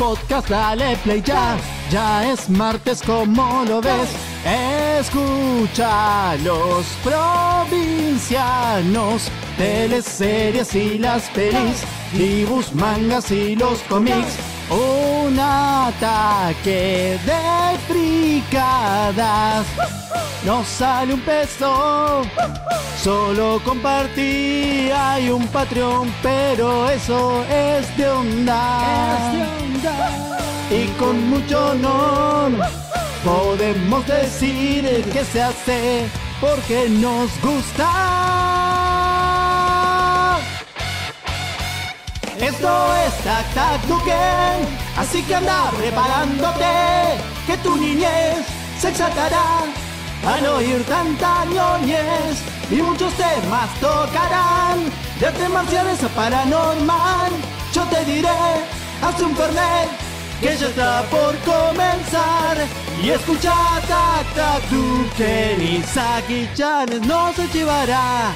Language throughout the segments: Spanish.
podcast, dale play ya. Ya es martes, como lo ves. Escucha los provincianos, teleseries y las pelis, dibujos, mangas y los cómics. Un ataque de fricadas. No sale un peso, solo compartí. Hay un Patreon, pero eso es de onda. Y con mucho honor podemos decir que se hace porque nos gusta. Esto es Tac Tac Duken, así que anda preparándote, que tu niñez se exaltará al oír tanta ñoñez, y muchos temas tocarán, de artes marciales a paranormal. Yo te diré, haz un fernet, que ya está por comenzar, y escucha Tac Tac Duken y Saki Chanes no se llevará.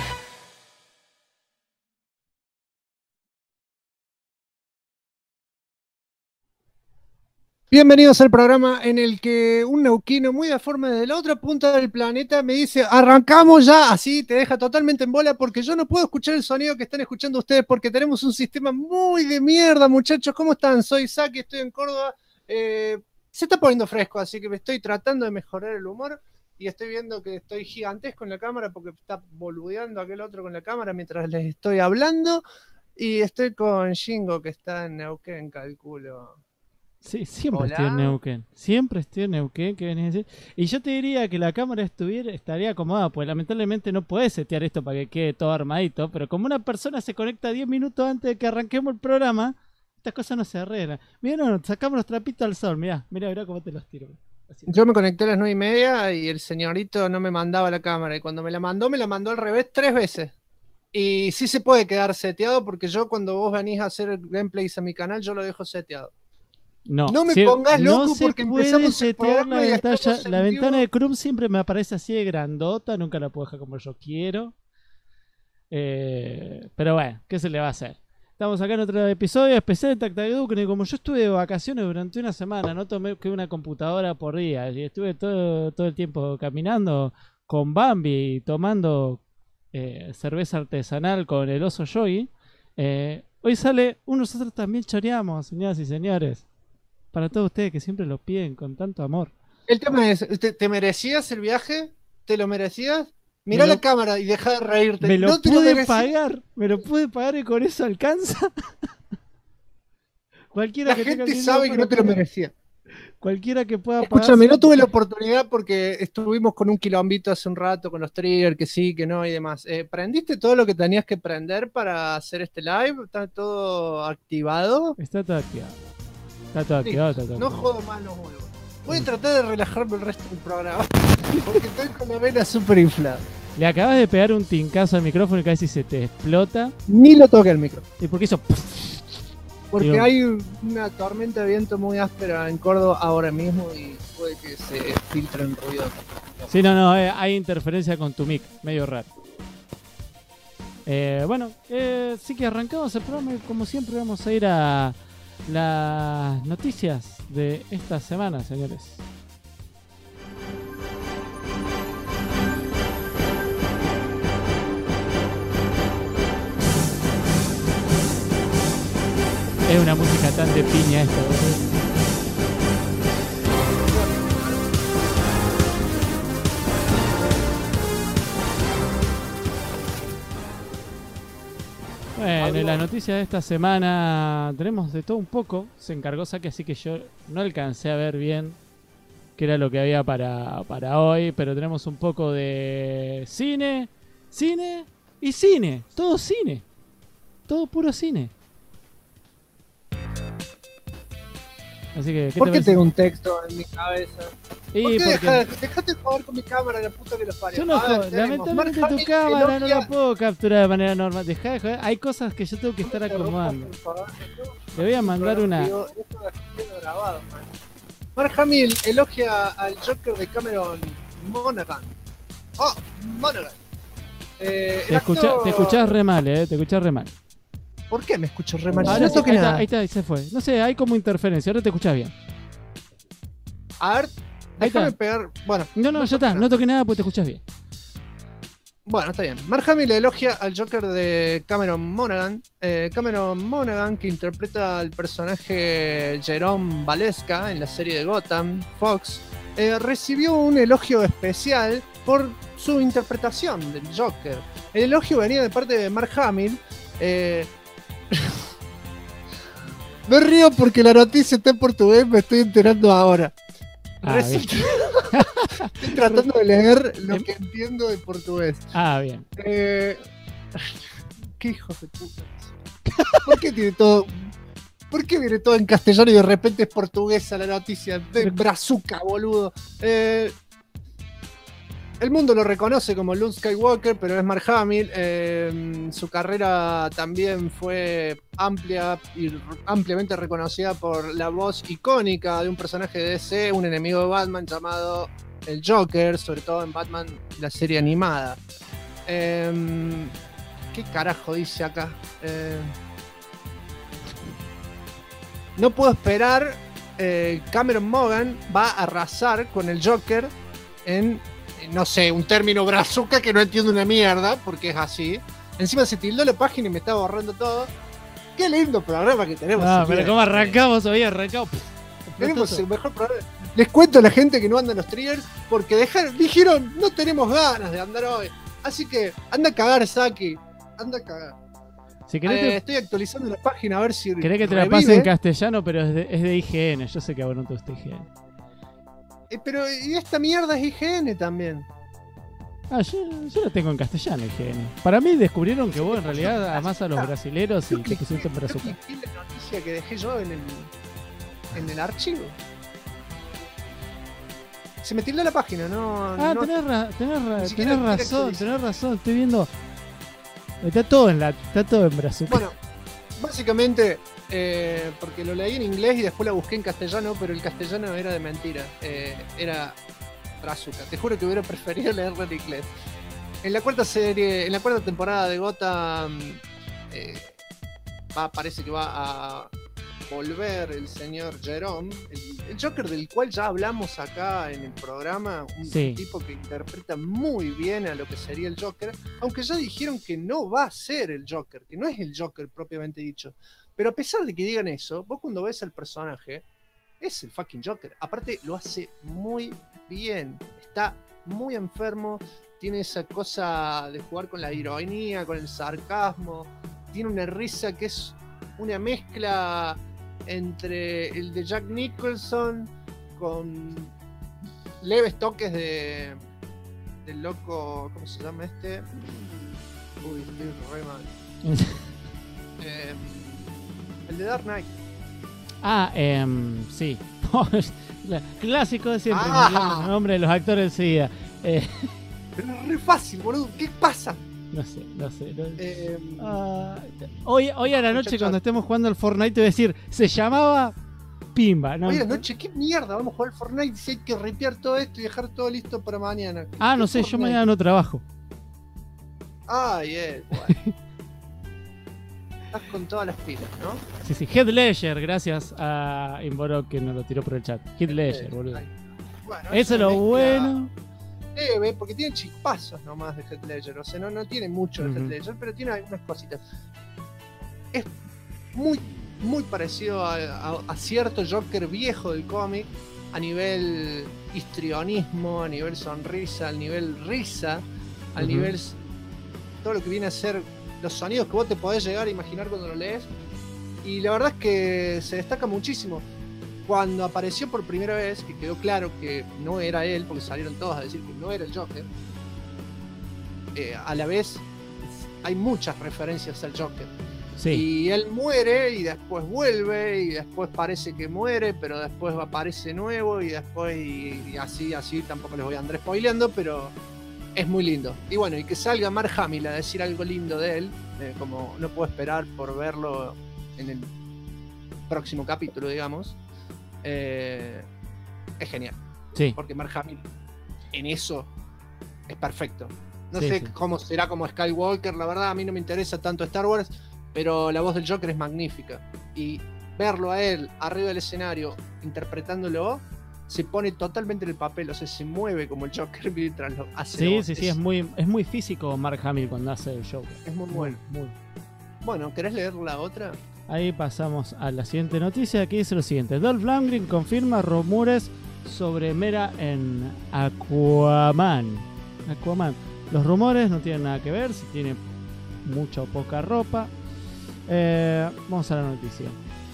Bienvenidos al programa en el que un neuquino muy de forma desde la otra punta del planeta me dice: arrancamos ya, así te deja totalmente en bola porque yo no puedo escuchar el sonido que están escuchando ustedes porque tenemos un sistema muy de mierda. Muchachos, ¿cómo están? Soy Saki, estoy en Córdoba. Se está poniendo fresco, así que me estoy tratando de mejorar el humor y estoy viendo que estoy gigantesco en la cámara porque está boludeando aquel otro con la cámara mientras les estoy hablando, y estoy con Shingo, que está en Neuquén, calculo. Sí, siempre Hola. estoy en Neuquén. Siempre estoy en Neuquén, ¿qué venís a decir? Y yo te diría que la cámara estaría acomodada, pues lamentablemente no podés setear esto para que quede todo armadito, pero como una persona se conecta 10 minutos antes de que arranquemos el programa, estas cosas no se arreglan. Mirá, no, sacamos los trapitos al sol, mirá cómo te los tiro. Así. Yo me conecté a las 9:30 y el señorito no me mandaba la cámara, y cuando me la mandó al revés 3 veces. Y sí se puede quedar seteado, porque yo, cuando vos venís a hacer gameplays a mi canal, yo lo dejo seteado. No me pongas loco, porque empezamos el programa y estamos en la vivo. ventana de Chrome siempre me aparece así de grandota, nunca la puedo dejar como yo quiero. Pero bueno, ¿qué se le va a hacer? Estamos acá en otro episodio especial de Tac Tac Duken, y como yo estuve de vacaciones durante una semana, no tomé que una computadora por día, y estuve todo el tiempo caminando con Bambi, tomando cerveza artesanal con el oso Yogi. Hoy sale Nosotros también choreamos, señoras y señores. Para todos ustedes que siempre lo piden con tanto amor. El tema es, ¿te merecías el viaje? ¿Te lo merecías? Mirá la cámara y deja de reírte. Me lo ¿No te lo pude merecías? pagar, y con eso alcanza. Cualquiera La que tenga gente dinero sabe que para no te lo pagar. merecía. Cualquiera que pueda pagar. Escúchame, no tuve la oportunidad porque estuvimos con un quilombito hace un rato con los triggers, que sí, que no y demás. ¿Prendiste todo lo que tenías que prender para hacer este live? ¿Está todo activado? Está todo activado. No jodo más los huevos. Voy a tratar de relajarme el resto del programa porque estoy con la vena súper inflada. Le acabas de pegar un tincazo al micrófono y casi se te explota. Ni lo toque el micro. ¿Y por qué hizo? Porque Digo, hay una tormenta de viento muy áspera en Córdoba ahora mismo y puede que se filtren ruidos. Sí, no, hay interferencia con tu mic, medio raro. Bueno, sí que arrancamos el programa y como siempre vamos a ir a las noticias de esta semana, señores. Es una música tan de piña esta, ¿verdad? Bueno, en las noticias de esta semana tenemos de todo un poco. Se encargó Saki, así que yo no alcancé a ver bien qué era lo que había para hoy, pero tenemos un poco de cine y cine. Todo cine. Todo puro cine. Así que, ¿Por qué parece? tengo un texto en mi cabeza? Y ¿Por qué porque dejate de jugar con mi cámara, la puta que los parió? yo no jodo, lamentablemente tu cámara no la puedo capturar de manera normal. Dejá de joder. Hay cosas que yo tengo que estar acomodando. Te voy a mandar una. Mark Hamill elogia al Joker de Cameron Monaghan. ¡Oh! Monaghan. Te escuchás re mal, te escuchás re mal. ¿Por qué me escucho re mal? Ahora No sí, toqué nada. ahí está, ahí se fue. No sé, hay como interferencia, ahora te escuchás bien. A ver, Ahí déjame está. pegar. Bueno, No, ya está, no toqué nada porque te escuchás bien. Bueno, está bien. Mark Hamill elogia al Joker de Cameron Monaghan. Cameron Monaghan, que interpreta al personaje Jerome Valeska en la serie de Gotham, Fox, recibió un elogio especial por su interpretación del Joker. El elogio venía de parte de Mark Hamill. Me río porque la noticia está en portugués, me estoy enterando ahora. Resulta... Estoy tratando de leer lo que entiendo de portugués. Bien. Qué hijos de puta. ¿Por qué tiene todo? ¿Por qué viene todo en castellano y de repente es portuguesa la noticia? De brazuca, boludo. El mundo lo reconoce como Luke Skywalker, pero es Mark Hamill. Su carrera también fue amplia y ampliamente reconocida por la voz icónica de un personaje de DC, un enemigo de Batman llamado el Joker, sobre todo en Batman, la serie animada. ¿Qué carajo dice acá? No puedo esperar. Cameron Monaghan va a arrasar con el Joker en... no sé, un término brazuca que no entiendo una mierda, porque es así. Encima se tildó la página y me está borrando todo. Qué lindo programa que tenemos. Pero cómo arrancamos hoy, arrancamos. Tenemos el mejor programa. Les cuento a la gente que no anda en los triggers, porque dijeron, no tenemos ganas de andar hoy. Así que, anda a cagar, Saki. Anda a cagar. Si querés Estoy actualizando la página a ver si querés que te la pase en castellano, pero es de IGN. Yo sé que a vos no te gusta IGN. Pero y esta mierda es IGN también. Yo lo tengo en castellano, IGN. Para mí descubrieron que vos en realidad amás a los brasileros y te pusiste en brazuca. ¿Qué es la noticia que dejé yo en el archivo? Se me tildó la página, no. Tenés razón, estoy viendo. Está todo en brazuca. Bueno, básicamente, porque lo leí en inglés y después la busqué en castellano, pero el castellano era de mentira. Era brazuca. Te juro que hubiera preferido leerlo en inglés. En la cuarta temporada de Gotham, parece que va a volver el señor Jerome, el Joker del cual ya hablamos acá en el programa, un tipo que interpreta muy bien a lo que sería el Joker, aunque ya dijeron que no va a ser el Joker, que no es el Joker propiamente dicho. Pero a pesar de que digan eso, vos cuando ves al personaje, es el fucking Joker. Aparte lo hace muy bien, está muy enfermo, tiene esa cosa de jugar con la ironía, con el sarcasmo, tiene una risa que es una mezcla entre el de Jack Nicholson con leves toques del loco, ¿cómo se llama este? Uy, estoy re mal. El de Dark Knight. Sí. Clásico de siempre, el nombre de los actores enseguida. Pero es re fácil, boludo. ¿Qué pasa? No sé. Hoy a la noche, cuando estemos jugando al Fortnite, te voy a decir, se llamaba Pimba, ¿no? Hoy a la noche, ¿qué mierda? Vamos a jugar al Fortnite si hay que ripear todo esto y dejar todo listo para mañana. No sé, yo mañana no trabajo. Bueno. Estás con todas las pilas, ¿no? Sí. Heath Ledger, gracias a Invoro que nos lo tiró por el chat. Heath Ledger, boludo. Bueno, eso es lo bueno. Porque tiene chispazos nomás de Heath Ledger, o sea, no tiene mucho de Heath Ledger, pero tiene algunas cositas. Es muy, muy parecido a cierto Joker viejo del cómic, a nivel histrionismo, a nivel sonrisa, al nivel risa, al nivel todo lo que viene a ser los sonidos que vos te podés llegar a imaginar cuando lo lees. Y la verdad es que se destaca muchísimo. Cuando apareció por primera vez, que quedó claro que no era él, porque salieron todos a decir que no era el Joker, a la vez hay muchas referencias al Joker. Sí. Y él muere y después vuelve y después parece que muere, pero después aparece nuevo y después y así, tampoco les voy a andar spoileando, pero es muy lindo. Y bueno, y que salga Mark Hamill a decir algo lindo de él, como no puedo esperar por verlo en el próximo capítulo, digamos. Es genial. Sí. Porque Mark Hamill en eso es perfecto. No sé cómo será como Skywalker, la verdad a mí no me interesa tanto Star Wars, pero la voz del Joker es magnífica. Y verlo a él arriba del escenario interpretándolo, se pone totalmente en el papel, o sea, se mueve como el Joker mientras lo hace. Sí, es muy físico Mark Hamill cuando hace el Joker. Es muy bueno. Bueno, ¿querés leer la otra? Ahí pasamos a la siguiente noticia, que dice lo siguiente: Dolph Lundgren confirma rumores sobre Mera en Aquaman. Los rumores no tienen nada que ver si tiene mucha o poca ropa. Vamos a la noticia.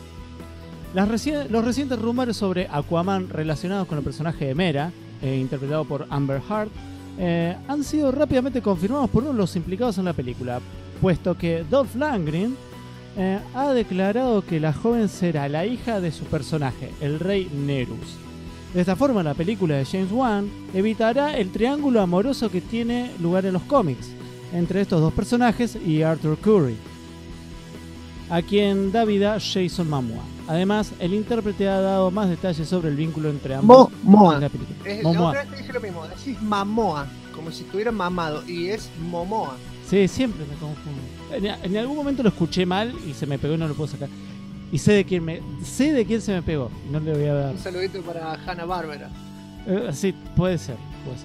Los recientes rumores sobre Aquaman relacionados con el personaje de Mera, interpretado por Amber Heard, han sido rápidamente confirmados por uno de los implicados en la película, puesto que Dolph Lundgren ha declarado que la joven será la hija de su personaje, el rey Nerus. De esta forma, la película de James Wan evitará el triángulo amoroso que tiene lugar en los cómics entre estos dos personajes y Arthur Curry, a quien da vida Jason Momoa. Además, el intérprete ha dado más detalles sobre el vínculo entre ambos Momoa. en la película. La otra vez te dije lo mismo, decís Momoa, como si estuviera mamado, y es Momoa. Sí, siempre me confundo. En algún momento lo escuché mal y se me pegó y no lo puedo sacar. Y sé de quién se me pegó. No le voy a dar. Un saludito para Hanna-Barbera. Sí, puede ser.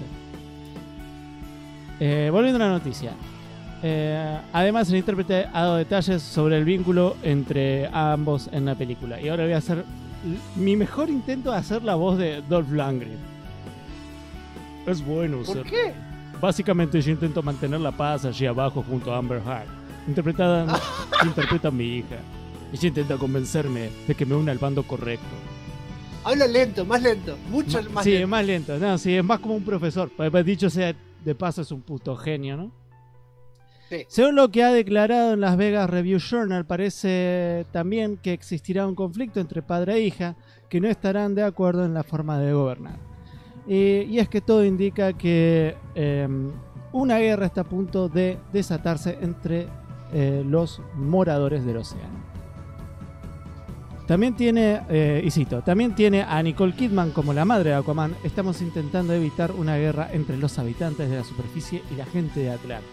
Volviendo a la noticia. Además, el intérprete ha dado detalles sobre el vínculo entre ambos en la película. Y ahora voy a hacer mi mejor intento de hacer la voz de Dolph Lundgren. Es bueno. ¿Por qué? Básicamente yo intento mantener la paz allí abajo junto a Amber Heard, interpreta a mi hija. Ella intenta convencerme de que me una al bando correcto. Habla lento, más lento, mucho más sí, lento. Sí, más lento. No, sí, es más como un profesor. Dicho sea de paso, es un puto genio, ¿no? Sí. Según lo que ha declarado en Las Vegas Review Journal, parece también que existirá un conflicto entre padre e hija que no estarán de acuerdo en la forma de gobernar. Y es que todo indica que una guerra está a punto de desatarse entre los moradores del océano. También tiene, también tiene a Nicole Kidman como la madre de Aquaman. Estamos intentando evitar una guerra entre los habitantes de la superficie y la gente de Atlantis.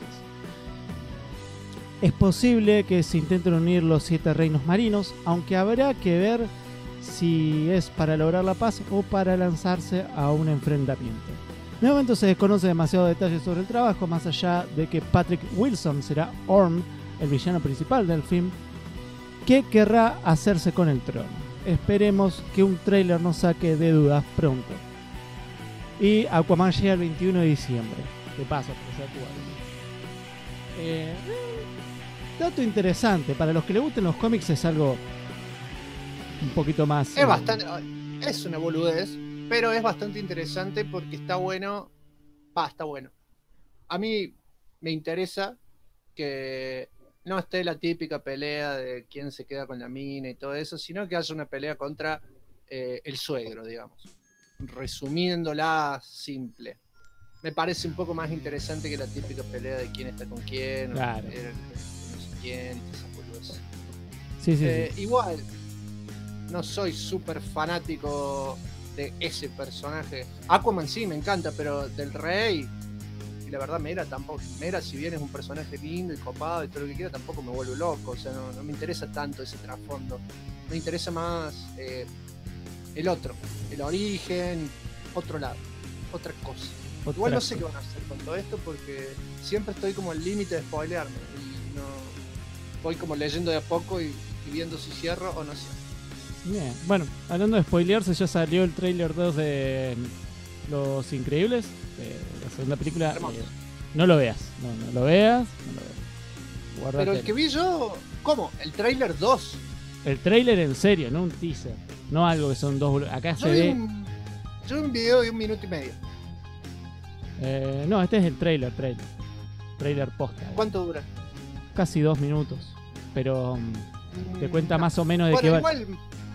Es posible que se intenten unir los 7 reinos marinos, aunque habrá que ver si es para lograr la paz o para lanzarse a un enfrentamiento. De momento se desconoce demasiado detalles sobre el trabajo, más allá de que Patrick Wilson será Orm, el villano principal del film, que querrá hacerse con el trono. Esperemos que un tráiler nos saque de dudas pronto. Y Aquaman llega el 21 de diciembre. De paso, dato interesante, para los que les gusten los cómics es algo un poquito más... Es una boludez, pero es bastante interesante porque está bueno. Está bueno. A mí me interesa que no esté la típica pelea de quién se queda con la mina y todo eso, sino que haya una pelea contra el suegro, digamos. Resumiéndola simple. Me parece un poco más interesante que la típica pelea de quién está con quién, claro. No sé quién, esas boludeces. Sí. Igual, no soy súper fanático de ese personaje. Aquaman sí, me encanta, pero del rey, y la verdad Mera tampoco. Mera, si bien es un personaje lindo y copado y todo lo que quiera, tampoco me vuelve loco. O sea, no me interesa tanto ese trasfondo. Me interesa más el otro, el origen, otro lado, otra cosa. Igual no sé qué van a hacer con todo esto porque siempre estoy como al límite de spoilearme y no voy como leyendo de a poco y viendo si cierro o no cierro. Bien. Bueno, hablando de spoilearse, ya salió el trailer 2 de Los Increíbles, la segunda película. No lo veas, no lo veas. Guárdate. Pero el que vi yo, ¿cómo? ¿El trailer 2? El trailer en serio, no un teaser, no algo que son dos. Acá se ve. Yo vi un video de 1 minuto y medio. No, este es el trailer posta. ¿Cuánto dura? Casi 2 minutos, pero te cuenta más o menos de qué va. Igual,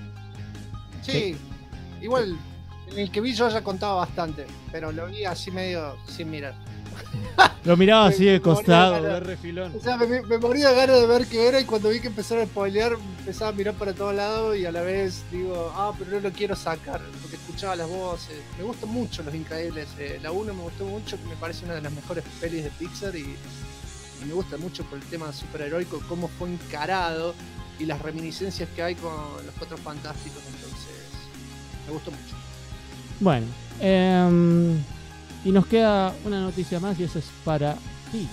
sí, igual en el que vi yo ya contaba bastante, pero lo vi así medio sin mirar. Lo miraba así de costado, de refilón. O sea, me moría de ganas de ver qué era y cuando vi que empezaron a spoilear empezaba a mirar para todos lados y a la vez digo, pero no lo quiero sacar porque escuchaba las voces. Me gustan mucho Los Increíbles. La 1 me gustó mucho, me parece una de las mejores pelis de Pixar y y me gusta mucho por el tema superheroico, cómo fue encarado y las reminiscencias que hay con los Cuatro Fantásticos, entonces me gustó mucho. Bueno, y nos queda una noticia más y eso es para ti.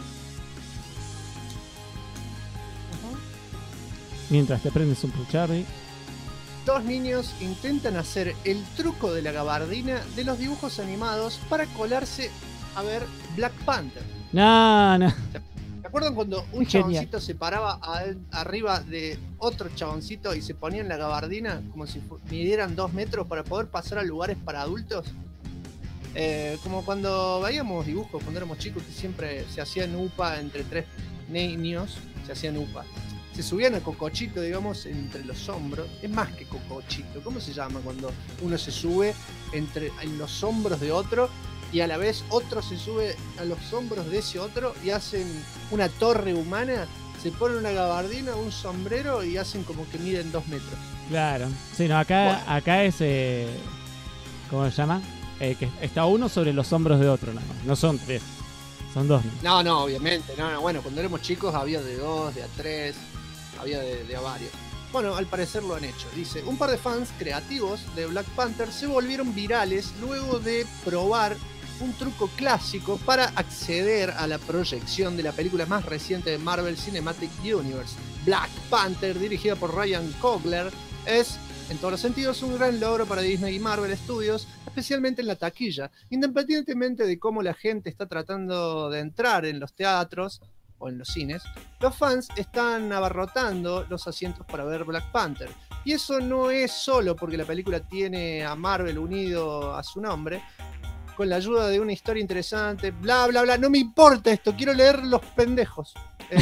Mientras te prendes un pucharri. 2 niños intentan hacer el truco de la gabardina de los dibujos animados para colarse a ver Black Panther. No. ¿Se acuerdan cuando un chaboncito se paraba arriba de otro chaboncito y se ponían la gabardina como si midieran 2 metros para poder pasar a lugares para adultos? Como cuando veíamos dibujos cuando éramos chicos, que siempre se hacían upa entre 3 niños, se hacían upa. Se subían a cocochito, digamos, entre los hombros. Es más que cocochito. ¿Cómo se llama cuando uno se sube en los hombros de otro y a la vez otro se sube a los hombros de ese otro y hacen una torre humana? Se ponen una gabardina, un sombrero y hacen como que miden 2 metros. Claro. Sí, no, acá es... ¿cómo se llama? Que está uno sobre los hombros de otro, no son 3. Son 2. No, obviamente. No, bueno, cuando éramos chicos había de 2, de a 3... había de a varios. Bueno, al parecer lo han hecho. Dice, un par de fans creativos de Black Panther se volvieron virales luego de probar un truco clásico para acceder a la proyección de la película más reciente de Marvel Cinematic Universe. Black Panther, dirigida por Ryan Coogler, es, en todos los sentidos, un gran logro para Disney y Marvel Studios, especialmente en la taquilla. Independientemente de cómo la gente está tratando de entrar en los teatros o en los cines, los fans están abarrotando los asientos para ver Black Panther. Y eso no es solo porque la película tiene a Marvel unido a su nombre, con la ayuda de una historia interesante, bla, bla, bla. No me importa esto, quiero leer los pendejos.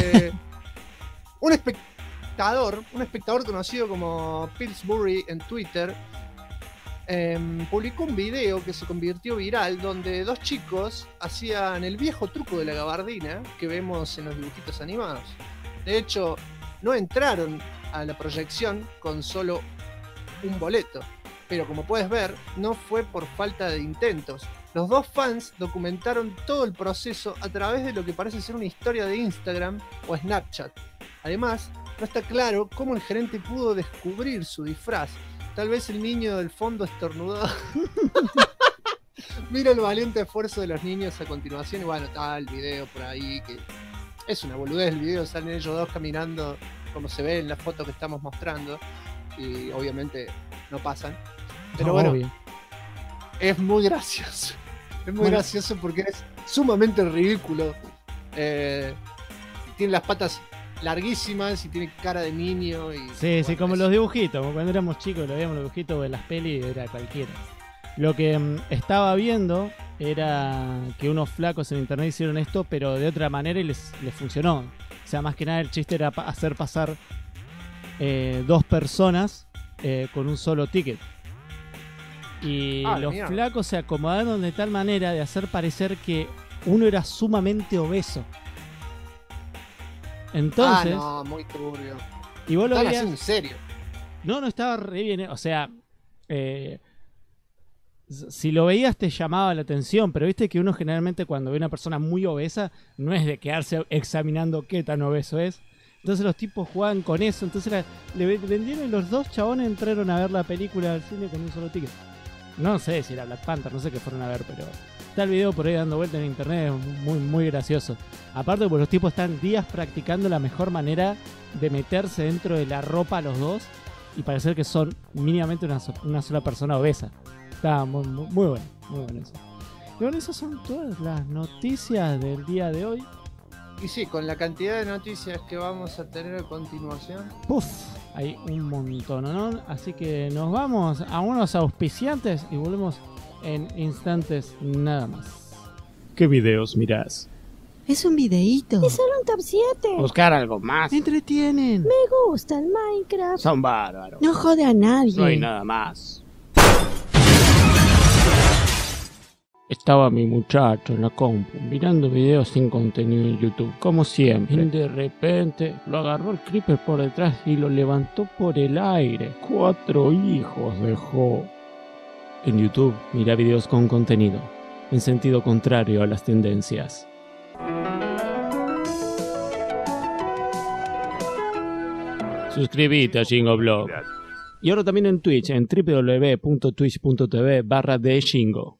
Un espectador conocido como Pillsbury en Twitter, publicó un video que se convirtió viral donde 2 chicos hacían el viejo truco de la gabardina que vemos en los dibujitos animados. De hecho, no entraron a la proyección con solo un boleto, pero como puedes ver, no fue por falta de intentos. Los 2 fans documentaron todo el proceso a través de lo que parece ser una historia de Instagram o Snapchat. Además, no está claro cómo el gerente pudo descubrir su disfraz. Tal vez el niño del fondo estornudó. Mira el valiente esfuerzo de los niños a continuación. Y bueno, está el video por ahí, que es una boludez el video. Salen ellos 2 caminando como se ve en la foto que estamos mostrando. Y obviamente no pasan. Pero bueno, obvio. Es muy gracioso. Es muy gracioso porque es sumamente ridículo. Tiene las patas larguísimas y tiene cara de niño. Y, sí, bueno, sí, como los dibujitos. Como cuando éramos chicos lo veíamos los dibujitos de las pelis, era cualquiera. Lo que estaba viendo era que unos flacos en internet hicieron esto, pero de otra manera y les funcionó. O sea, más que nada el chiste era hacer pasar 2 personas con un solo ticket. Y los flacos se acomodaron de tal manera de hacer parecer que uno era sumamente obeso. Entonces... no, muy turbio. Y vos lo veías... en serio. No, estaba re bien. O sea, si lo veías te llamaba la atención, pero viste que uno generalmente cuando ve a una persona muy obesa no es de quedarse examinando qué tan obeso es. Entonces los tipos jugaban con eso. Entonces le vendieron y los 2 chabones entraron a ver la película al cine con un solo ticket. No sé si era Black Panther, no sé qué fueron a ver, pero está el video por ahí dando vuelta en internet, es muy, muy gracioso. Aparte porque los tipos están días practicando la mejor manera de meterse dentro de la ropa los 2 y parecer que son mínimamente una sola persona obesa. Está muy, muy bueno eso. Y bueno, esas son todas las noticias del día de hoy. Y sí, con la cantidad de noticias que vamos a tener a continuación. ¡Puf! Hay un montón, ¿no? Así que nos vamos a unos auspiciantes y volvemos en instantes nada más. ¿Qué videos mirás? Es un videíto. Es solo un top 7. Buscar algo más. Entretienen. Me gusta el Minecraft. Son bárbaros. No jode a nadie. No hay nada más. Estaba mi muchacho en la compu mirando videos sin contenido en YouTube, como siempre. Y de repente lo agarró el creeper por detrás y lo levantó por el aire. 4 hijos dejó. En YouTube, mira videos con contenido, en sentido contrario a las tendencias. suscríbete a Shingo Blog. Y ahora también en Twitch, en www.twitch.tv/theshingo.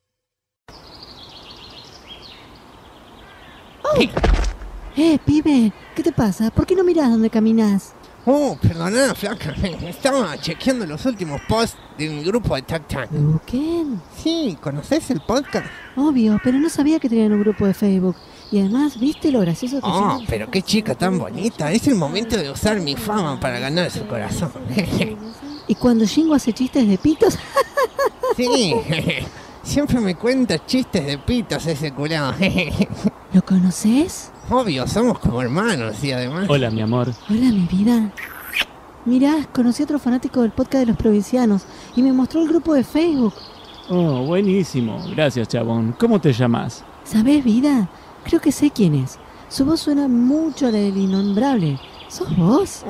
Pibe, ¿qué te pasa? ¿Por qué no mirás dónde caminas? Oh, perdona, flaca. Estaba chequeando los últimos posts de un grupo de Tac. Duken. Sí, ¿conoces el podcast? Obvio, pero no sabía que tenían un grupo de Facebook. Y además, ¿viste lo gracioso que Oh, son? pero qué chica tan bonita. Es el momento de usar mi fama para ganar su corazón. Y cuando Shingo hace chistes de pitos, Sí, siempre me cuenta chistes de pitos ese curado. ¿lo conoces? Obvio, somos como hermanos y además... Hola, mi amor. Hola, mi vida. Mirá, conocí a otro fanático del podcast de los provincianos y me mostró el grupo de Facebook. Oh, buenísimo. Gracias, chabón. ¿Cómo te llamas? ¿Sabés, vida? Creo que sé quién es. Su voz suena mucho a la del innombrable. ¿Sos vos?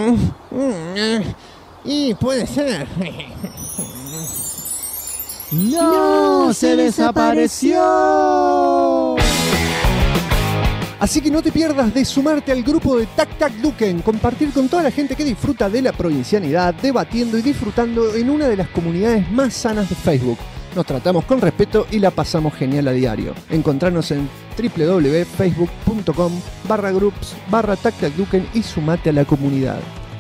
Y puede ser. ¡No! ¡Se desapareció! Así que no te pierdas de sumarte al grupo de Tac Tac Duken, compartir con toda la gente que disfruta de la provincianidad, debatiendo y disfrutando en una de las comunidades más sanas de Facebook. Nos tratamos con respeto y la pasamos genial a diario. Encontrarnos en www.facebook.com/groups/TacTacDuken y sumate a la comunidad.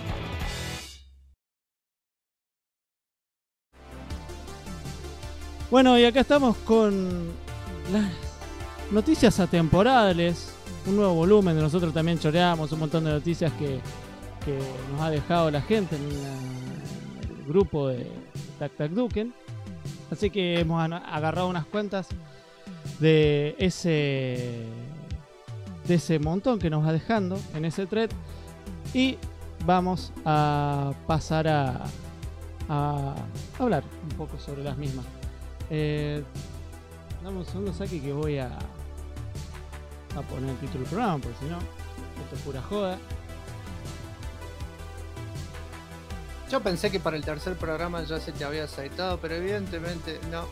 Bueno, y acá estamos con las noticias atemporales. Un nuevo volumen de Nosotros También Choreamos. Un montón de noticias que nos ha dejado la gente en el grupo de TacTacDuken. Así que hemos agarrado unas cuantas de ese montón que nos va dejando en ese thread. Y vamos a pasar a hablar un poco sobre las mismas. Dame un segundo, Saki, que voy a poner el título del programa, porque si no, esto es pura joda. Yo pensé que para el tercer programa ya se te había aceitado, pero evidentemente no.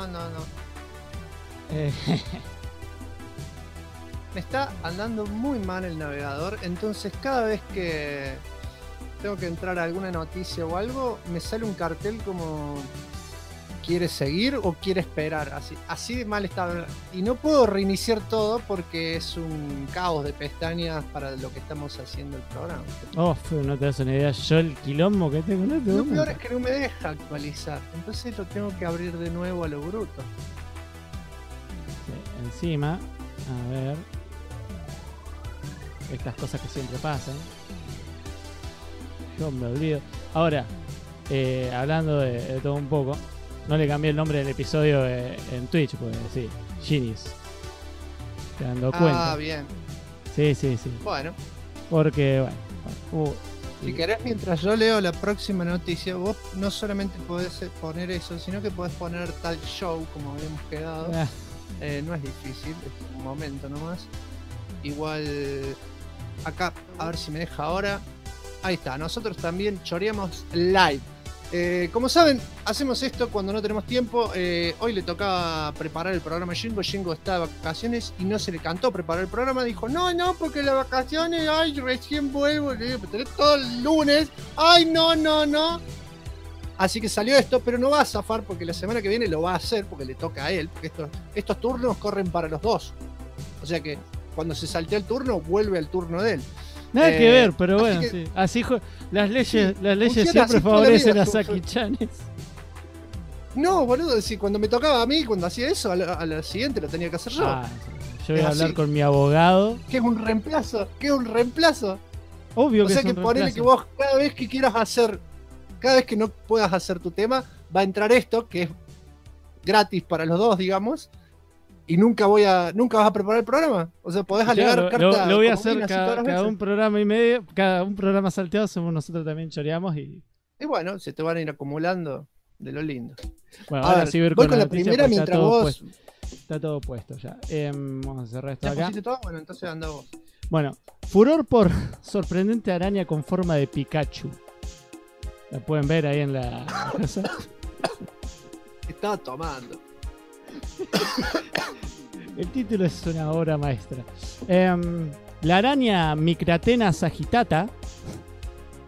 Me está andando muy mal el navegador, entonces cada vez que tengo que entrar a alguna noticia o algo, me sale un cartel como ¿quiere seguir o quiere esperar? Así de mal está. Y no puedo reiniciar todo porque es un caos de pestañas para lo que estamos haciendo el programa. Oh, no te das una idea. Yo el quilombo que tengo en este Lo momento. peor es que no me deja actualizar. Entonces lo tengo que abrir de nuevo a lo bruto. Sí, encima, a ver. Estas cosas que siempre pasan. Yo me olvido. Ahora, hablando de todo un poco. No le cambié el nombre del episodio en Twitch, pues sí, Genius. Te dando cuenta. Ah, bien. Sí. Bueno, Porque, bueno. si querés, mientras yo leo la próxima noticia, vos no solamente podés poner eso, sino que podés poner tal show como habíamos quedado. No es difícil, es un momento nomás. Igual, acá, a ver si me deja ahora. Ahí está, nosotros también choreamos live. Como saben, hacemos esto cuando no tenemos tiempo. Hoy le tocaba preparar el programa a Shingo. Shingo está de vacaciones y no se le cantó preparar el programa. Dijo, no, porque las vacaciones, ay, recién vuelvo, tenés todo el lunes. Ay, no. Así que salió esto, pero no va a zafar porque la semana que viene lo va a hacer porque le toca a él. Porque estos turnos corren para los dos. O sea que cuando se saltea el turno, vuelve al turno de él. Nada que ver, pero bueno, que, sí. Así las leyes funciona siempre así favorecen toda a la vida. Saki-chanes. No, boludo, si cuando me tocaba a mí, cuando hacía eso, a la siguiente lo tenía que hacer yo. Yo voy a Es hablar así. con mi abogado. ¿Qué es un reemplazo? Obvio O que sea es que un ponele reemplazo. que vos cada vez que quieras hacer, cada vez que no puedas hacer tu tema, va a entrar esto, que es gratis para los dos, digamos, y nunca vas a preparar el programa. O sea, podés alegar Claro, carta. lo voy a como hacer viene así todas las cada veces. un programa y medio, cada un programa salteado, somos nosotros también choreamos y Y bueno, se te van a ir acumulando de lo lindo. bueno, A ahora ver, sí voy voy con con la noticia, primera porque mientras vos... está todo puesto ya. Vamos a cerrar esto ¿Ya acá. pusiste todo? Bueno, entonces anda vos. Bueno, furor por sorprendente araña con forma de Pikachu. La pueden ver ahí en la cosa. Estaba tomando. El título es una obra maestra. La araña Micratena sagittata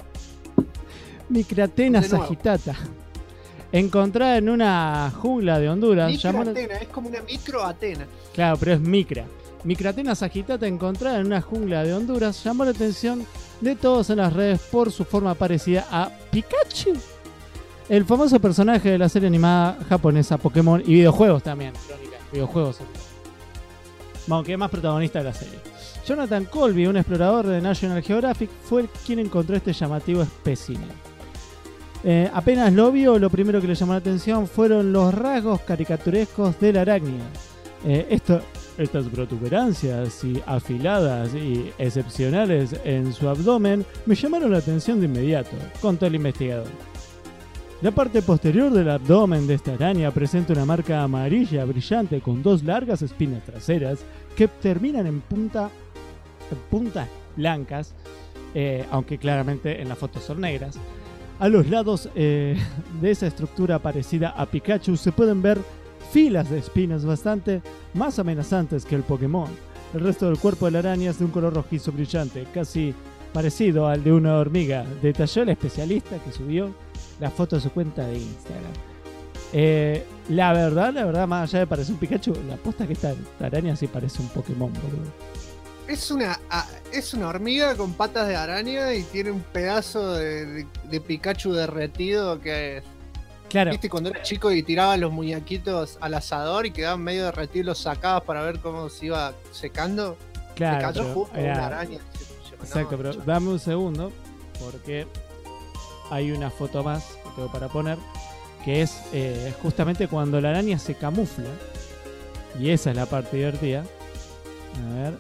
Micratena De nuevo. sagitata. Encontrada en una jungla de Honduras. Micratena, es como una micro Atena. Claro, pero es micra. Micratena sagitata encontrada en una jungla de Honduras llamó la atención de todos en las redes por su forma parecida a Pikachu, el famoso personaje de la serie animada japonesa Pokémon y videojuegos también. Crónica, videojuegos. Bueno, que es más protagonista de la serie. Jonathan Colby, un explorador de National Geographic, fue quien encontró este llamativo espécimen. Apenas lo vio, lo primero que le llamó la atención fueron los rasgos caricaturescos de la arácnida. Estas protuberancias y afiladas y excepcionales en su abdomen me llamaron la atención de inmediato, contó el investigador. La parte posterior del abdomen de esta araña presenta una marca amarilla brillante con 2 largas espinas traseras que terminan en puntas blancas, aunque claramente en la foto son negras. A los lados de esa estructura parecida a Pikachu se pueden ver filas de espinas bastante más amenazantes que el Pokémon. El resto del cuerpo de la araña es de un color rojizo brillante, casi parecido al de una hormiga, detalló el especialista que subió la foto a su cuenta de Instagram. La verdad, más allá de parecer un Pikachu, la posta que esta araña sí parece un Pokémon, boludo. Es una hormiga con patas de araña y tiene un pedazo de Pikachu derretido que... Claro. ¿Viste cuando era chico y tiraban los muñequitos al asador y quedaban medio derretidos, los sacabas para ver cómo se iba secando? Claro, Se cayó pero justo era- una araña. Exacto, pero dame un segundo, porque hay una foto más que tengo para poner, que es justamente cuando la araña se camufla, y esa es la parte divertida. A ver,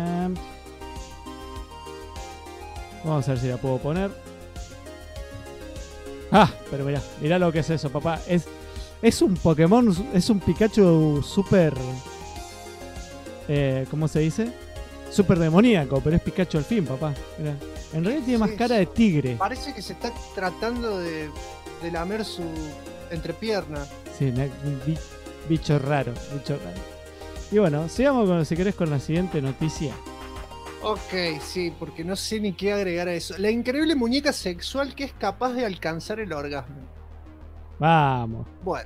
vamos a ver si la puedo poner. Pero mirá lo que es eso, papá. Es un Pokémon, es un Pikachu súper... ¿cómo se dice? Súper demoníaco, pero es Pikachu al fin, papá. Mirá. En realidad tiene más Sí, cara sí. de tigre. Parece que se está tratando de lamer su entrepierna. Sí, bicho raro. Y bueno, sigamos si querés con la siguiente noticia. Ok, sí, porque no sé ni qué agregar a eso. La increíble muñeca sexual que es capaz de alcanzar el orgasmo. Vamos. Bueno,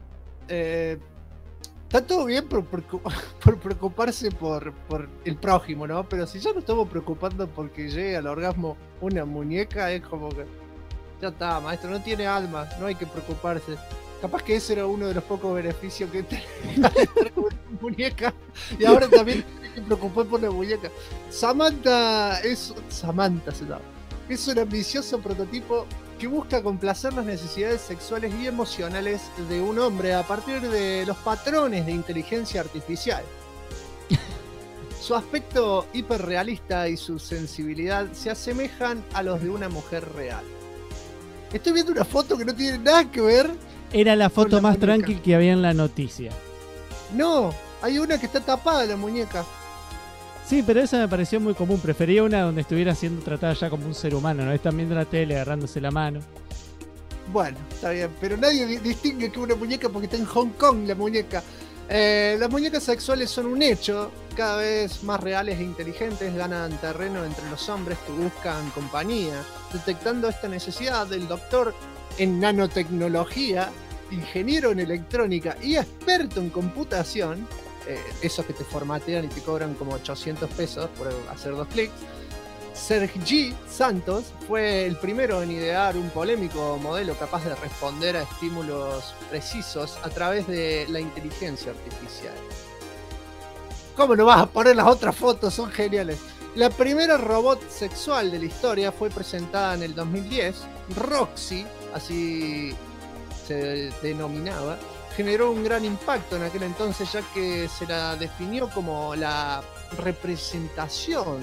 está todo bien por preocuparse por el prójimo, ¿no? Pero si ya nos estamos preocupando porque llegue al orgasmo una muñeca, es como que ya está, maestro, no tiene alma, no hay que preocuparse. Capaz que ese era uno de los pocos beneficios que tenía de estar con una muñeca. Y ahora también hay que preocupar por la muñeca. Samantha se llama. Es un ambicioso prototipo que busca complacer las necesidades sexuales y emocionales de un hombre a partir de los patrones de inteligencia artificial. Su aspecto hiperrealista y su sensibilidad se asemejan a los de una mujer real. Estoy viendo una foto que no tiene nada que ver. Era la foto Con la más muñeca. tranqui que había en la noticia. No, hay una que está tapada la muñeca. Sí, pero esa me pareció muy común. Prefería una donde estuviera siendo tratada ya como un ser humano, ¿no? Están viendo la tele agarrándose la mano. Bueno, está bien, pero nadie distingue que una muñeca porque está en Hong Kong la muñeca. Las muñecas sexuales son un hecho, cada vez más reales e inteligentes, ganan terreno entre los hombres que buscan compañía. Detectando esta necesidad, el doctor en nanotecnología, ingeniero en electrónica y experto en computación, esos que te formatean y te cobran como 800 pesos por hacer 2 clics, Sergi Santos fue el primero en idear un polémico modelo capaz de responder a estímulos precisos a través de la inteligencia artificial. ¿Cómo no vas a poner las otras fotos? Son geniales. La primera robot sexual de la historia fue presentada en el 2010. Roxy, así se denominaba, generó un gran impacto en aquel entonces, ya que se la definió como la representación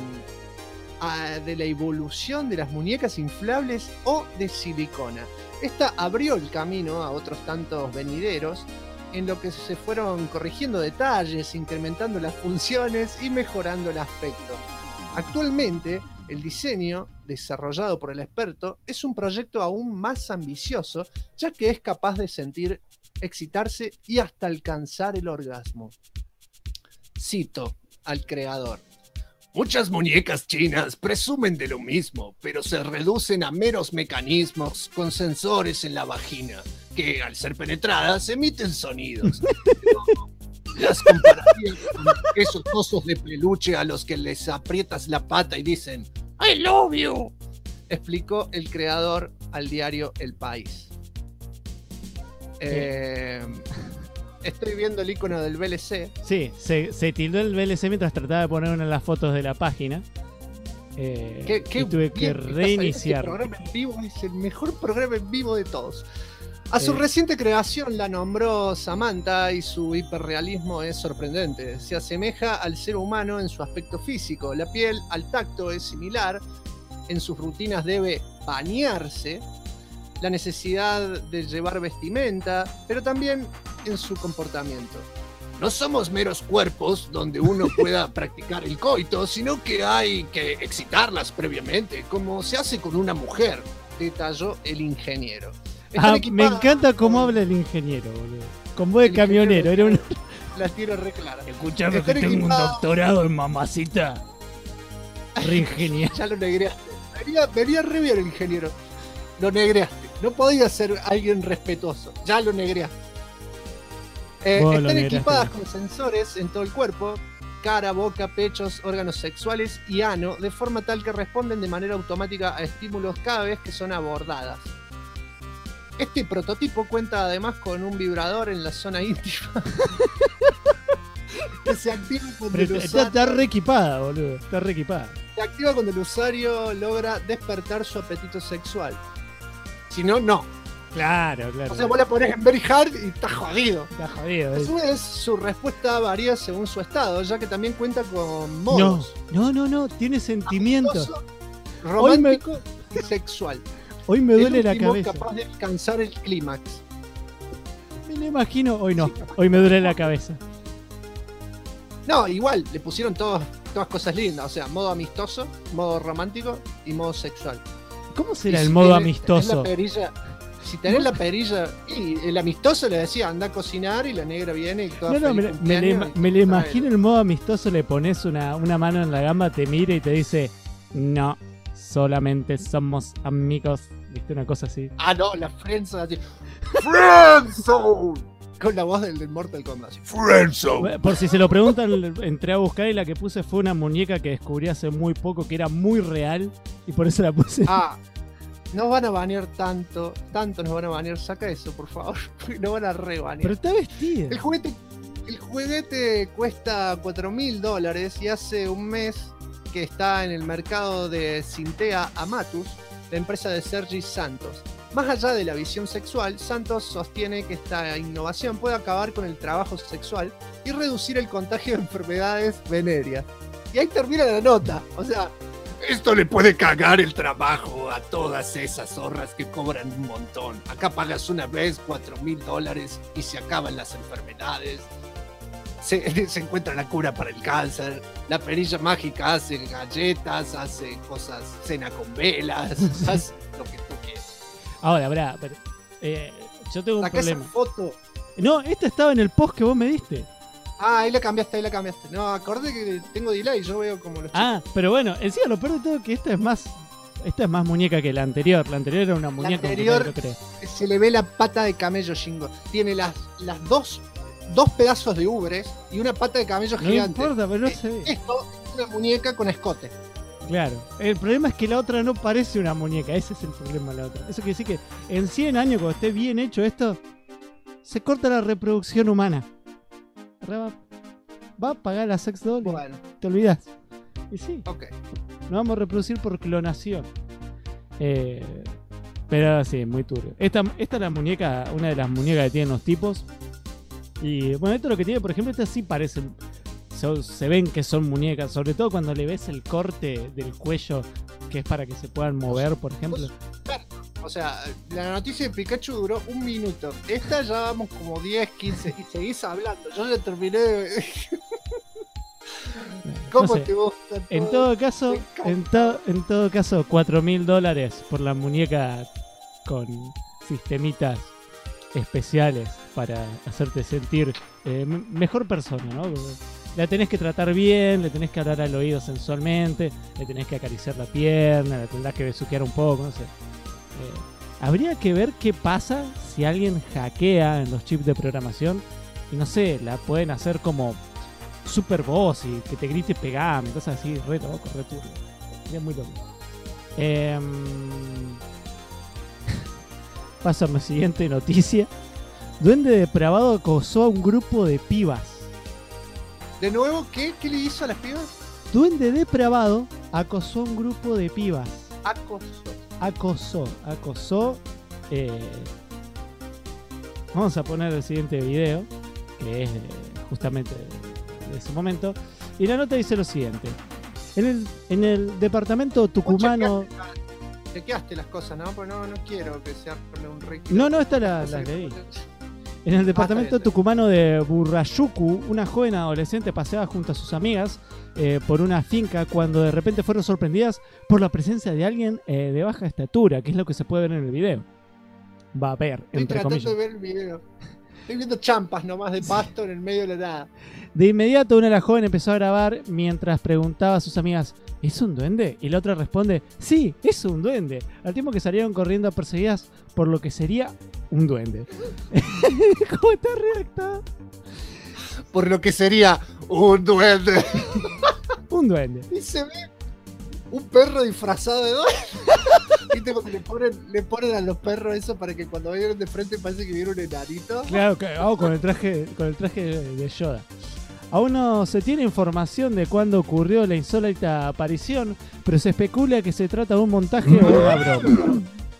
de la evolución de las muñecas inflables o de silicona. Esta abrió el camino a otros tantos venideros, en lo que se fueron corrigiendo detalles, incrementando las funciones y mejorando el aspecto. Actualmente, el diseño, desarrollado por el experto, es un proyecto aún más ambicioso, ya que es capaz de sentir, excitarse y hasta alcanzar el orgasmo. Cito al creador: Muchas muñecas chinas presumen de lo mismo, pero se reducen a meros mecanismos con sensores en la vagina, que al ser penetradas emiten sonidos. Las compararías con esos osos de peluche a los que les aprietas la pata y dicen I love you, explicó el creador al diario El País. Estoy viendo el icono del VLC. Sí, se tildó el VLC mientras trataba de poner una de las fotos de la página. Y tuve que reiniciar. Este programa en vivo es el mejor programa en vivo de todos. A su reciente creación la nombró Samantha y su hiperrealismo es sorprendente. Se asemeja al ser humano en su aspecto físico. La piel al tacto es similar. En sus rutinas debe bañarse. La necesidad de llevar vestimenta, pero también en su comportamiento. No somos meros cuerpos donde uno pueda practicar el coito, sino que hay que excitarlas previamente, como se hace con una mujer, detalló el ingeniero. Me encanta cómo habla el ingeniero, boludo. Con voz de camionero. Era un... La tiro re clara. Escuchame que tengo un doctorado en mamacita. Re ingeniero. Ya lo negreaste. Venía re bien el ingeniero. Lo negreaste. No podía ser alguien respetuoso. Ya lo negreaste. Están equipadas con sensores en todo el cuerpo, cara, boca, pechos, órganos sexuales y ano, de forma tal que responden de manera automática a estímulos cada vez que son abordadas. Este prototipo cuenta además con un vibrador en la zona íntima que se activa cuando el usuario... Está re equipada, boludo. Está re equipada. Se activa cuando el usuario logra despertar su apetito sexual. Si no, no. Claro. O sea, vos la ponés en very hard y está jodido. Está jodido. A su vez, su respuesta varía según su estado, ya que también cuenta con modos. No. Tiene sentimientos. Romántico y sexual. Hoy me duele la cabeza. Capaz de alcanzar el clímax. Me lo imagino. Hoy no. Hoy me duele la cabeza. No, igual, le pusieron todas cosas lindas. O sea, modo amistoso, modo romántico y modo sexual. ¿Cómo será el modo amistoso? Si tenés la perilla, y el amistoso le decía anda a cocinar y la negra viene y toda me le imagino el modo amistoso, le pones una mano en la gamba, te mira y te dice no, solamente somos amigos, ¿viste? Una cosa así. Ah, no, la friendzone así. Friendzone. Con la voz del Mortal Kombat así. Friendzone. Por si se lo preguntan, entré a buscar y la que puse fue una muñeca que descubrí hace muy poco que era muy real y por eso la puse. Nos van a banear tanto nos van a banear. Saca eso, por favor. Nos van a rebanear. Pero está vestida. El juguete cuesta $4.000 y hace un mes que está en el mercado de Cintea Amatus, la empresa de Sergi Santos. Más allá de la visión sexual, Santos sostiene que esta innovación puede acabar con el trabajo sexual y reducir el contagio de enfermedades venéreas. Y ahí termina la nota. O sea, esto le puede cagar el trabajo a todas esas zorras que cobran un montón. Acá pagas una vez $4.000 y se acaban las enfermedades. Se encuentra la cura para el cáncer. La perilla mágica hace galletas, hace cosas, cena con velas, hace lo que tú quieras. Ahora, yo tengo un problema. Esa foto. No, esta estaba en el post que vos me diste. Ahí la cambiaste. No, acordé que tengo delay, yo veo como los chicos. Pero bueno, encima lo peor de todo es que esta es más muñeca que la anterior. La anterior era una muñeca. La anterior se le ve la pata de camello, Shingo. Tiene las dos pedazos de ubres y una pata de camello gigante. No importa, pero no se ve. Esto es una muñeca con escote. Claro, el problema es que la otra no parece una muñeca, ese es el problema de la otra. Eso quiere decir que en 100 años, cuando esté bien hecho esto, se corta la reproducción humana. Va a pagar la sex doll. Bueno. Te olvidás. Y sí. Ok. Nos vamos a reproducir por clonación. Pero sí, muy turbio. Esta es la muñeca, una de las muñecas que tienen los tipos. Y bueno, esto es lo que tiene, por ejemplo, estas sí parecen. Se ven que son muñecas, sobre todo cuando le ves el corte del cuello, que es para que se puedan mover, por ejemplo. O sea, la noticia de Pikachu duró 1 minuto. Esta ya vamos como 10, 15 y seguís hablando. Yo ya terminé de... ¿Cómo no sé, te gusta? En todo caso, $4.000 por la muñeca con sistemitas especiales para hacerte sentir mejor persona, ¿no? la tenés que tratar bien, le tenés que hablar al oído sensualmente, le tenés que acariciar la pierna, le tendrás que besuquear un poco, no sé. Habría que ver qué pasa si alguien hackea en los chips de programación y no sé, la pueden hacer como super voz y que te grite pegame, cosas así, re loco, re turbio. Sería muy loco. Paso a mi siguiente noticia. Duende depravado acosó a un grupo de pibas. ¿De nuevo qué? ¿Qué le hizo a las pibas? Duende depravado acosó a un grupo de pibas. Acoso. Acosó. Vamos a poner el siguiente video, que es justamente de ese momento. Y la nota dice lo siguiente. En el departamento tucumano... Chequeaste las cosas, ¿no? Pues no quiero que se arme un rico. No, esta la leí. En el departamento tucumano de Burrayucu, una joven adolescente paseaba junto a sus amigas por una finca cuando de repente fueron sorprendidas por la presencia de alguien de baja estatura, que es lo que se puede ver en el video. Va a ver, entre comillas. Estoy tratando de ver el video. Estoy viendo champas nomás de pasto en el medio de la nada. De inmediato una de las jóvenes empezó a grabar mientras preguntaba a sus amigas, ¿es un duende? Y la otra responde, sí, es un duende. Al tiempo que salieron corriendo perseguidas por lo que sería un duende. ¿Cómo está redactado? Por lo que sería un duende. Un duende. Y se ve un perro disfrazado de duende. ¿Viste cuando le ponen a los perros eso para que cuando vayan de frente parece que viene un enanito? Claro, con el traje de Yoda. Aún no se tiene información de cuándo ocurrió la insólita aparición, pero se especula que se trata de un montaje o una broma.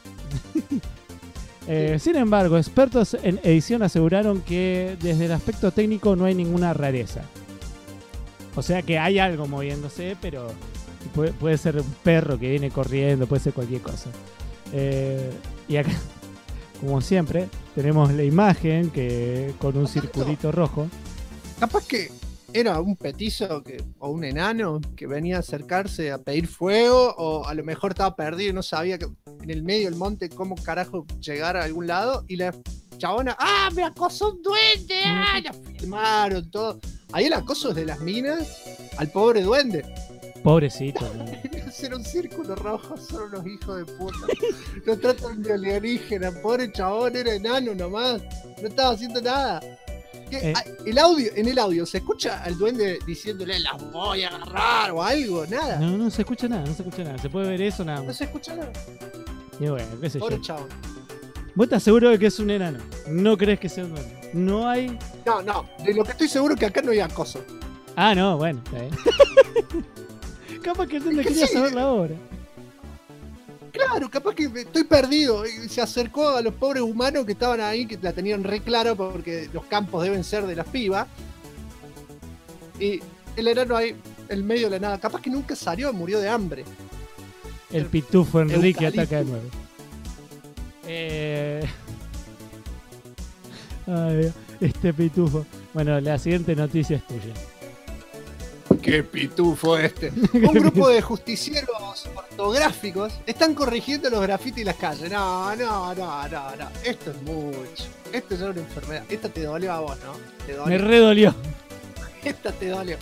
Sin embargo, expertos en edición aseguraron que desde el aspecto técnico no hay ninguna rareza. O sea que hay algo moviéndose, pero puede ser un perro que viene corriendo, puede ser cualquier cosa. Y acá, como siempre, tenemos la imagen que con un circulito rojo. Capaz que era un petizo o un enano que venía a acercarse a pedir fuego, o a lo mejor estaba perdido y no sabía que en el medio del monte cómo carajo llegar a algún lado, y la chabona, ¡ah, me acosó un duende! ¡Ah! La filmaron todo. Ahí el acoso es de las minas al pobre duende. Pobrecito. Hacer un círculo rojo, son unos hijos de puta. Lo tratan de alienígena, pobre chabón, era enano nomás, no estaba haciendo nada. En el audio se escucha al duende diciéndole las voy a agarrar o algo, nada. No se escucha nada, se puede ver eso nada más. No se escucha nada. Y bueno, qué sé Pobre yo. chabón. ¿Vos estás seguro de que es un enano? ¿No crees que sea un duende? No hay... No, de lo que estoy seguro es que acá no hay acoso. Ah, no, bueno, está bien. Capaz que el duende quería saber la hora. Claro, capaz que estoy perdido. Y se acercó a los pobres humanos que estaban ahí, que la tenían re claro porque los campos deben ser de las pibas. Y el enano ahí, en medio de la nada. Capaz que nunca salió, murió de hambre. El pitufo Enrique Eucalipto. ataca de nuevo. Ay, este pitufo. Bueno, la siguiente noticia es tuya. ¡Qué pitufo este! Un grupo de justicieros ortográficos están corrigiendo los grafitis en las calles. No. Esto es mucho. Esto es una enfermedad. Esta te dolió a vos, ¿no? Te dolió. Me redolió. Esta te dolió.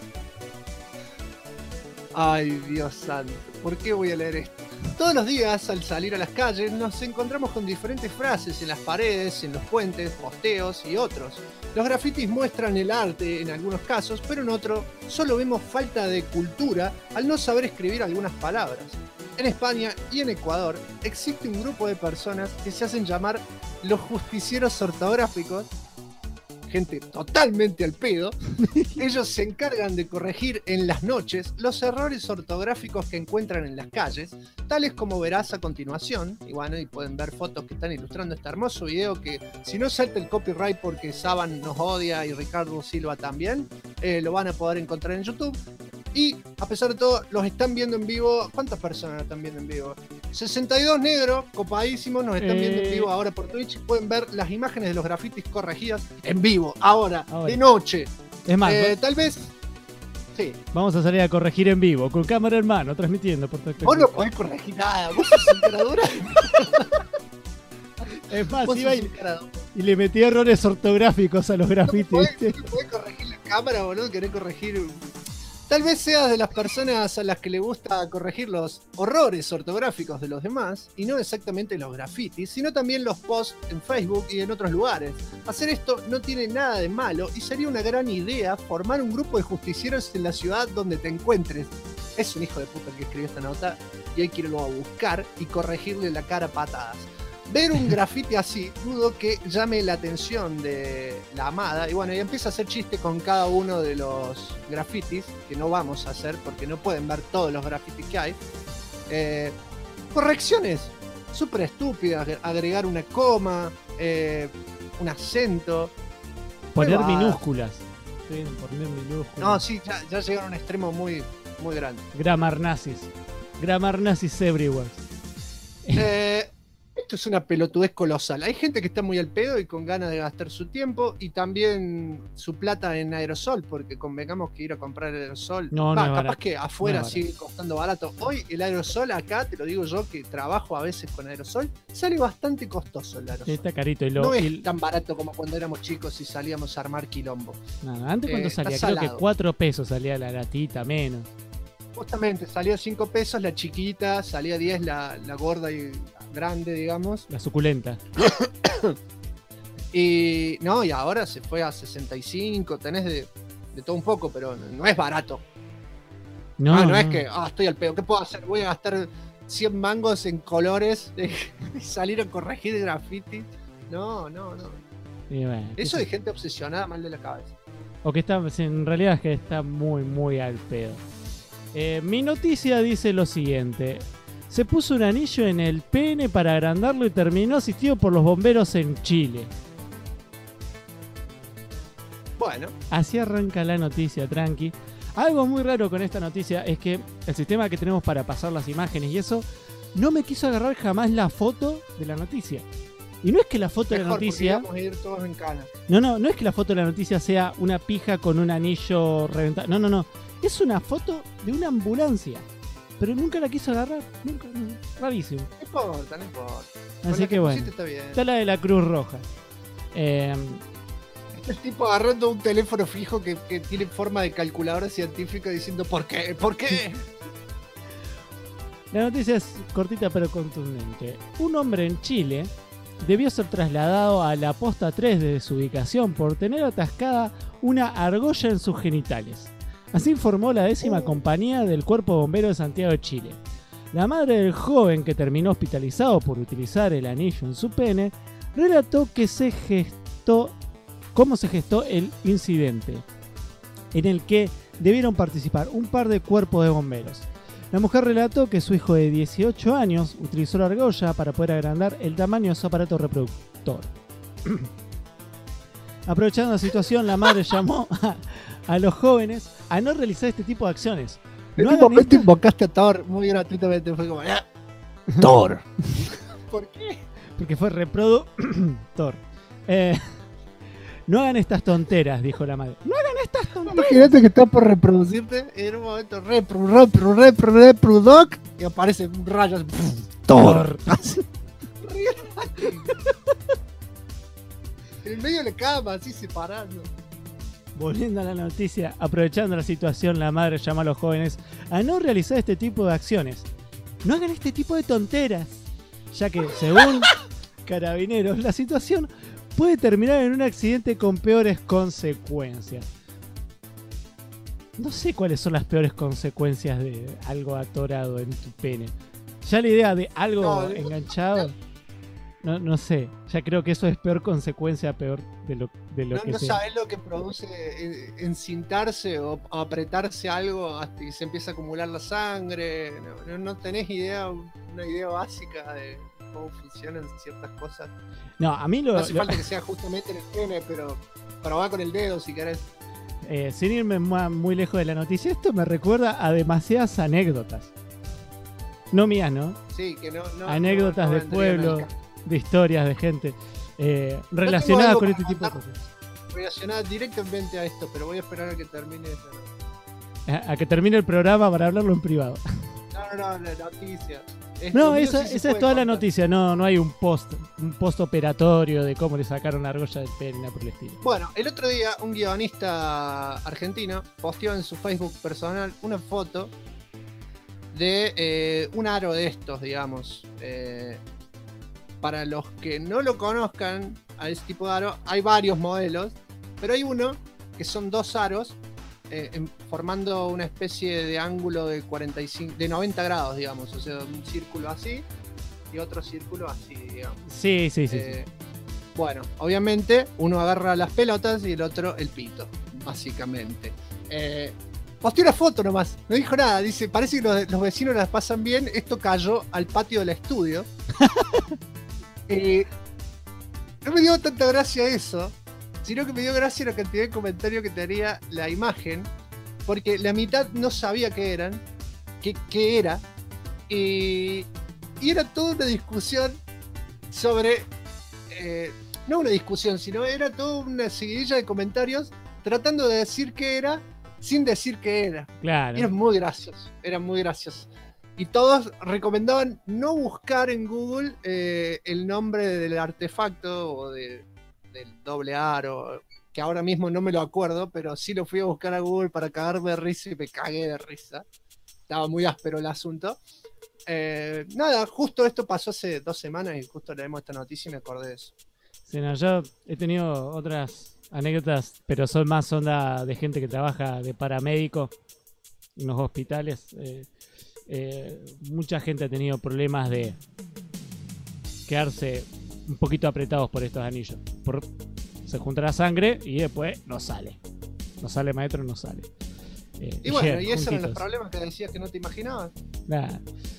Ay, Dios santo. ¿Por qué voy a leer esto? Todos los días, al salir a las calles, nos encontramos con diferentes frases en las paredes, en los puentes, posteos y otros. Los grafitis muestran el arte en algunos casos, pero en otros solo vemos falta de cultura al no saber escribir algunas palabras. En España y en Ecuador existe un grupo de personas que se hacen llamar los justicieros ortográficos, gente totalmente al pedo. Ellos se encargan de corregir en las noches los errores ortográficos que encuentran en las calles, tales como verás a continuación. Y bueno, y pueden ver fotos que están ilustrando este hermoso video que, si no salta el copyright porque Saban nos odia y Ricardo Silva también, lo van a poder encontrar en YouTube. Y a pesar de todo, los están viendo en vivo. ¿Cuántas personas están viendo en vivo? 62 negros, copadísimos, nos están viendo en vivo ahora por Twitch. Pueden ver las imágenes de los grafitis corregidas en vivo, ahora. De noche. Es más, tal vez... Sí. Vamos a salir a corregir en vivo, con cámara en mano, transmitiendo por Twitch. Vos no podés corregir nada, vos sos encaradura. Es más, Vos iba sos encaradura. y le metí errores ortográficos a los grafitis. No podés corregir la cámara, boludo, querés corregir. Tal vez seas de las personas a las que le gusta corregir los horrores ortográficos de los demás, y no exactamente los grafitis, sino también los posts en Facebook y en otros lugares. Hacer esto no tiene nada de malo y sería una gran idea formar un grupo de justicieros en la ciudad donde te encuentres. Es un hijo de puta el que escribió esta nota y hay que irlo a buscar y corregirle la cara a patadas. Ver un grafiti así, dudo que llame la atención de la amada. Y bueno, y empieza a hacer chiste con cada uno de los grafitis, que no vamos a hacer porque no pueden ver todos los grafitis que hay. Correcciones súper estúpidas, agregar una coma, un acento. Poner va. minúsculas. Sí, poner minúsculas. No, sí, ya llegaron a un extremo muy, muy grande. Grammar nazis. Grammar nazis everywhere. Esto es una pelotudez colosal. Hay gente que está muy al pedo y con ganas de gastar su tiempo y también su plata en aerosol, porque convengamos que ir a comprar aerosol, No es capaz barato. que afuera No es sigue costando barato. Hoy el aerosol acá, te lo digo yo que trabajo a veces con aerosol, sale bastante costoso el aerosol. Está carito. No es tan barato como cuando éramos chicos y salíamos a armar quilombo. No, antes cuando está salía, creo que salado. 4 pesos salía la latita, menos. Justamente, salía 5 pesos la chiquita, salía 10 la gorda y grande, digamos. La suculenta. Y no, y ahora se fue a 65, tenés de todo un poco, pero no es barato. No es que, estoy al pedo, ¿qué puedo hacer? Voy a gastar 100 mangos en colores y salir a corregir graffiti. No. Y bueno, Eso de gente obsesionada mal de la cabeza. O que está, en realidad es que está muy, muy al pedo. Mi noticia dice lo siguiente. Se puso un anillo en el pene para agrandarlo y terminó asistido por los bomberos en Chile. Bueno, Así arranca la noticia, tranqui. Algo muy raro con esta noticia es que el sistema que tenemos para pasar las imágenes y eso no me quiso agarrar jamás la foto de la noticia. Y no es que la foto de la mejor porque noticia... vamos a ir todos en cana. No es que la foto de la noticia sea una pija con un anillo reventado. No. Es una foto de una ambulancia. Pero nunca la quiso agarrar. Nunca. Rarísimo. No importa. Con Así la que bueno. pusiste está bien. Está la de la Cruz Roja. El tipo agarrando un teléfono fijo que tiene forma de calculadora científica diciendo ¿por qué? ¿Por qué? La noticia es cortita pero contundente. Un hombre en Chile debió ser trasladado a la posta 3 de su ubicación por tener atascada una argolla en sus genitales. Así informó la 10ª compañía del Cuerpo de Bomberos de Santiago de Chile. La madre del joven que terminó hospitalizado por utilizar el anillo en su pene relató cómo se gestó el incidente, en el que debieron participar un par de cuerpos de bomberos. La mujer relató que su hijo de 18 años utilizó la argolla para poder agrandar el tamaño de su aparato reproductor. Aprovechando la situación, la madre llamó a los jóvenes a no realizar este tipo de acciones. En No un hagan momento esta- invocaste a Thor muy gratuitamente. Fue como, Thor. ¿Por qué? Porque fue reproductor. No hagan estas tonteras, dijo la madre. No hagan estas tonteras. Imagínate que estás por reproducirte y en un momento reproduc y aparece un rayo así, Thor. Así. En el medio de la cama, así separando. Volviendo a la noticia, aprovechando la situación, la madre llama a los jóvenes a no realizar este tipo de acciones. No hagan este tipo de tonteras, ya que, según Carabineros, la situación puede terminar en un accidente con peores consecuencias. No sé cuáles son las peores consecuencias de algo atorado en tu pene. Ya la idea de algo No, enganchado, no sé. Ya creo que eso es peor consecuencia, peor de lo que No sea. sabes lo que produce encintarse o apretarse algo hasta que se empieza a acumular la sangre. No tenés una idea básica de cómo funcionan ciertas cosas. No, a mí No hace falta que sea justamente en el pene, pero va con el dedo si querés. sin irme muy lejos de la noticia, esto me recuerda a demasiadas anécdotas. No mías, ¿no? Sí, que no Anécdotas de vendrían al pueblo, caso. de historias de gente relacionadas algo con para este tipo de contar. cosas. Relacionada directamente a esto, pero voy a esperar a que termine eso. A que termine el programa para hablarlo en privado. No, la noticia. No, lo mío esa sí se es puede toda la cortar. noticia. No hay un post operatorio de cómo le sacaron la argolla del pene, nada por el estilo. Bueno, el otro día un guionista argentino posteó en su Facebook personal una foto de un aro de estos, digamos. Para los que no lo conozcan, a ese tipo de aro, hay varios modelos, pero hay uno que son dos aros formando una especie de ángulo de 90 grados, digamos. O sea, un círculo así y otro círculo así, digamos. Sí. Bueno, obviamente uno agarra las pelotas y el otro el pito, básicamente. Posteó una foto nomás, no dijo nada. Dice, parece que los vecinos las pasan bien. Esto cayó al patio del estudio. No me dio tanta gracia eso, sino que me dio gracia la cantidad de comentarios que tenía la imagen, porque la mitad no sabía qué eran, qué era, y era toda una discusión sobre... no una discusión, sino era toda una seguidilla de comentarios tratando de decir qué era sin decir qué era. Claro. Y eran muy graciosos. Y todos recomendaban no buscar en Google el nombre del artefacto o del doble aro, que ahora mismo no me lo acuerdo, pero sí lo fui a buscar a Google para cagarme de risa y me cagué de risa. Estaba muy áspero el asunto. Nada, justo esto pasó hace 2 semanas y justo leemos esta noticia y me acordé de eso. Sí, no, yo he tenido otras anécdotas, pero son más onda de gente que trabaja de paramédico en los hospitales. Mucha gente ha tenido problemas de quedarse un poquito apretados por estos anillos. Se junta la sangre y después no sale. No sale, maestro, no sale. Y bueno, llegan y esos eran los juntitos. problemas que decías que no te imaginabas. Nada.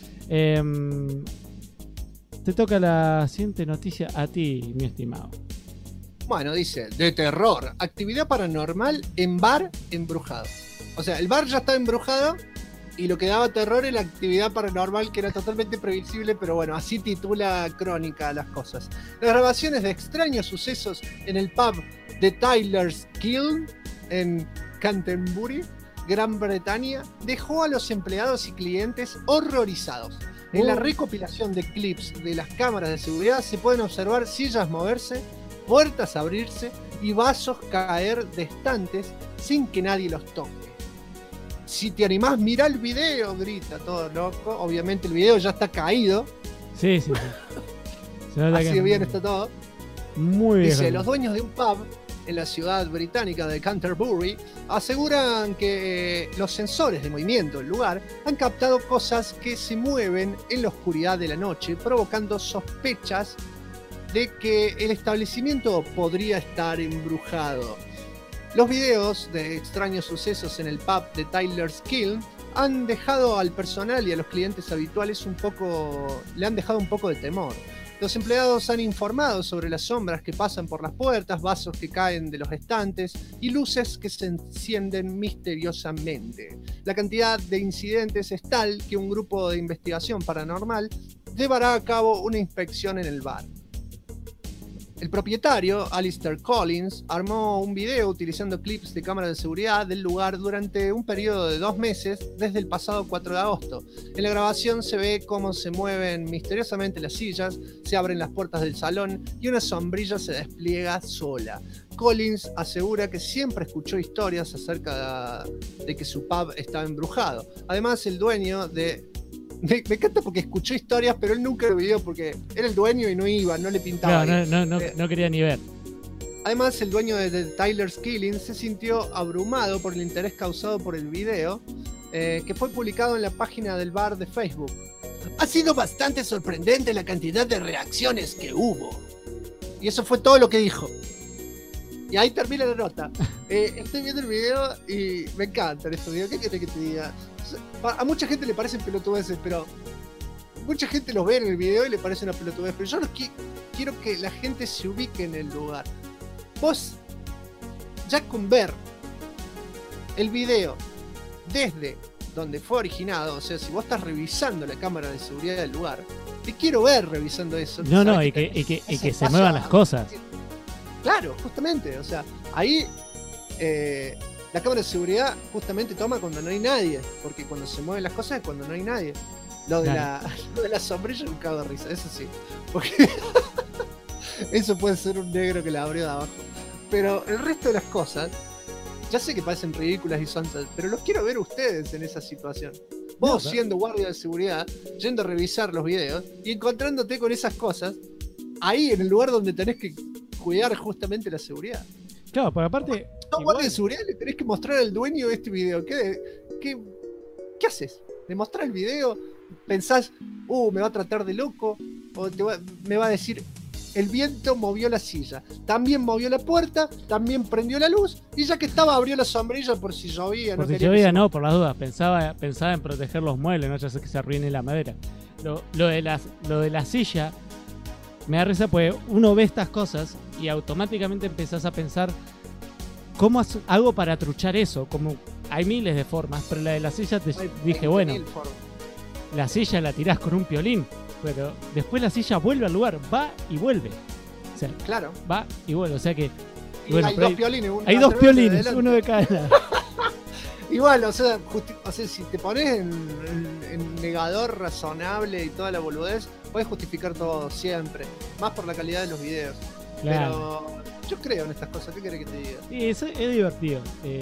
Te toca la siguiente noticia a ti, mi estimado. Bueno, dice, de terror, actividad paranormal en bar embrujado. O sea, el bar ya estaba embrujado y lo que daba terror era la actividad paranormal, que era totalmente previsible, pero bueno, así titula Crónica las cosas. Las grabaciones de extraños sucesos en el pub de Tyler's Kiln en Canterbury, Gran Bretaña, dejó a los empleados y clientes horrorizados. En la recopilación de clips de las cámaras de seguridad se pueden observar sillas moverse, puertas abrirse y vasos caer de estantes sin que nadie los toque. Si te animás, mirá el video, grita todo loco. Obviamente el video ya está caído. Sí. Se nota Así que de bien está todo. muy bien. Dice, los dueños de un pub en la ciudad británica de Canterbury aseguran que los sensores de movimiento del lugar han captado cosas que se mueven en la oscuridad de la noche, provocando sospechas de que el establecimiento podría estar embrujado. Los videos de extraños sucesos en el pub de Tyler's Kiln han dejado al personal y a los clientes habituales le han dejado un poco de temor. Los empleados han informado sobre las sombras que pasan por las puertas, vasos que caen de los estantes y luces que se encienden misteriosamente. La cantidad de incidentes es tal que un grupo de investigación paranormal llevará a cabo una inspección en el bar. El propietario, Alistair Collins, armó un video utilizando clips de cámara de seguridad del lugar durante un periodo de 2 meses desde el pasado 4 de agosto. En la grabación se ve cómo se mueven misteriosamente las sillas, se abren las puertas del salón y una sombrilla se despliega sola. Collins asegura que siempre escuchó historias acerca de que su pub estaba embrujado. Además, el dueño de... Me encanta porque escuchó historias, pero él nunca lo vio porque era el dueño y no iba, no le pintaba. No quería ni ver. Además, el dueño de Tyler's Killing se sintió abrumado por el interés causado por el video que fue publicado en la página del bar de Facebook. Ha sido bastante sorprendente la cantidad de reacciones que hubo. Y eso fue todo lo que dijo. Y ahí termina la nota. Estoy viendo el video y me encantan estos videos. ¿Qué querés que te diga? A mucha gente le parecen pelotudeces, pero mucha gente los ve en el video y le parece una pelotudez. Pero yo quiero que la gente se ubique en el lugar. Vos, ya con ver el video desde donde fue originado, o sea, si vos estás revisando la cámara de seguridad del lugar, te quiero ver revisando eso. Y que se muevan las cosas. Claro, justamente, o sea, ahí la cámara de seguridad justamente toma cuando no hay nadie, porque cuando se mueven las cosas es cuando no hay nadie. Lo de, Claro. lo de la sombrilla un cago de risa, eso sí. Porque eso puede ser un negro que la abrió de abajo. Pero el resto de las cosas, ya sé que parecen ridículas y sonzas, pero los quiero ver ustedes en esa situación. Vos No, siendo guardia de seguridad, yendo a revisar los videos y encontrándote con esas cosas ahí en el lugar donde tenés que cuidar justamente la seguridad. Claro, por aparte. No, igual- guardia de seguridad, le tenés que mostrar al dueño este video. ¿Qué haces? ¿Le mostrás el video? ¿Pensás, me va a tratar de loco? ¿O me va a decir, el viento movió la silla, también movió la puerta, también prendió la luz, y ya que estaba abrió la sombrilla por si llovía? Por si quería que llovía, se- no, por las dudas. Pensaba en proteger los muebles, no ya sé que se arruine la madera. Lo de la silla me da risa porque uno ve estas cosas y automáticamente empezás a pensar cómo hago para truchar eso. Como hay miles de formas, pero la de la silla Hay dije, 20.000 bueno, formas. la silla la tirás con un piolín, pero después la silla vuelve al lugar, va y vuelve. O sea, Claro. va y vuelve, o sea que Y bueno, hay pero dos piolines. uno hay dos atrás y otro piolines, adelante. uno de cada lado. Igual, o sea, si te pones en negador razonable y toda la boludez, puedes justificar todo siempre. Más por la calidad de los videos. Claro. Pero yo creo en estas cosas, ¿qué querés que te diga? Sí, es divertido.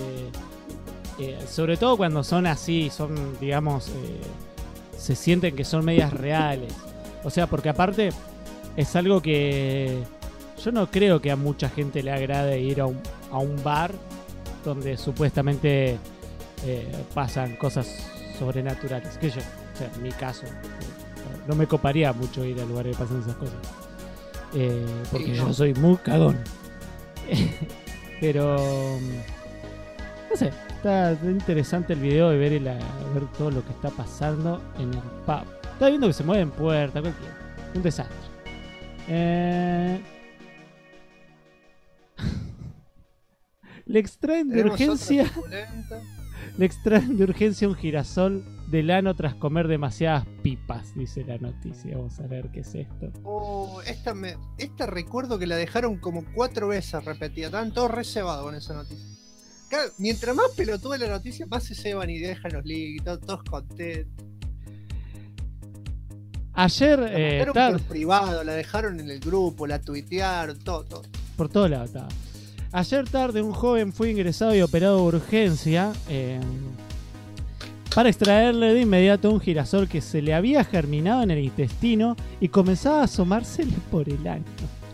Sobre todo cuando son así, son, digamos, se sienten que son medias reales. O sea, porque aparte es algo que yo no creo que a mucha gente le agrade ir a un bar donde supuestamente pasan cosas sobrenaturales. Que yo, o sea, en mi caso, no me coparía mucho ir al lugar que pasan esas cosas. Porque Sí, no. yo soy muy cagón. Pero no sé, está interesante el video y ver todo lo que está pasando en el pub. Está viendo que se mueven puertas, cualquier. Un desastre. Le extraen de Tenemos urgencia. otra suculenta. Le extraen de urgencia un girasol del ano tras comer demasiadas pipas, dice la noticia. Vamos a ver qué es esto. Esta recuerdo que la dejaron como 4 veces repetida. Estaban todos reservados con esa noticia. Claro, mientras más pelotuda la noticia, más se ceban y dejan los links, todos contentos. Ayer, La mandaron tarde, por privado, la dejaron en el grupo, la tuitearon, todo. por todos lados estaba. Ayer tarde un joven fue ingresado y operado de urgencia para extraerle de inmediato un girasol que se le había germinado en el intestino y comenzaba a asomársele por el ano.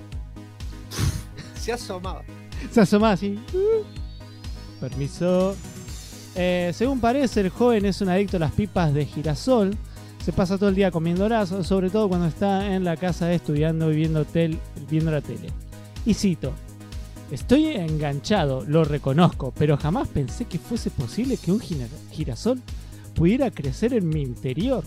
Se asomaba. Se asomaba así. Permiso. Según parece, el joven es un adicto a las pipas de girasol. Se pasa todo el día comiéndolas, sobre todo cuando está en la casa estudiando y viendo la tele. Y cito: estoy enganchado, lo reconozco, pero jamás pensé que fuese posible que un girasol pudiera crecer en mi interior.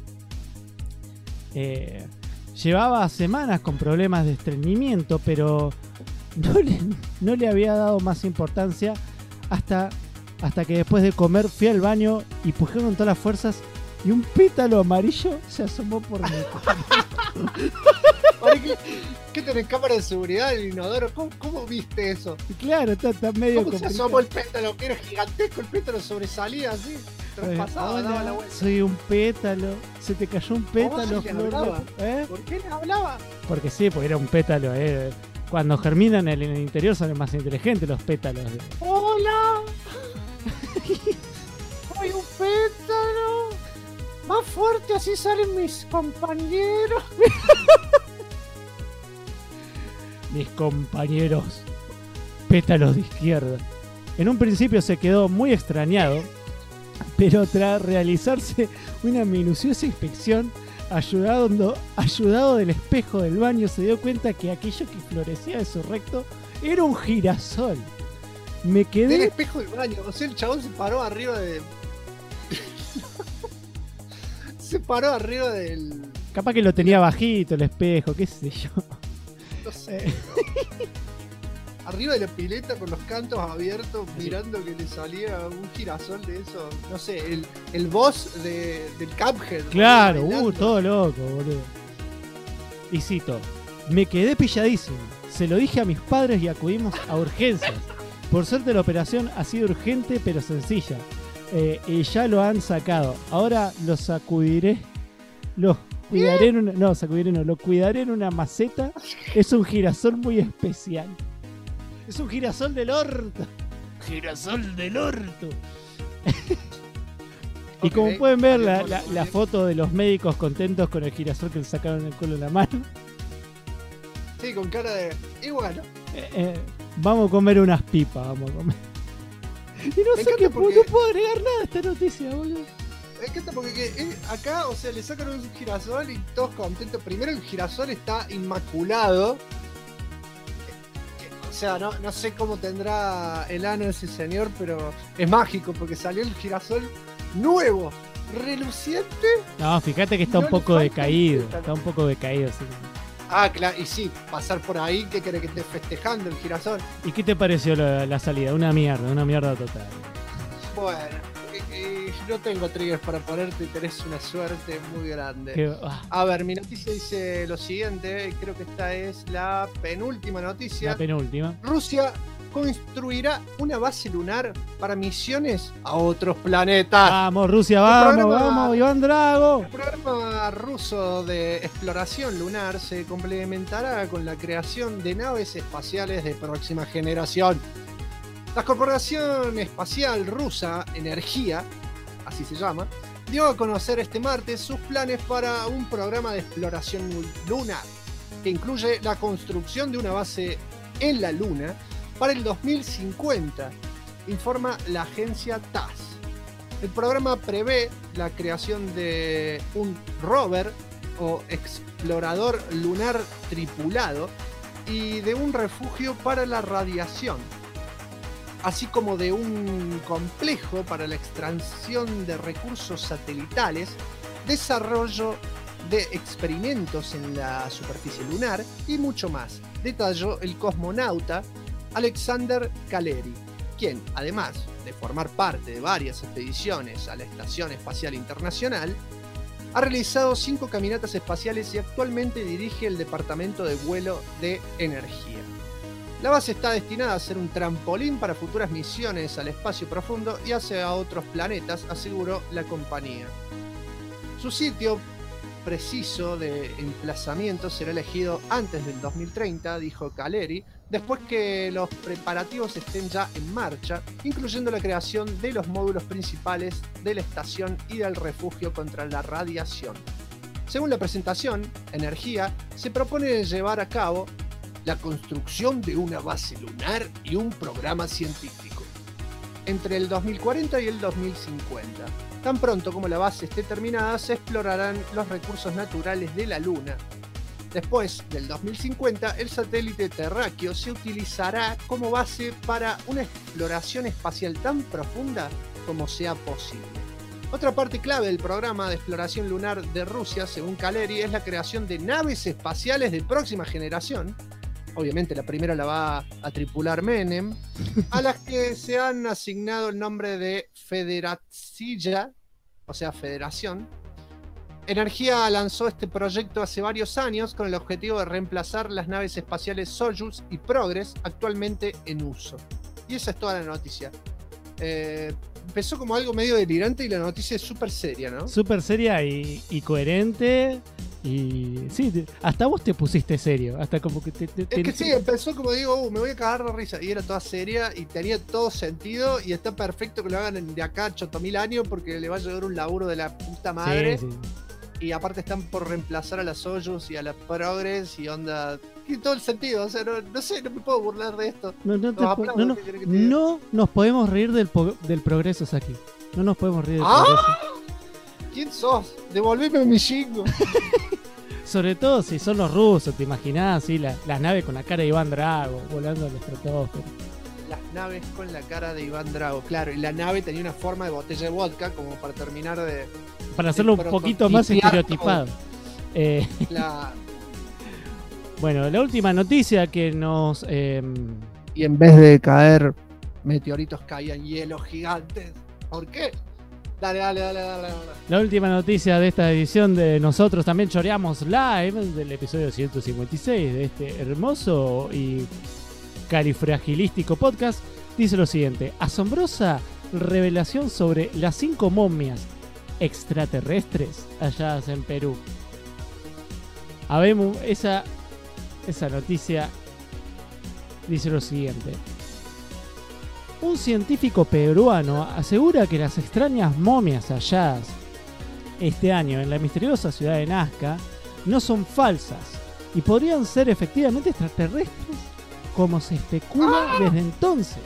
Llevaba semanas con problemas de estreñimiento, pero no le había dado más importancia hasta que después de comer fui al baño y pujé con todas las fuerzas y un pétalo amarillo se asomó por mi cuerpo. Ahora, ¿qué tenés? ¿Cámara de seguridad del inodoro? ¿Cómo viste eso? Y claro, está medio ¿Cómo se complicado. asomó el pétalo? Que era gigantesco, el pétalo sobresalía así. Traspasaba, Hola, daba la vuelta. soy un pétalo. Se te cayó un pétalo, le Flor. hablaba? ¿Eh? ¿Por qué le hablaba? Porque sí, porque era un pétalo. Cuando germinan en el interior son más inteligentes los pétalos. ¡Hola! ¡Soy un pétalo! ¡Más fuerte, así salen mis compañeros! Mis compañeros pétalos de izquierda. En un principio se quedó muy extrañado, pero tras realizarse una minuciosa inspección, ayudado del espejo del baño, se dio cuenta que aquello que florecía de su recto era un girasol. Me Del quedé... espejo del baño. O sea, el chabón se paró arriba de... se paró arriba del... Capaz que lo tenía bajito el espejo, qué sé yo. No sé. Arriba de la pileta con los cantos abiertos, mirando que le salía un girasol de eso. No sé, el boss del Cuphead. Claro, bailando. todo loco, boludo. Y cito: me quedé pilladísimo. Se lo dije a mis padres y acudimos a urgencias. Por suerte la operación ha sido urgente pero sencilla. Y ya lo han sacado. Ahora lo sacudiré lo cuidaré en una... No, sacudiré no, lo cuidaré en una maceta. Es un girasol muy especial. Es un girasol del orto. Girasol del orto. Y como Ok, pueden ver, bien, la muy bien. foto de los médicos contentos con el girasol que le sacaron el culo en la mano. Sí, con cara de. Y bueno, Vamos a comer unas pipas, vamos a comer. Y no Me sé encanta qué, porque- no puedo agregar nada a esta noticia, boludo. me encanta porque acá, o sea, le sacaron un girasol y todos contentos. Primero, el girasol está inmaculado. O sea, no sé cómo tendrá el ano ese señor, pero es mágico porque salió el girasol nuevo, reluciente. No, fíjate que está No un le poco falta decaído. nada. Está un poco decaído, sí. Ah, claro, y sí, pasar por ahí, ¿qué quiere que esté festejando el girasol? ¿Y qué te pareció la salida? Una mierda total. Bueno, no tengo triggers para ponerte, tenés una suerte muy grande. A ver, mi noticia dice lo siguiente, creo que esta es la penúltima noticia. La penúltima. Rusia construirá una base lunar para misiones a otros planetas. Vamos, Rusia, El vamos, programa- vamos, Iván Drago. El programa ruso de exploración lunar se complementará con la creación de naves espaciales de próxima generación. La Corporación Espacial Rusa Energía, así se llama, dio a conocer este martes sus planes para un programa de exploración lunar que incluye la construcción de una base en la Luna para el 2050, informa la agencia TASS. El programa prevé la creación de un rover o explorador lunar tripulado y de un refugio para la radiación, así como de un complejo para la extracción de recursos satelitales, desarrollo de experimentos en la superficie lunar y mucho más, detalló el cosmonauta Alexander Kaleri, quien, además de formar parte de varias expediciones a la Estación Espacial Internacional, ha realizado 5 caminatas espaciales y actualmente dirige el Departamento de Vuelo de Energía. La base está destinada a ser un trampolín para futuras misiones al espacio profundo y hacia otros planetas, aseguró la compañía. Su sitio preciso de emplazamiento será elegido antes del 2030, dijo Kaleri, después que los preparativos estén ya en marcha, incluyendo la creación de los módulos principales de la estación y del refugio contra la radiación. Según la presentación, Energía se propone llevar a cabo la construcción de una base lunar y un programa científico entre el 2040 y el 2050. Tan pronto como la base esté terminada, se explorarán los recursos naturales de la Luna. Después del 2050, el satélite terráqueo se utilizará como base para una exploración espacial tan profunda como sea posible. Otra parte clave del programa de exploración lunar de Rusia, según Kaleri, es la creación de naves espaciales de próxima generación. Obviamente la primera la va a tripular Menem, a las que se han asignado el nombre de Federatsilla, o sea, Federación. Energía lanzó este proyecto hace varios años con el objetivo de reemplazar las naves espaciales Soyuz y Progress actualmente en uso. Y esa es toda la noticia. Empezó como algo medio delirante y la noticia es súper seria, ¿no? Súper seria y coherente. Y sí, hasta vos te pusiste serio. Hasta como que Es que sí, empezó como digo, me voy a cagar de risa. Y era toda seria y tenía todo sentido. Y está perfecto que lo hagan de acá a 8000 años porque le va a llegar un laburo de la puta madre. Sí, sí. Y aparte están por reemplazar a las Soyuz y a la Progress y onda. Tiene todo el sentido. O sea, no sé, no me puedo burlar de esto. No, Los aplaudo, ¿qué querés que te diga? no nos podemos reír del progreso, Saki. No nos podemos reír del ¡Ah! progreso. ¿Quién sos? Devolveme mi jingo. Sobre todo si son los rusos, ¿te imaginás? ¿Sí? Las naves con la cara de Iván Drago volando al estratosfero. Las naves con la cara de Iván Drago, claro. Y la nave tenía una forma de botella de vodka, como para terminar de. Para hacerlo un poquito más prototipiar estereotipado. La... Bueno, la última noticia que nos... Y en vez de caer meteoritos, caían hielos gigantes. ¿Por qué? Dale. La última noticia de esta edición de Nosotros También Choreamos Live, del episodio 156 de este hermoso y califragilístico podcast, dice lo siguiente: asombrosa revelación sobre las 5 momias extraterrestres halladas en Perú. Habemos esa noticia dice lo siguiente. Un científico peruano asegura que las extrañas momias halladas este año en la misteriosa ciudad de Nazca no son falsas y podrían ser efectivamente extraterrestres, como se especula desde entonces.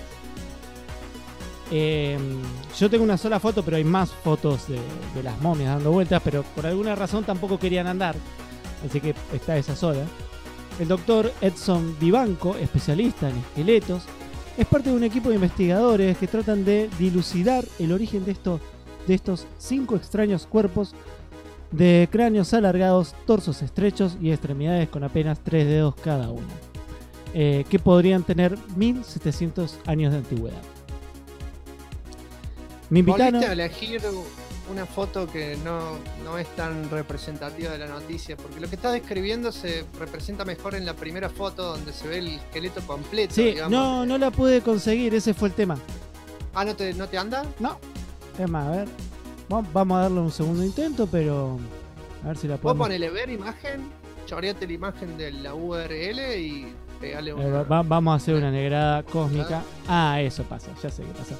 Yo tengo una sola foto, pero hay más fotos de las momias dando vueltas, pero por alguna razón tampoco querían andar, así que está esa sola. El doctor Edson Vivanco, especialista en esqueletos, es parte de un equipo de investigadores que tratan de dilucidar el origen de estos 5 extraños cuerpos de cráneos alargados, torsos estrechos y extremidades con apenas 3 dedos cada uno, que podrían tener 1700 años de antigüedad. Me invitaron... Volviste a elegir una foto que no es tan representativa de la noticia, porque lo que estás describiendo se representa mejor en la primera foto donde se ve el esqueleto completo. Sí, digamos. no la pude conseguir, ese fue el tema. Ah, ¿no te anda? No, es más, a ver, vamos a darle un segundo intento, pero a ver si la Vos podemos... ponele ver imagen, choreate la imagen de la URL y pegale una... vamos a hacer una negrada cósmica. Ah, eso pasa, ya sé qué pasa.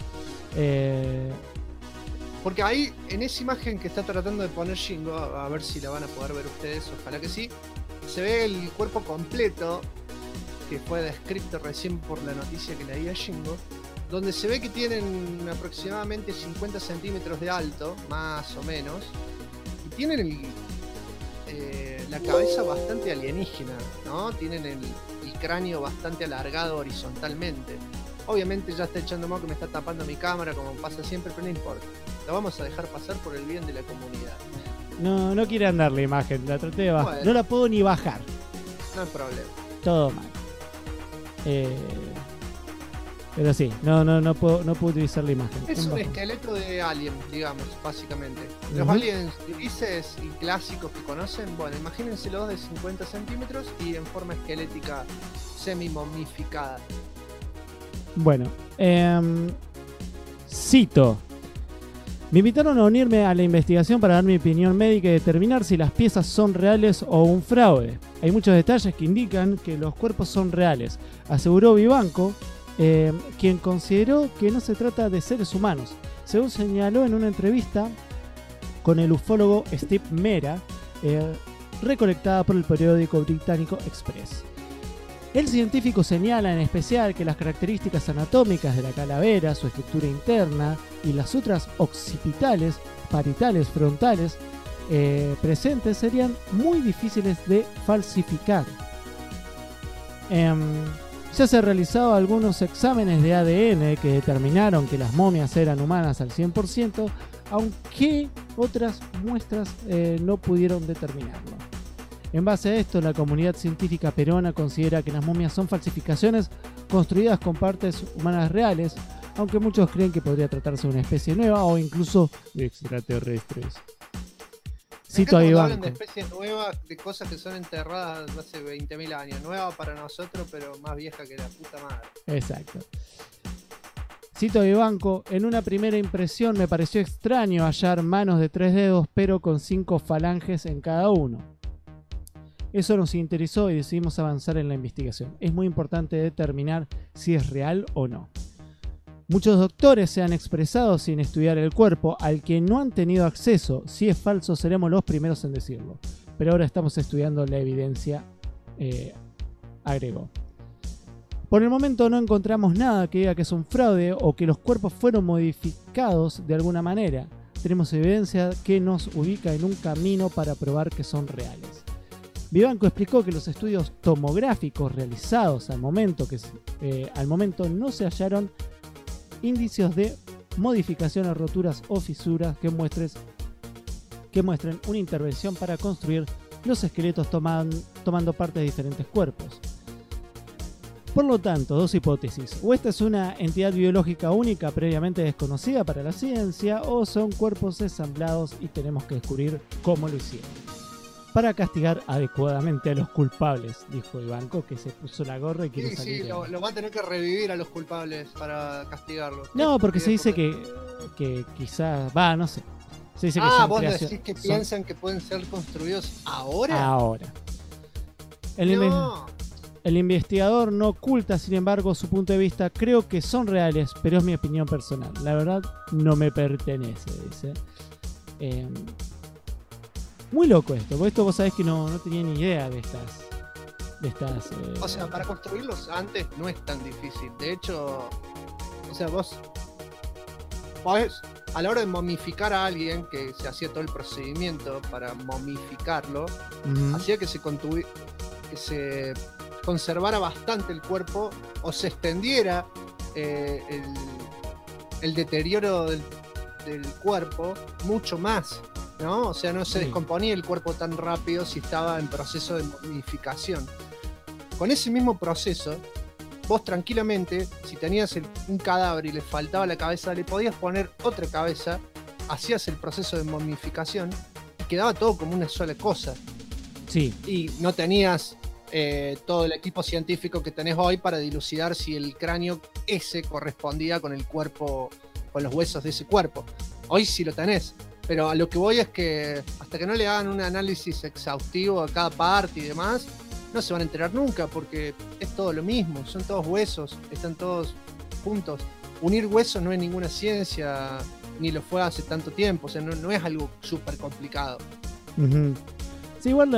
Porque ahí, en esa imagen que está tratando de poner Shingo, a ver si la van a poder ver ustedes, ojalá que sí, se ve el cuerpo completo, que fue descrito recién por la noticia que leía Shingo, donde se ve que tienen aproximadamente 50 centímetros de alto, más o menos, y tienen la cabeza bastante alienígena, ¿no? Tienen el cráneo bastante alargado horizontalmente. Obviamente ya está echando moco que me está tapando mi cámara, como pasa siempre, pero no importa. La vamos a dejar pasar por el bien de la comunidad. No quiere andar la imagen, la traté de bajar. Bueno. No la puedo ni bajar. No hay problema. Todo mal. Pero sí, no puedo utilizar la imagen. Es un bajón. esqueleto de alien, digamos, básicamente. Los Ujú. aliens grises y clásicos que conocen, bueno, imagínenselos de 50 centímetros y en forma esquelética semi-momificada. Bueno, cito. Me invitaron a unirme a la investigación para dar mi opinión médica y determinar si las piezas son reales o un fraude. Hay muchos detalles que indican que los cuerpos son reales, aseguró Vivanco, quien consideró que no se trata de seres humanos, según señaló en una entrevista con el ufólogo Steve Mera, recolectada por el periódico británico Express. El científico señala en especial que las características anatómicas de la calavera, su estructura interna y las otras occipitales, parietales, frontales presentes serían muy difíciles de falsificar. Ya se han realizado algunos exámenes de ADN que determinaron que las momias eran humanas al 100%, aunque otras muestras no pudieron determinarlo. En base a esto, la comunidad científica peruana considera que las momias son falsificaciones construidas con partes humanas reales, aunque muchos creen que podría tratarse de una especie nueva o incluso de extraterrestres. Cito a Cuando hablan Vivanco. de especies nuevas, de cosas que son enterradas hace 20.000 años. Nueva para nosotros, pero más vieja que la puta madre. Exacto. Cito a Vivanco, en una primera impresión me pareció extraño hallar manos de 3 dedos, pero con 5 falanges en cada uno. Eso nos interesó y decidimos avanzar en la investigación. Es muy importante determinar si es real o no. Muchos doctores se han expresado sin estudiar el cuerpo, al que no han tenido acceso. Si es falso, seremos los primeros en decirlo. Pero ahora estamos estudiando la evidencia, agregó. Por el momento no encontramos nada que diga que es un fraude o que los cuerpos fueron modificados de alguna manera. Tenemos evidencia que nos ubica en un camino para probar que son reales. Vivanco explicó que los estudios tomográficos realizados al momento no se hallaron indicios de modificaciones, roturas o fisuras que muestren una intervención para construir los esqueletos tomando parte de diferentes cuerpos. Por lo tanto, dos hipótesis: o esta es una entidad biológica única previamente desconocida para la ciencia, o son cuerpos ensamblados y tenemos que descubrir cómo lo hicieron para castigar adecuadamente a los culpables, dijo Vivanco, que se puso la gorra y quiere salir. Sí, lo va a tener que revivir a los culpables para castigarlos. No, porque se dice que quizás, no sé. Se dice que son vos creación- decís que son- piensan que pueden ser construidos ahora. ahora. No. El investigador no oculta, sin embargo, su punto de vista. Creo que son reales, pero es mi opinión personal. La verdad, no me pertenece, dice. Muy loco esto, porque esto vos sabés que no tenía ni idea de estas. O sea, para construirlos antes no es tan difícil. De hecho, o sea, vos podés, a la hora de momificar a alguien, que se hacía todo el procedimiento para momificarlo, Ujú. hacía que se conservara bastante el cuerpo o se extendiera el deterioro del cuerpo mucho más, ¿no? O sea, no se Sí. descomponía el cuerpo tan rápido si estaba en proceso de momificación. Con ese mismo proceso, vos tranquilamente, si tenías un cadáver y le faltaba la cabeza, le podías poner otra cabeza, hacías el proceso de momificación y quedaba todo como una sola cosa. Sí, Y no tenías todo el equipo científico que tenés hoy para dilucidar si el cráneo ese correspondía con el cuerpo, con los huesos de ese cuerpo. Hoy sí lo tenés, pero a lo que voy es que hasta que no le hagan un análisis exhaustivo a cada parte y demás, no se van a enterar nunca, porque es todo lo mismo, son todos huesos, están todos juntos. Unir huesos no es ninguna ciencia, ni lo fue hace tanto tiempo, o sea, no es algo súper complicado. ujú. Sí, igual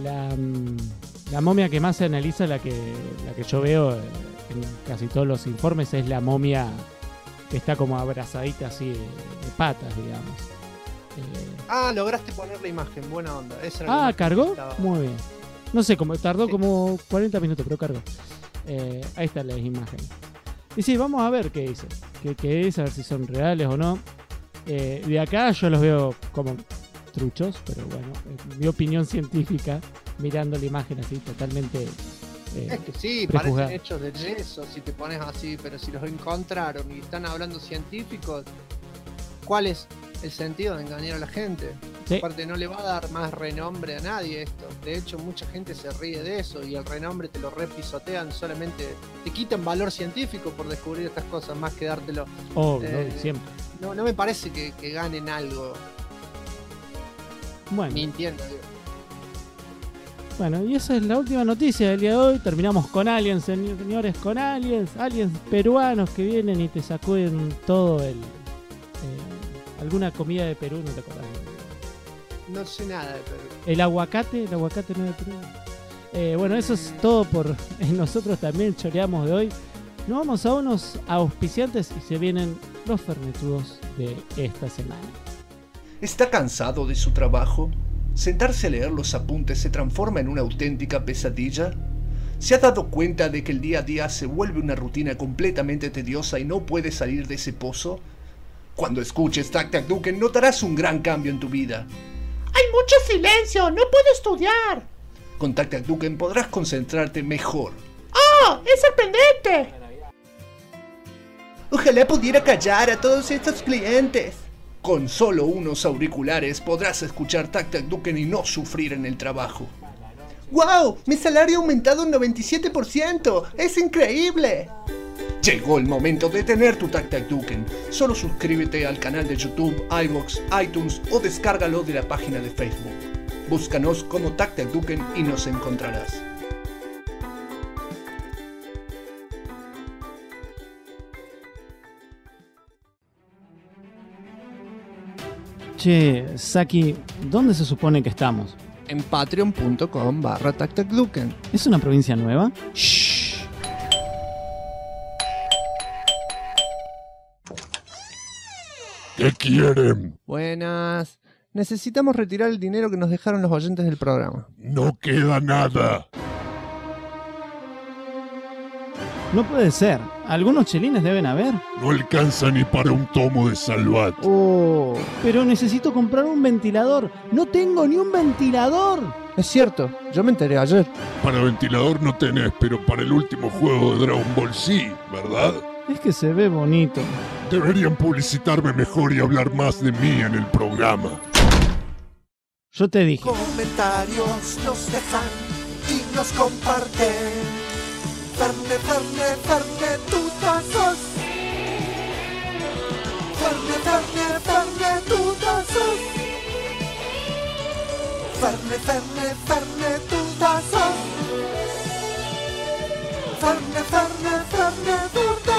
la momia que más se analiza, la que yo veo en casi todos los informes, es la momia que está como abrazadita así de patas, digamos. Lograste poner la imagen, buena onda. Esa era la imagen que ¿Cargó? estaba. Muy bien. No sé, tardó Sí. como 40 minutos, pero cargó. Ahí está la imagen. Y sí, vamos a ver qué dice. Qué es, a ver si son reales o no. De acá yo los veo como truchos, pero bueno, mi opinión científica, mirando la imagen así totalmente... Es que sí, prejuzgada. parecen hechos de yeso si te pones así, pero si los encontraron y están hablando científicos, ¿cuál es el sentido de engañar a la gente? Sí. Aparte, no le va a dar más renombre a nadie esto. De hecho, mucha gente se ríe de eso y el renombre te lo repisotean, solamente te quitan valor científico por descubrir estas cosas más que dártelo. Obvio, Eh, siempre. No me parece que ganen algo Bueno, mintiendo, digo. bueno, y esa es la última noticia del día de hoy. Terminamos con aliens, señores, con aliens peruanos que vienen y te sacuden todo alguna comida de Perú, no te acordás. No sé nada de Perú. El aguacate no es de Perú. Bueno, eso es todo por nosotros también choreamos de hoy. Nos vamos a unos auspiciantes y se vienen los fernetudos de esta semana. ¿Está cansado de su trabajo? ¿Sentarse a leer los apuntes se transforma en una auténtica pesadilla? ¿Se ha dado cuenta de que el día a día se vuelve una rutina completamente tediosa y no puede salir de ese pozo? Cuando escuches Tac Tac Duken notarás un gran cambio en tu vida. ¡Hay mucho silencio! ¡No puedo estudiar! Con Tac Tac Duken podrás concentrarte mejor. ¡Oh! ¡Es sorprendente! Ojalá pudiera callar a todos estos clientes. Con solo unos auriculares podrás escuchar Tac Tac Duken y no sufrir en el trabajo. ¡Wow! ¡Mi salario ha aumentado un 97%! ¡Es increíble! Llegó el momento de tener tu Tac Tac Duken. Solo suscríbete al canal de YouTube, iVoox, iTunes o descárgalo de la página de Facebook. Búscanos como Tac Tac Duken y nos encontrarás. Che, Saki, ¿dónde se supone que estamos? En patreon.com/tactacduken. ¿Es una provincia nueva? Shh. ¿Qué quieren? Buenas. Necesitamos retirar el dinero que nos dejaron los oyentes del programa. No queda nada. No puede ser. Algunos chelines deben haber. No alcanza ni para un tomo de Salvat. Oh, Pero necesito comprar un ventilador. No tengo ni un ventilador. es cierto. Yo me enteré ayer. Para ventilador no tenés, pero para el último juego de Dragon Ball sí, ¿verdad? Es que se ve bonito. Deberían publicitarme mejor y hablar más de mí en el programa. Yo te dije. Comentarios nos dejan y nos comparten. Ferne, Ferne, Ferne, tutazos. Ferne, Ferne, Ferne, tutazos. Ferne, Ferne, Fernetutazo. Ferne, Ferne, Fernetutazo.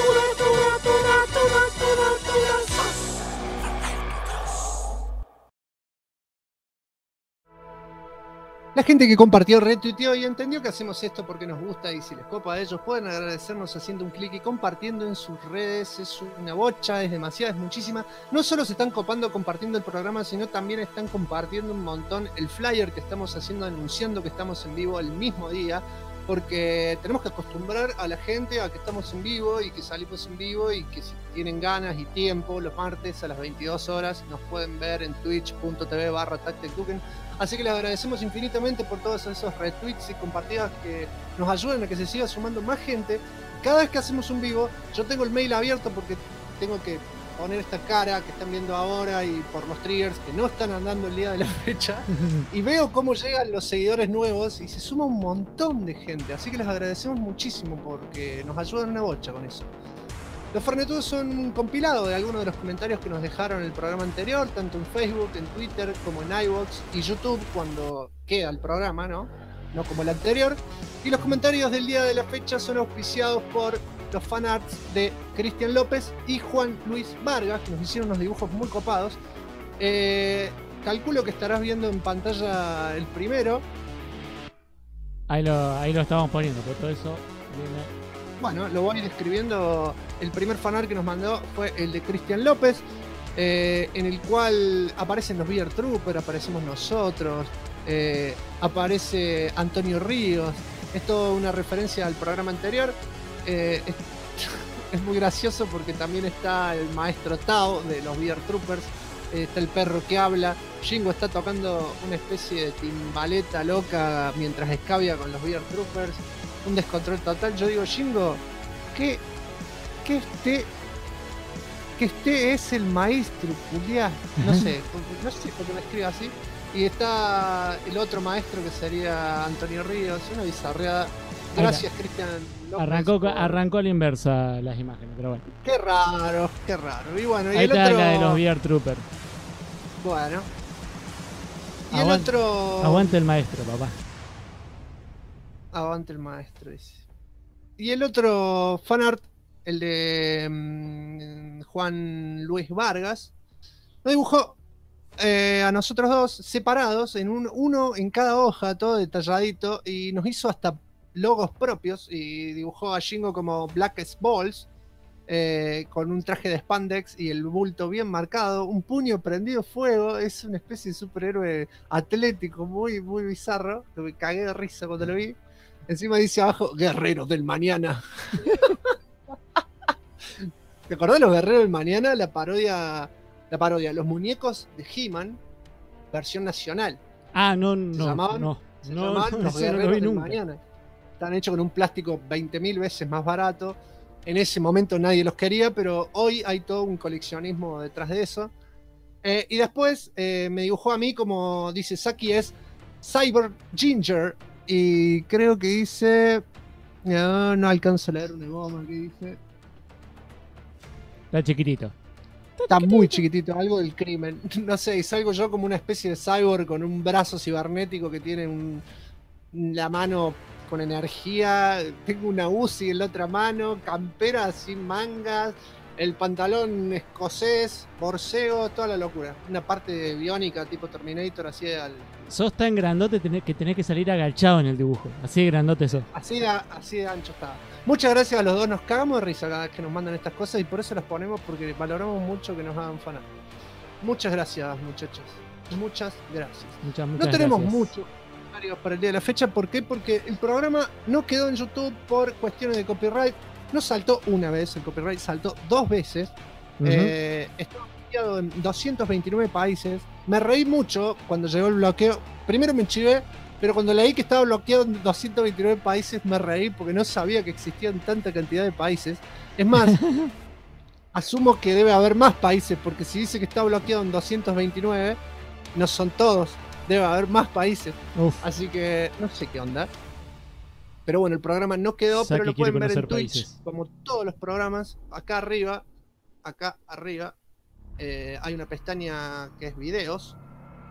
La gente que compartió, retuiteó y entendió que hacemos esto porque nos gusta y si les copa a ellos pueden agradecernos haciendo un clic y compartiendo en sus redes. Es una bocha, es demasiada, es muchísima. No solo se están copando compartiendo el programa, sino también están compartiendo un montón el flyer que estamos haciendo anunciando que estamos en vivo el mismo día, porque tenemos que acostumbrar a la gente a que estamos en vivo y que salimos en vivo y que si tienen ganas y tiempo, los martes a las 22 horas nos pueden ver en twitch.tv/TacticDuken. Así que les agradecemos infinitamente por todos esos retweets y compartidas que nos ayudan a que se siga sumando más gente. Cada vez que hacemos un vivo, yo tengo el mail abierto porque tengo que poner esta cara que están viendo ahora y por los triggers que no están andando el día de la fecha. Y veo cómo llegan los seguidores nuevos y se suma un montón de gente. Así que les agradecemos muchísimo porque nos ayudan una bocha con eso. Los Fernetudos son un compilado de algunos de los comentarios que nos dejaron en el programa anterior, tanto en Facebook, en Twitter, como en iVoox y YouTube cuando queda el programa, ¿no? No como el anterior. Y los comentarios del día de la fecha son auspiciados por los fanarts de Cristian López y Juan Luis Vargas, que nos hicieron unos dibujos muy copados. Calculo que estarás viendo en pantalla el primero. Ahí lo estamos poniendo, por todo eso viene. Bueno, lo voy a ir describiendo. El primer fanart que nos mandó fue el de Cristian López, en el cual aparecen los Beer Trooper, aparecemos nosotros, aparece Antonio Ríos. Es toda una referencia al programa anterior. Es muy gracioso porque también está el maestro Tao de los Beer Troopers, está el perro que habla. Shingo está tocando una especie de timbaleta loca mientras escabia con los Beer Troopers. Un descontrol total. Yo digo, Shingo, que este es el maestro, Julián. No sé por qué me escribe así. Y está el otro maestro que sería Antonio Ríos, una bizarreada. Gracias, Cristian López. Arrancó a la inversa las imágenes, pero bueno. Qué raro. Y bueno, ahí y el está otro. La de los Beer Trooper. Bueno. Y el otro. Aguante el maestro, papá. Aguante el maestro, dice. Y el otro fanart, el de Juan Luis Vargas, lo dibujó a nosotros dos separados, en uno en cada hoja, todo detalladito, y nos hizo hasta logos propios, y dibujó a Shingo como Black Balls, con un traje de spandex y el bulto bien marcado, un puño prendido fuego. Es una especie de superhéroe atlético muy, muy bizarro, que me cagué de risa cuando lo vi. Encima dice abajo, Guerreros del Mañana. ¿Te acordás de los Guerreros del Mañana? La parodia, los muñecos de He-Man, versión nacional. Ah, no. Se llamaban los Guerreros del Mañana. Están hechos con un plástico 20.000 veces más barato. En ese momento nadie los quería, pero hoy hay todo un coleccionismo detrás de eso. Y después me dibujó a mí, como dice Saki, es Cyber Ginger. Y creo que dice... No alcanzo a leer una goma que dice... Está chiquitito. Está muy chiquitito, algo del crimen. No sé, y salgo yo como una especie de cyborg con un brazo cibernético que tiene la mano con energía. Tengo una Uzi en la otra mano, campera sin mangas, el pantalón escocés, borseo, toda la locura. Una parte biónica tipo Terminator, así de Sos tan grandote que tenés que salir agachado en el dibujo. Así de grandote sos. Así de ancho está. Muchas gracias a los dos, nos cagamos de risa cada vez que nos mandan estas cosas y por eso las ponemos, porque valoramos mucho que nos hagan fanar. Muchas gracias, muchachos. Muchas gracias. Muchas no tenemos gracias. muchos comentarios para el día de la fecha. ¿Por qué? Porque el programa no quedó en YouTube por cuestiones de copyright. No saltó una vez el copyright, saltó 2 veces. Está bloqueado en 229 países. Me reí mucho cuando llegó el bloqueo. Primero me enchivé, pero cuando leí que estaba bloqueado en 229 países me reí porque no sabía que existían tanta cantidad de países. Es más, asumo que debe haber más países, porque si dice que está bloqueado en 229, no son todos. Debe haber más países. Uf. Así que no sé qué onda. Pero bueno, el programa no quedó, pero lo pueden ver en Twitch, países. Como todos los programas. Acá arriba, hay una pestaña que es videos.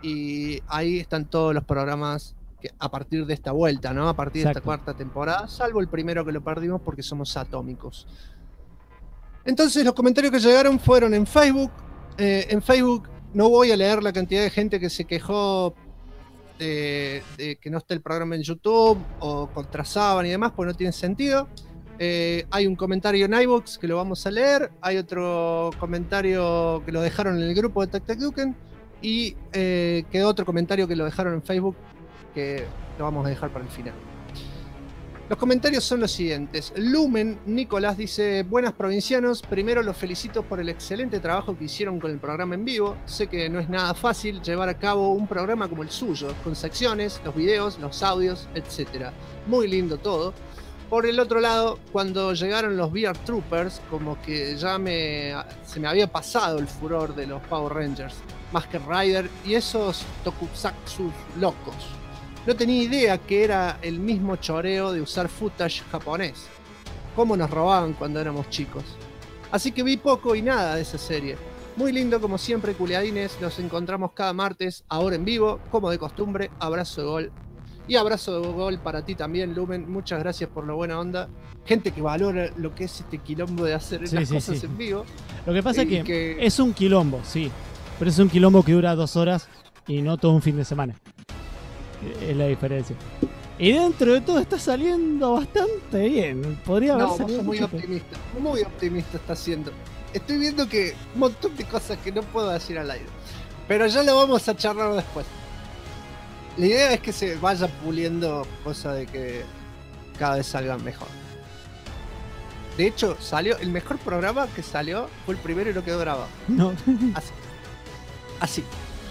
y ahí están todos los programas que, a partir de esta vuelta, ¿no? A partir de esta Exacto. cuarta temporada, salvo el primero que lo perdimos porque somos atómicos. Entonces los comentarios que llegaron fueron en Facebook. En Facebook no voy a leer la cantidad de gente que se quejó de que no esté el programa en YouTube o contra Saban y demás, pues no tiene sentido. Hay un comentario en iVoox que lo vamos a leer. Hay otro comentario que lo dejaron en el grupo de TacTacDuken. Y quedó otro comentario que lo dejaron en Facebook que lo vamos a dejar para el final. Los comentarios son los siguientes. Lumen Nicolás dice: buenas provincianos, primero los felicito por el excelente trabajo que hicieron con el programa en vivo. Sé que no es nada fácil llevar a cabo un programa como el suyo, con secciones, los videos, los audios, etc. Muy lindo todo. Por el otro lado, cuando llegaron los VR Troopers, como que ya se me había pasado el furor de los Power Rangers, Masked Rider y esos tokusatsu locos. No tenía idea que era el mismo choreo de usar footage japonés. Cómo nos robaban cuando éramos chicos. Así que vi poco y nada de esa serie. Muy lindo como siempre, culiadines. Nos encontramos cada martes, ahora en vivo, como de costumbre. Abrazo de gol. Y abrazo de gol para ti también, Lumen. Muchas gracias por la buena onda. Gente que valora lo que es este quilombo de hacer las cosas en vivo. Lo que pasa es que es un quilombo, sí. Pero es un quilombo que dura 2 horas y no todo un fin de semana. Es la diferencia. Y dentro de todo está saliendo bastante bien. Podría haber salido muy optimista. Muy optimista está siendo. Estoy viendo que un montón de cosas que no puedo decir al aire. Pero ya lo vamos a charlar después. La idea es que se vaya puliendo, cosa de que cada vez salgan mejor. De hecho, el mejor programa que salió fue el primero y no quedó grabado. No. Así.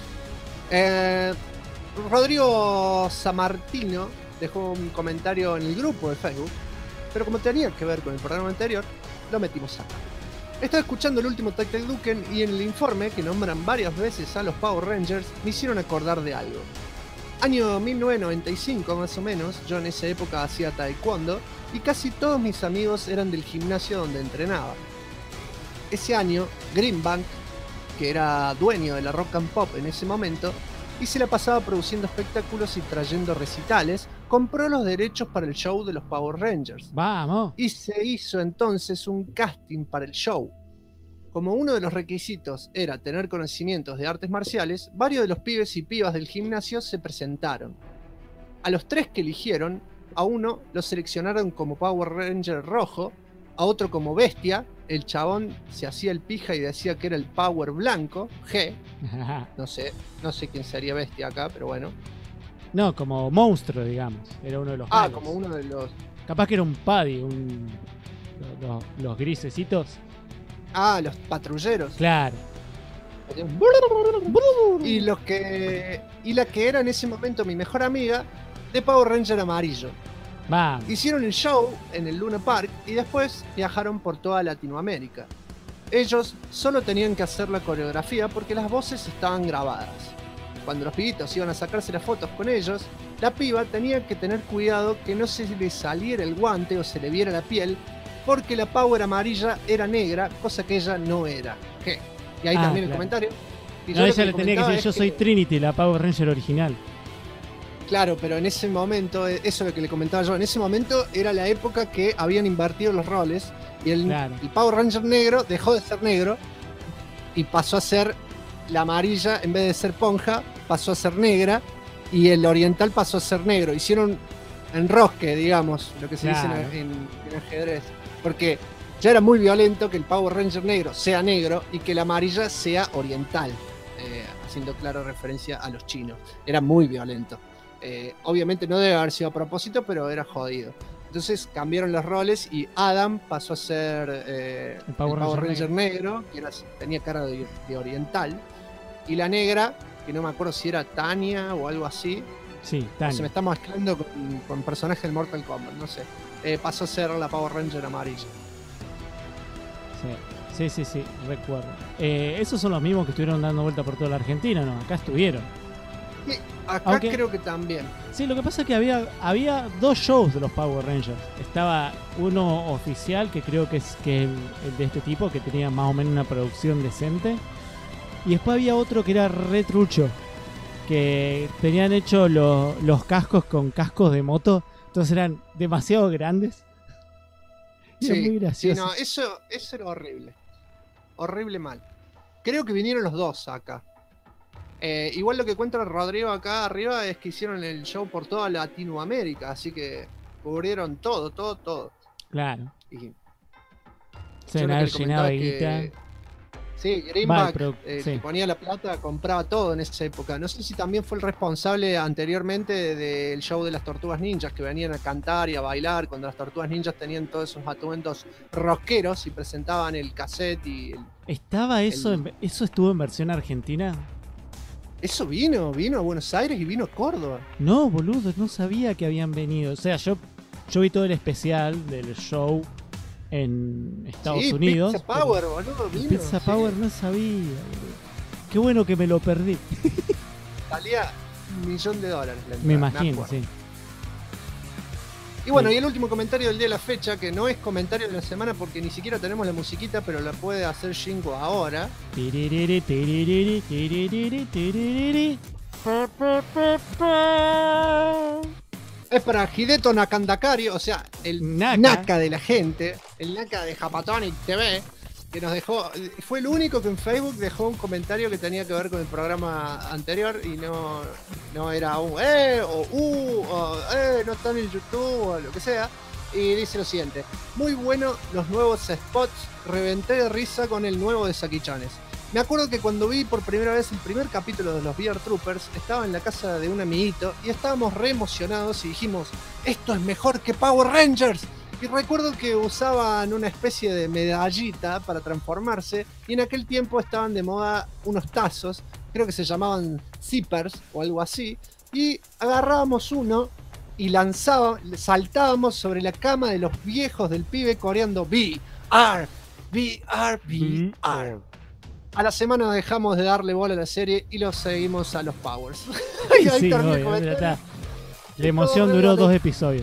Rodrigo Samartino dejó un comentario en el grupo de Facebook, pero como tenía que ver con el programa anterior, lo metimos acá. Estaba escuchando el último TacTacDuken y en el informe, que nombran varias veces a los Power Rangers, me hicieron acordar de algo. Año 1995 más o menos, yo en esa época hacía taekwondo y casi todos mis amigos eran del gimnasio donde entrenaba. Ese año, Greenbank, que era dueño de la Rock and Pop en ese momento, y se la pasaba produciendo espectáculos y trayendo recitales, compró los derechos para el show de los Power Rangers. ¡Vamos! Y se hizo entonces un casting para el show. Como uno de los requisitos era tener conocimientos de artes marciales, varios de los pibes y pibas del gimnasio se presentaron. A los 3 que eligieron, a uno lo seleccionaron como Power Ranger rojo, a otro como Bestia, el chabón se hacía el pija y decía que era el Power blanco, G. No sé quién sería Bestia acá, pero bueno. No, como monstruo, digamos. Era uno de los malos. Como uno de los... Capaz que era un Paddy, los grisecitos. Los patrulleros. Claro. Y la que era en ese momento mi mejor amiga, de Power Ranger amarillo. Vamos. Hicieron el show en el Luna Park y después viajaron por toda Latinoamérica. Ellos solo tenían que hacer la coreografía porque las voces estaban grabadas. Cuando los pibitos iban a sacarse las fotos con ellos, la piba tenía que tener cuidado que no se le saliera el guante o se le viera la piel, porque la Power amarilla era negra, cosa que ella no era. ¿Qué? Y ahí también el comentario. Y no, ella le tenía que decir: yo soy Trinity, la Power Ranger original. Claro, pero en ese momento, eso es lo que le comentaba yo, en ese momento era la época que habían invertido los roles y el Power Ranger negro dejó de ser negro y pasó a ser la amarilla, en vez de ser ponja, pasó a ser negra y el oriental pasó a ser negro. Hicieron enrosque, digamos, lo que se dice en ajedrez, porque ya era muy violento que el Power Ranger negro sea negro y que la amarilla sea oriental, haciendo clara referencia a los chinos. Era muy violento. Obviamente no debe haber sido a propósito, pero era jodido. Entonces cambiaron los roles y Adam pasó a ser el Power Ranger negro, que tenía cara de oriental, y la negra, que no me acuerdo si era Tania o algo así. Sí, Tania. Se me está mezclando con personajes del Mortal Kombat, no sé. Pasó a ser la Power Ranger amarilla. Sí, recuerdo. Esos son los mismos que estuvieron dando vuelta por toda la Argentina, ¿no? Acá estuvieron. Sí, acá creo que también. Sí, lo que pasa es que había 2 shows de los Power Rangers. Estaba uno oficial, que creo que es el de este tipo, que tenía más o menos una producción decente. Y después había otro que era retrucho, que tenían hecho los cascos con cascos de moto, entonces eran demasiado grandes. Era muy Sí, gracioso. no, eso era horrible. Horrible mal. Creo que vinieron los dos acá. Igual lo que cuenta Rodrigo acá arriba es que hicieron el show por toda Latinoamérica, así que cubrieron todo. Claro. Y Se yo deben lo que haber le llenado comentaba de es que guita. sí, Greenback, pero, sí. que ponía la plata, compraba todo en esa época. No sé si también fue el responsable anteriormente del show de las Tortugas Ninjas, que venían a cantar y a bailar cuando las Tortugas Ninjas tenían todos esos atuendos rockeros y presentaban el cassette y ¿Estaba eso? ¿Eso estuvo en versión argentina? eso vino a Buenos Aires y vino a Córdoba. No, boludo, no sabía que habían venido. O sea, yo vi todo el especial del show en Estados Sí, Unidos. Pizza Power, boludo, vino. Pizza sí. Power no sabía, boludo. Qué bueno que me lo perdí. Salía $1.000.000 la entrada, Me imagino, acuerdo. sí. Y bueno, Sí. y el último comentario del día de la fecha, que no es comentario de la semana porque ni siquiera tenemos la musiquita, pero la puede hacer Shingo ahora. Tiririri, tiririri, tiririri, tiririri. Es para Hideto Nakandakari, o sea, el Naka. Naka de la gente, el Naka de Japatonic TV, que nos dejó, fue el único que en Facebook dejó un comentario que tenía que ver con el programa anterior y no era un no está en el YouTube o lo que sea. Y dice lo siguiente: muy bueno los nuevos spots, reventé de risa con el nuevo de Saki-chanes. Me acuerdo que cuando vi por primera vez el primer capítulo de los VR Troopers, estaba en la casa de un amiguito y estábamos re emocionados y dijimos, esto es mejor que Power Rangers. Y recuerdo que usaban una especie de medallita para transformarse y en aquel tiempo estaban de moda unos tazos, creo que se llamaban zippers o algo así, y agarrábamos uno y saltábamos sobre la cama de los viejos del pibe coreando VR, VR, VR. A la semana dejamos de darle bola a la serie y lo seguimos a los Powers. Y ahí Sí, termina el obvio, comentario. ya está. La emoción duró 2 episodios.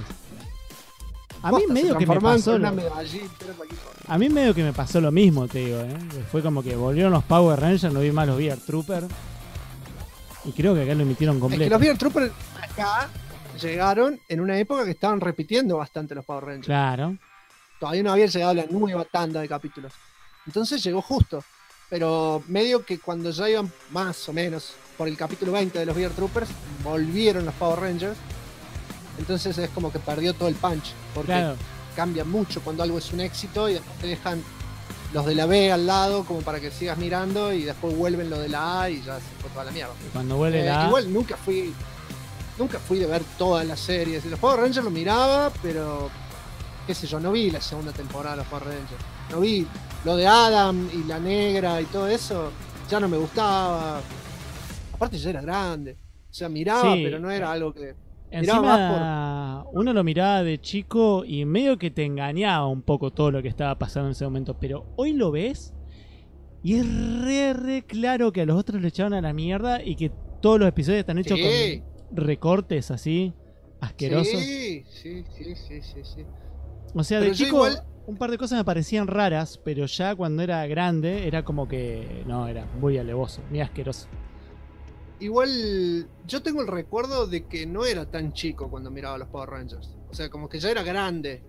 A mí Posta, medio se que me transformaban pasó con lo, una medallita, era cualquier cosa. a mí medio que me pasó lo mismo, te digo, Fue como que volvieron los Power Rangers, no vi más los VR Trooper. Y creo que acá lo emitieron Es que completo. los VR Troopers acá llegaron en una época que estaban repitiendo bastante los Power Rangers. Claro. Todavía no había llegado la nueva tanda de capítulos. Entonces llegó justo. Pero medio que cuando ya iban más o menos por el capítulo 20 de los VR Troopers, volvieron los Power Rangers. Entonces es como que perdió todo el punch. Porque Claro. cambia mucho cuando algo es un éxito y después te dejan los de la B al lado como para que sigas mirando y después vuelven los de la A y ya se fue toda la mierda. Cuando vuelve la A, Igual nunca fui de ver todas las series. Los Power Rangers lo miraba, pero qué sé yo, no vi la segunda temporada de los Power Rangers. No vi lo de Adam y la negra y todo eso, ya no me gustaba. Aparte ya era grande. O sea, miraba, Sí. pero no era algo que... miraba más encima uno lo miraba de chico y medio que te engañaba un poco todo lo que estaba pasando en ese momento. Pero hoy lo ves y es re claro que a los otros le echaron a la mierda y que todos los episodios están hechos Sí. con recortes así, asquerosos. Sí. O sea, Pero de yo chico igual- un par de cosas me parecían raras, pero ya cuando era grande era como que no, era muy alevoso, muy asqueroso. Igual yo tengo el recuerdo de que no era tan chico cuando miraba los Power Rangers. O sea, como que ya era grande.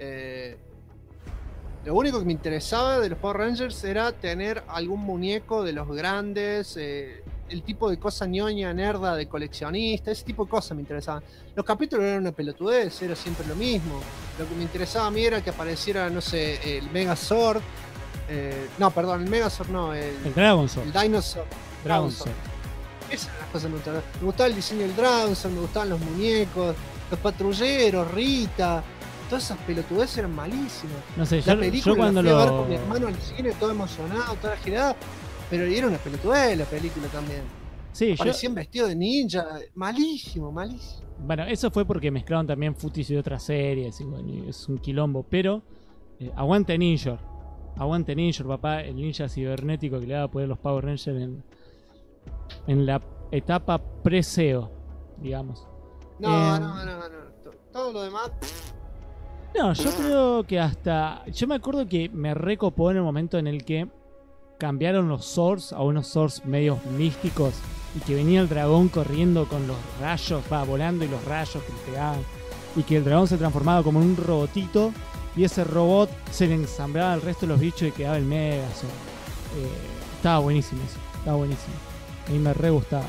Lo único que me interesaba de los Power Rangers era tener algún muñeco de los grandes, el tipo de cosa ñoña, nerda, de coleccionista, ese tipo de cosas me interesaban. Los capítulos eran una pelotudez, era siempre lo mismo. Lo que me interesaba a mí era que apareciera, no sé, el Megazord. No, perdón, el Megazord no, El Dragon Sword. el Dinosaur. Dragon Sword. Sword. Esas eran las cosas que me gustaban. Me gustaba el diseño del Dragon Sword, me gustaban los muñecos, los patrulleros, Rita. Todas esas pelotudeces eran malísimas. No sé, La yo película cuando la fui a ver lo... con mi hermano al cine, todo emocionado, toda girada. Pero era una pelotudez la película también. Sí, yo... Parecían vestidos de ninja. Malísimo. Bueno, eso fue porque mezclaron también footage de otras series y bueno, y es un quilombo, pero aguante Ninja. Aguante Ninja, papá, el ninja cibernético que le daba poder a los Power Rangers en la etapa pre-SEO, digamos. No. Todo lo demás. No, yo creo que hasta... Yo me acuerdo que me recopó en el momento en el que cambiaron los Zords a unos Zords medios místicos y que venía el dragón corriendo con los rayos, va volando y los rayos que le pegaban, y que el dragón se transformaba como en un robotito y ese robot se le ensamblaba al resto de los bichos y quedaba el Megazord. Estaba buenísimo eso, estaba buenísimo. A mí me re gustaba.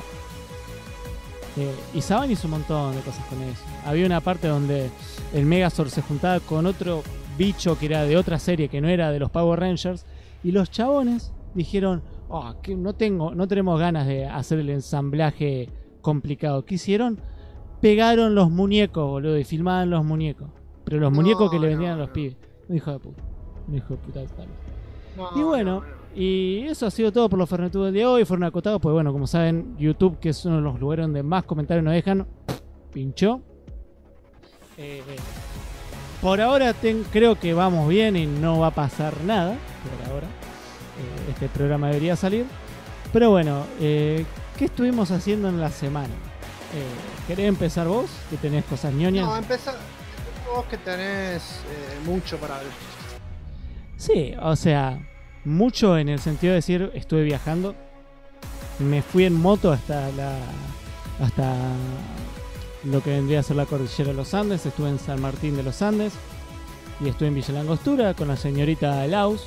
Y Saban hizo un montón de cosas con eso. Había una parte donde el Megazord se juntaba con otro bicho que era de otra serie, que no era de los Power Rangers, y los chabones dijeron, que no tenemos ganas de hacer el ensamblaje complicado. ¿Qué hicieron? Pegaron los muñecos, boludo, y filmaban los muñecos. Pero los muñecos que le vendían a los pibes. Un hijo de puta. Un hijo de puta total. Y bueno, y eso ha sido todo por los Fernetudos del día de hoy. Fueron acotados, pues bueno, como saben, YouTube, que es uno de los lugares donde más comentarios nos dejan, pinchó. Por ahora creo que vamos bien y no va a pasar nada. Por ahora. Este programa debería salir. Pero bueno, ¿qué estuvimos haciendo en la semana? ¿Querés empezar vos? Que tenés cosas ñoñas. No, empezá vos que tenés mucho para ver. Sí, o sea, mucho en el sentido de decir, estuve viajando. Me fui en moto hasta lo que vendría a ser la cordillera de los Andes. Estuve en San Martín de los Andes y estuve en Villa Langostura con la señorita Laus.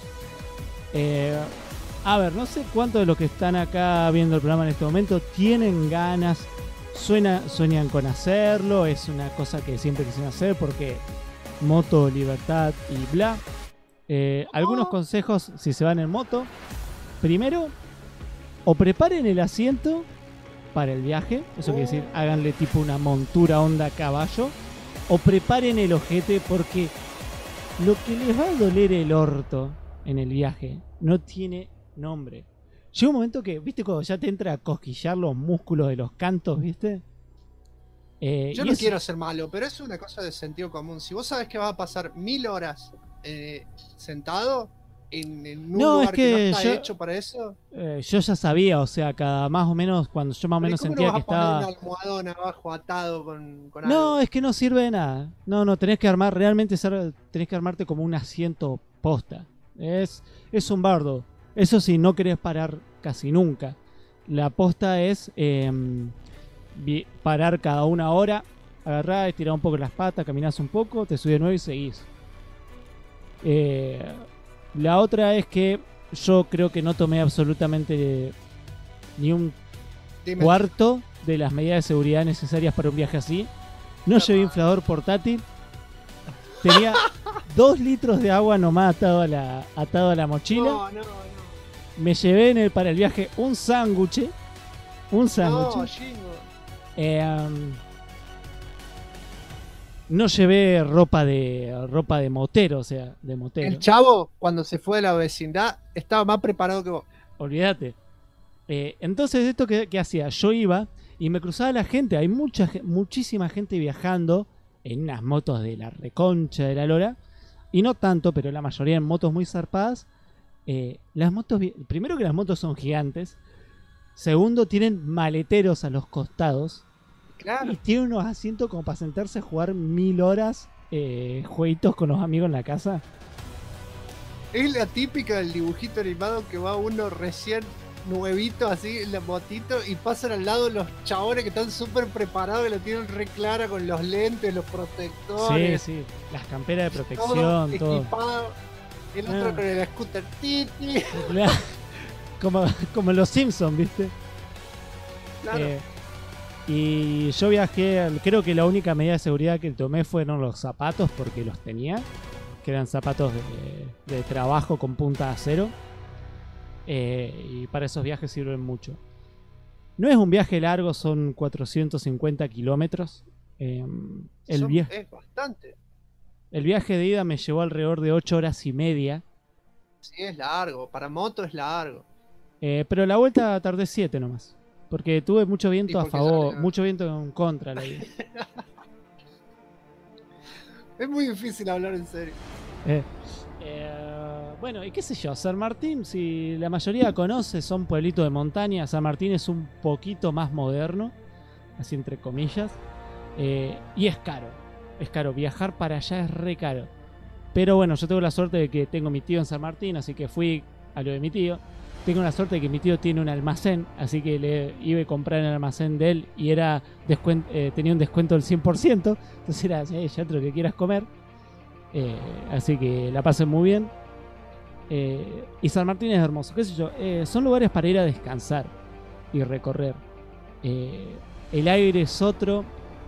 A ver, no sé cuántos de los que están acá viendo el programa en este momento tienen ganas, sueñan con hacerlo. Es una cosa que siempre quisieron hacer porque moto, libertad y bla. Algunos consejos si se van en moto. Primero, o preparen el asiento para el viaje. Eso quiere decir, háganle tipo una montura onda caballo. O preparen el ojete porque lo que les va a doler el orto en el viaje no tiene nombre. Llega un momento que, ¿viste? Cuando ya te entra a cosquillar los músculos de los cantos, ¿viste? Yo no quiero ser malo, pero es una cosa de sentido común. Si vos sabés que vas a pasar 1000 horas sentado en un lugar que no está hecho para eso. Yo ya sabía, o sea, más o menos, cuando yo más o menos sentía que estaba. Un almohadón abajo atado con no, algo. es que no sirve de nada. No, tenés que armar, realmente tenés que armarte como un asiento posta. Es un bardo. Eso sí, no querés parar casi nunca. La posta es parar cada una hora, agarrás, estirar un poco las patas, caminás un poco, te subís de nuevo y seguís. La otra es que yo creo que no tomé absolutamente ni un cuarto de las medidas de seguridad necesarias para un viaje así. No llevé inflador portátil. Tenía 2 litros de agua nomás atado a la mochila. No. Me llevé para el viaje un sándwich. No llevé ropa de motero, o sea, de motero. El chavo, cuando se fue de la vecindad, estaba más preparado que vos. Olvídate. Entonces, ¿esto qué hacía? Yo iba y me cruzaba la gente. Hay muchísima gente viajando en unas motos de la reconcha de la lora. Y no tanto, pero la mayoría en motos muy zarpadas. Las motos, primero que las motos son gigantes. Segundo, tienen maleteros a los costados. Claro. Y tienen unos asientos como para sentarse a jugar 1000 horas jueguitos con los amigos en la casa. Es la típica del dibujito animado que va uno recién nuevito así en la motito y pasan al lado los chabones que están súper preparados, que lo tienen re clara con los lentes, los protectores. Sí, las camperas de protección, todo. Equipado. El otro con el scooter. Como los Simpsons, ¿viste? Claro. Y yo viajé, creo que la única medida de seguridad que tomé fueron los zapatos, porque los tenía, que eran zapatos de trabajo con punta de acero. Y para esos viajes sirven mucho. No es un viaje largo, son 450 kilómetros. Es bastante. El viaje de ida me llevó alrededor de 8 horas y media. Sí, es largo, para moto es largo. Pero la vuelta tardé 7 nomás. Porque tuve mucho viento a favor, mucho viento en contra. La ida. Es muy difícil hablar en serio. Bueno, y qué sé yo, San Martín, si la mayoría conoce, son pueblitos de montaña. San Martín es un poquito más moderno, así entre comillas. Y es caro. Es caro, viajar para allá es re caro. Pero bueno, yo tengo la suerte de que tengo mi tío en San Martín, así que fui a lo de mi tío. tengo la suerte de que mi tío tiene un almacén, así que le iba a comprar en el almacén de él y era tenía un descuento del 100%, entonces era, ya otro que quieras comer. Así que la pasé muy bien. Y San Martín es hermoso, qué sé yo, son lugares para ir a descansar y recorrer. El aire es otro,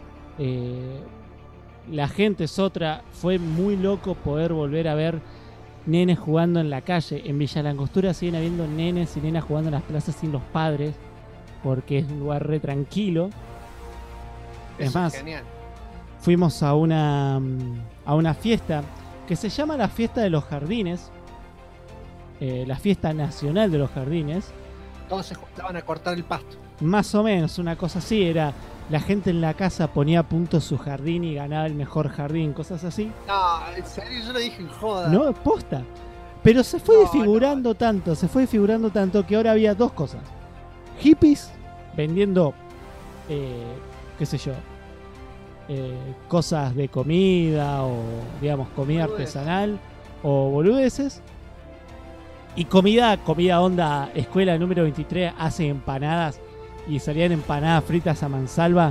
la gente es otra. Fue muy loco poder volver a ver nenes jugando en la calle. En Villa Langostura siguen habiendo nenes y nenas jugando en las plazas sin los padres, porque es un lugar re tranquilo. Es Eso más, genial. fuimos a una fiesta que se llama la Fiesta de los Jardines, la Fiesta Nacional de los Jardines. Todos se juntaban a cortar el pasto. Más o menos, una cosa así. Era la gente en la casa ponía a punto su jardín y ganaba el mejor jardín, cosas así. No, en serio, yo lo dije en joda. No, posta. Pero se fue No, desfigurando tanto que ahora había dos cosas. Hippies vendiendo, qué sé yo, cosas de comida o, digamos, comida Boludeces. artesanal o boludeces. Y comida onda escuela número 23, hace empanadas y salían empanadas fritas a mansalva.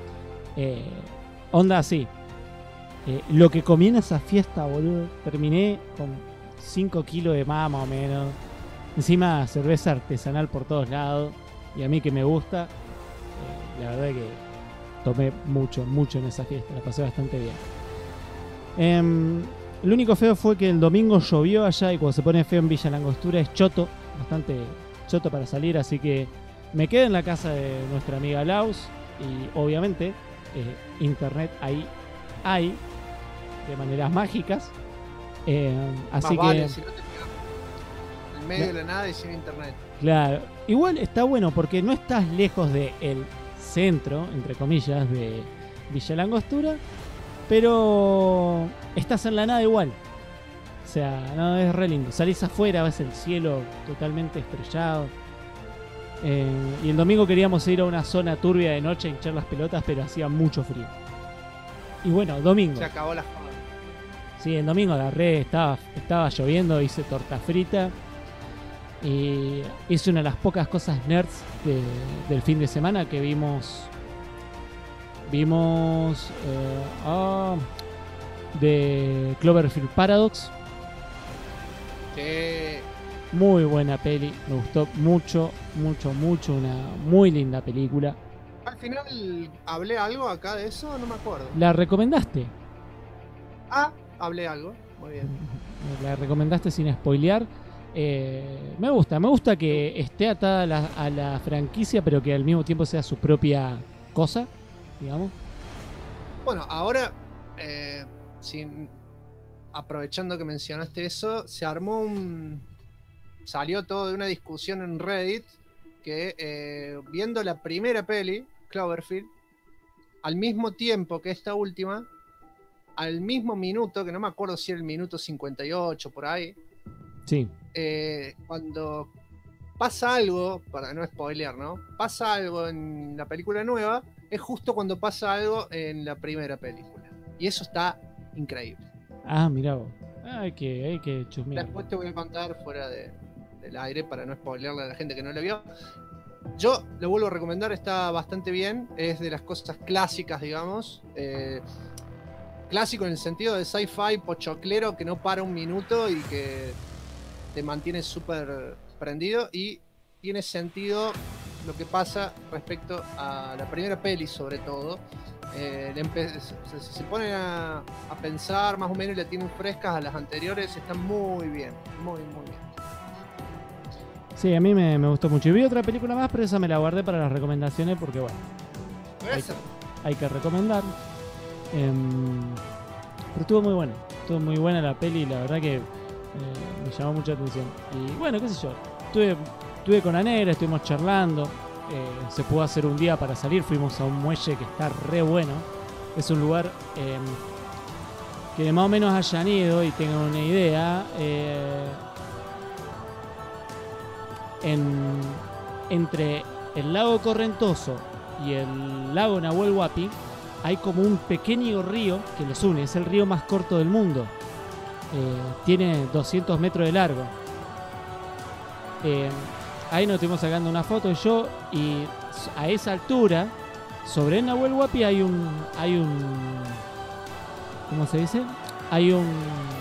Onda así. Lo que comí en esa fiesta, boludo, terminé con 5 kilos de más o menos. Encima cerveza artesanal por todos lados. Y a mí que me gusta, la verdad que tomé mucho en esa fiesta. La pasé bastante bien. Lo único feo fue que el domingo llovió allá y cuando se pone feo en Villa Langostura es choto, bastante choto para salir, así que me quedé en la casa de nuestra amiga Laus y obviamente internet ahí hay de maneras mágicas, así Más vale, que si no te quedas en medio de la nada y sin internet. claro, igual está bueno porque no estás lejos del centro, entre comillas, de Villa Langostura, pero estás en la nada igual. O sea, no, es re lindo. Salís afuera, ves el cielo totalmente estrellado. Y el domingo queríamos ir a una zona turbia de noche a hinchar las pelotas, pero hacía mucho frío. Y bueno, domingo. Se acabó la joda. Sí, el domingo agarré, estaba lloviendo, hice torta frita. Y hice una de las pocas cosas nerds del fin de semana que vimos de Cloverfield Paradox. Sí. Muy buena peli, me gustó mucho, una muy linda película. Al final, ¿hablé algo acá de eso? No me acuerdo. ¿La recomendaste? Hablé algo. Muy bien. La recomendaste sin spoilear. Me gusta que esté atada a la franquicia, pero que al mismo tiempo sea su propia cosa, digamos. Bueno, ahora, aprovechando que mencionaste eso, se armó salió todo de una discusión en Reddit que viendo la primera peli, Cloverfield, al mismo tiempo que esta última, al mismo minuto, que no me acuerdo si era el minuto 58 por ahí, Sí. Cuando pasa algo, para no spoilear, ¿no? Pasa algo en la película nueva, es justo cuando pasa algo en la primera película. Y eso está increíble. Ah, mirá vos. Hay que chusmear. Después te voy a contar fuera del aire para no spoilearle a la gente que no lo vio. Yo lo vuelvo a recomendar, está bastante bien. Es de las cosas clásicas, digamos. Clásico en el sentido de sci-fi pochoclero que no para un minuto y que te mantiene súper prendido. Y tiene sentido lo que pasa respecto a la primera peli, sobre todo. Se ponen a pensar más o menos y la tienen frescas a las anteriores. Están muy bien, muy bien. Sí, a mí me gustó mucho. Y vi otra película más, pero esa me la guardé para las recomendaciones porque, bueno, hay que recomendar. Pero estuvo muy buena la peli, la verdad que me llamó mucha atención. Y bueno, qué sé yo, estuve con la negra, estuvimos charlando. Se pudo hacer un día para salir, fuimos a un muelle que está re bueno. Es un lugar que más o menos hayan ido y tengan una idea. Entre el lago Correntoso y el lago Nahuel Huapi hay como un pequeño río que los une. Es el río más corto del mundo. Tiene 200 metros de largo. eh, ahí nos estuvimos sacando una foto yo, y a esa altura, sobre el Nahuel Huapi hay un ¿cómo se dice? Hay un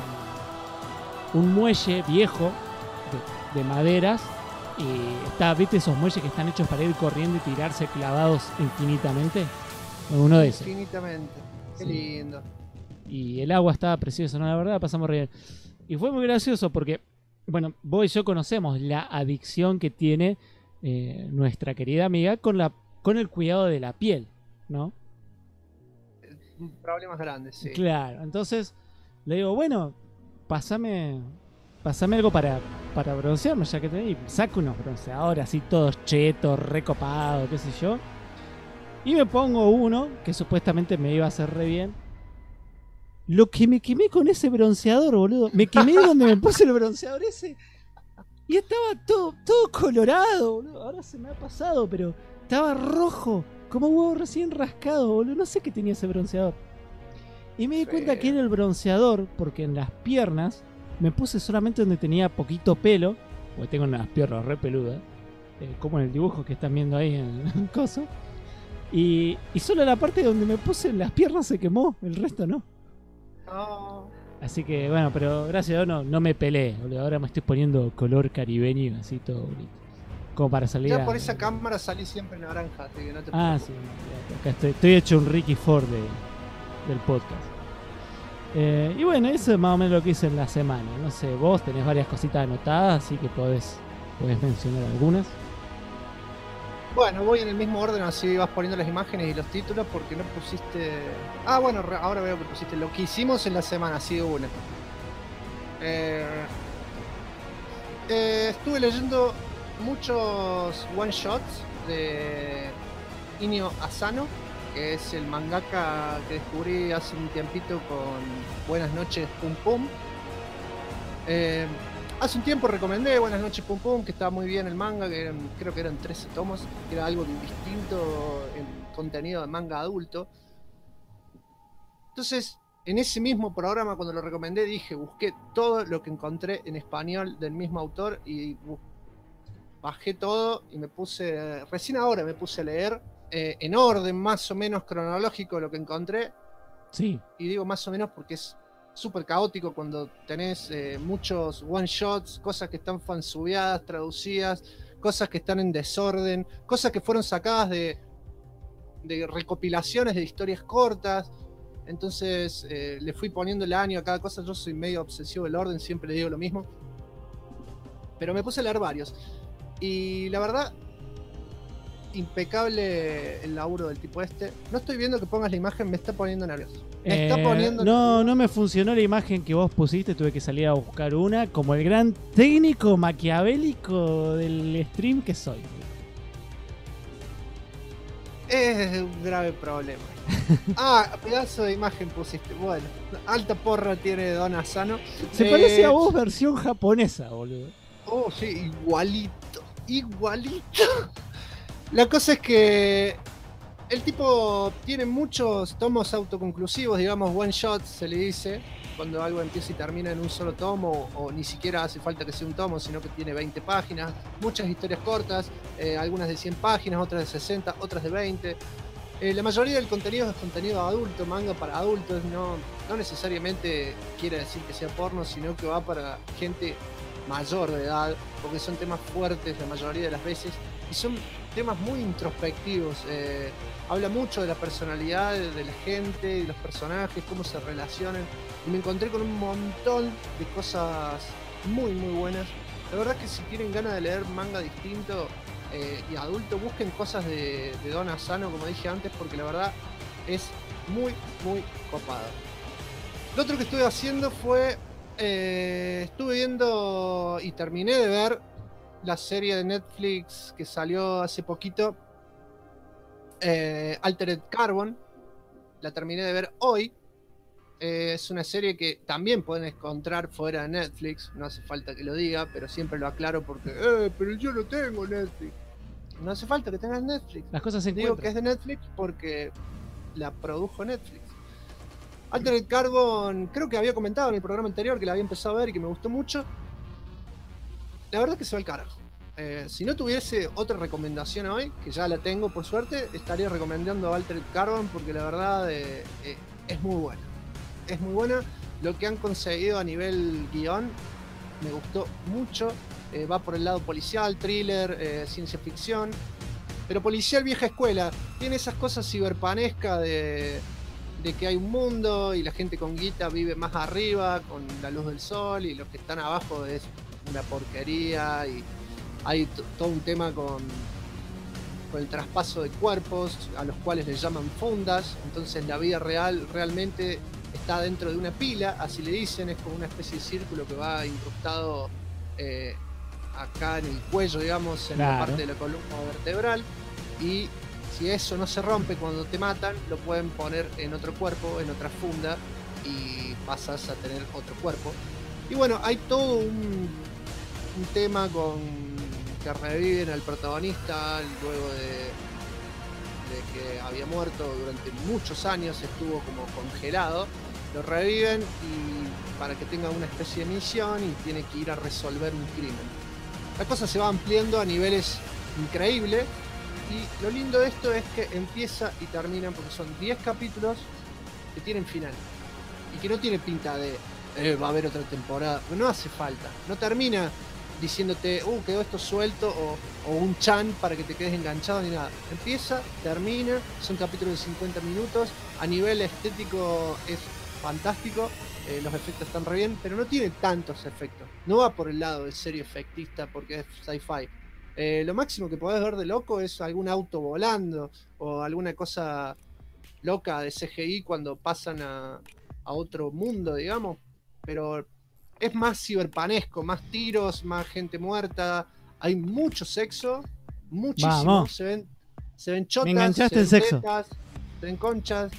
muelle viejo de maderas, y está, ¿viste esos muelles que están hechos para ir corriendo y tirarse clavados infinitamente? Uno de esos. Infinitamente. Qué Sí. lindo. Y el agua estaba preciosa, ¿no? La verdad, pasamos re bien. Y fue muy gracioso porque, bueno, vos y yo conocemos la adicción que tiene nuestra querida amiga con el cuidado de la piel, ¿no? Problemas grandes, sí. Claro, entonces le digo, bueno, pásame algo para broncearme, ya que tenés. Y saco unos bronceadores así todos chetos, recopados, qué sé yo. Y me pongo uno que supuestamente me iba a hacer re bien. Lo que me quemé con ese bronceador, boludo. Me quemé donde me puse el bronceador ese. Y estaba todo colorado, boludo. Ahora se me ha pasado, pero estaba rojo. Como huevo recién rascado, boludo. No sé qué tenía ese bronceador. Y me di cuenta que era el bronceador porque en las piernas me puse solamente donde tenía poquito pelo. Porque tengo unas piernas re peludas. Como en el dibujo que están viendo ahí en el coso. Y solo la parte donde me puse en las piernas se quemó. El resto no. No. Así que bueno, pero gracias a Dios no me peleé, boludo. Ahora me estoy poniendo color caribeño, así todo bonito. Como para salir Ya por esa cámara salí siempre naranja, así que no te Ah, preocupes. sí, acá estoy hecho un Ricky Ford del podcast. Y bueno, eso es más o menos lo que hice en la semana. No sé, vos tenés varias cositas anotadas, así que podés mencionar algunas. Bueno, voy en el mismo orden, así vas poniendo las imágenes y los títulos, porque no pusiste... Ah, bueno, ahora veo que pusiste lo que hicimos en la semana, así de una. Estuve leyendo muchos one-shots de Inio Asano, que es el mangaka que descubrí hace un tiempito con Buenas noches Pum Pum. Hace un tiempo recomendé Buenas noches Pum Pum, que estaba muy bien el manga, que creo que eran 13 tomos, que era algo distinto en contenido de manga adulto. Entonces, en ese mismo programa, cuando lo recomendé, busqué todo lo que encontré en español del mismo autor y bajé todo y recién ahora me puse a leer en orden más o menos cronológico lo que encontré. Sí. Y digo más o menos porque es súper caótico cuando tenés muchos one shots, cosas que están fansubeadas, traducidas, cosas que están en desorden, cosas que fueron sacadas de recopilaciones de historias cortas. Entonces le fui poniendo el año a cada cosa. Yo soy medio obsesivo del orden, siempre le digo lo mismo, pero me puse a leer varios y la verdad, impecable el laburo del tipo este. No estoy viendo que pongas la imagen, me está poniendo nervioso. No me funcionó la imagen que vos pusiste, tuve que salir a buscar una, como el gran técnico maquiavélico del stream que soy. Es un grave problema. Pedazo de imagen pusiste. Bueno, alta porra tiene Don Asano. Se parece a vos versión japonesa, boludo. Oh, sí, igualito. La cosa es que el tipo tiene muchos tomos autoconclusivos, digamos, one shot se le dice, cuando algo empieza y termina en un solo tomo, o ni siquiera hace falta que sea un tomo, sino que tiene 20 páginas, muchas historias cortas, algunas de 100 páginas, otras de 60, otras de 20. La mayoría del contenido es contenido adulto, manga para adultos, no necesariamente quiere decir que sea porno, sino que va para gente mayor de edad, porque son temas fuertes la mayoría de las veces, y son temas muy introspectivos. Habla mucho de la personalidad de la gente, de los personajes, cómo se relacionan, y me encontré con un montón de cosas muy muy buenas. La verdad es que si tienen ganas de leer manga distinto y adulto, busquen cosas de Don Asano, como dije antes, porque la verdad es muy muy copado. Lo otro que estuve haciendo fue estuve viendo y terminé de ver la serie de Netflix que salió hace poquito, Altered Carbon. La terminé de ver hoy. Es una serie que también pueden encontrar fuera de Netflix, no hace falta que lo diga, pero siempre lo aclaro porque pero yo no tengo Netflix. No hace falta que tengas Netflix. Las cosas se Digo encuentran. que es de Netflix porque la produjo Netflix. Altered Carbon, creo que había comentado en el programa anterior que la había empezado a ver y que me gustó mucho. La verdad es que se va al carajo. Si no tuviese otra recomendación hoy, que ya la tengo por suerte, estaría recomendando Altered Carbon porque la verdad es muy buena. Es muy buena. Lo que han conseguido a nivel guión me gustó mucho. Va por el lado policial, thriller, ciencia ficción. Pero policial vieja escuela. Tiene esas cosas ciberpanescas de que hay un mundo y la gente con guita vive más arriba, con la luz del sol, y los que están abajo es una porquería. Y hay todo un tema con el traspaso de cuerpos, a los cuales les llaman fundas. Entonces la vida real realmente está dentro de una pila, así le dicen. Es como una especie de círculo que va incrustado acá en el cuello, digamos, en la parte de la columna vertebral. Y si eso no se rompe cuando te matan, lo pueden poner en otro cuerpo, en otra funda, y pasas a tener otro cuerpo. Y bueno, hay todo un tema con que reviven al protagonista luego de que había muerto durante muchos años, estuvo como congelado. Lo reviven y para que tenga una especie de misión y tiene que ir a resolver un crimen. La cosa se va ampliando a niveles increíbles. Y lo lindo de esto es que empieza y termina, porque son 10 capítulos que tienen final. Y que no tiene pinta de va a haber otra temporada. No hace falta. No termina diciéndote, quedó esto suelto, o un chan para que te quedes enganchado ni nada. Empieza, termina, son capítulos de 50 minutos. A nivel estético es fantástico. Los efectos están re bien, pero no tiene tantos efectos. No va por el lado de serie efectista porque es sci-fi. Lo máximo que podés ver de loco es algún auto volando o alguna cosa loca de CGI cuando pasan a otro mundo, digamos. Pero es más ciberpanesco, más tiros, más gente muerta. Hay mucho sexo, muchísimo. Vamos. Se ven chotas, Me enganchaste se ven en sexo. tetas, se ven conchas,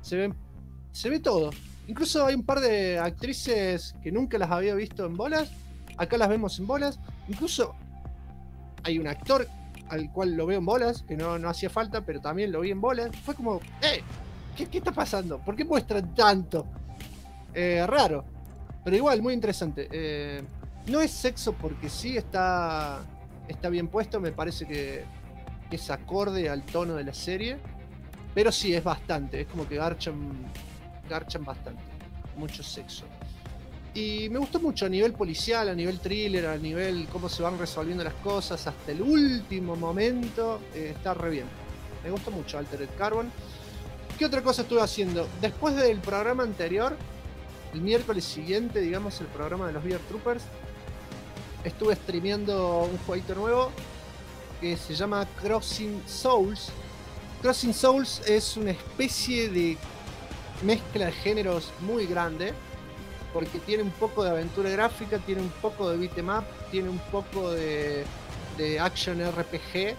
se ve todo. Incluso hay un par de actrices que nunca las había visto en bolas. Acá las vemos en bolas. Incluso hay un actor al cual lo veo en bolas, que no hacía falta, pero también lo vi en bolas. Fue como, ¿qué está pasando? ¿Por qué muestran tanto? Raro. Pero igual, muy interesante. No es sexo porque sí está bien puesto. Me parece que es acorde al tono de la serie. Pero sí, es bastante. Es como que garchan bastante. Mucho sexo. Y me gustó mucho a nivel policial, a nivel thriller, a nivel cómo se van resolviendo las cosas hasta el último momento. Está re bien. Me gustó mucho Altered Carbon. ¿Qué otra cosa estuve haciendo? Después del programa anterior, el miércoles siguiente, digamos, el programa de los Beer Troopers, estuve streameando un jueguito nuevo que se llama Crossing Souls. Crossing Souls es una especie de mezcla de géneros muy grande, porque tiene un poco de aventura gráfica, tiene un poco de beat'em up, tiene un poco de action RPG.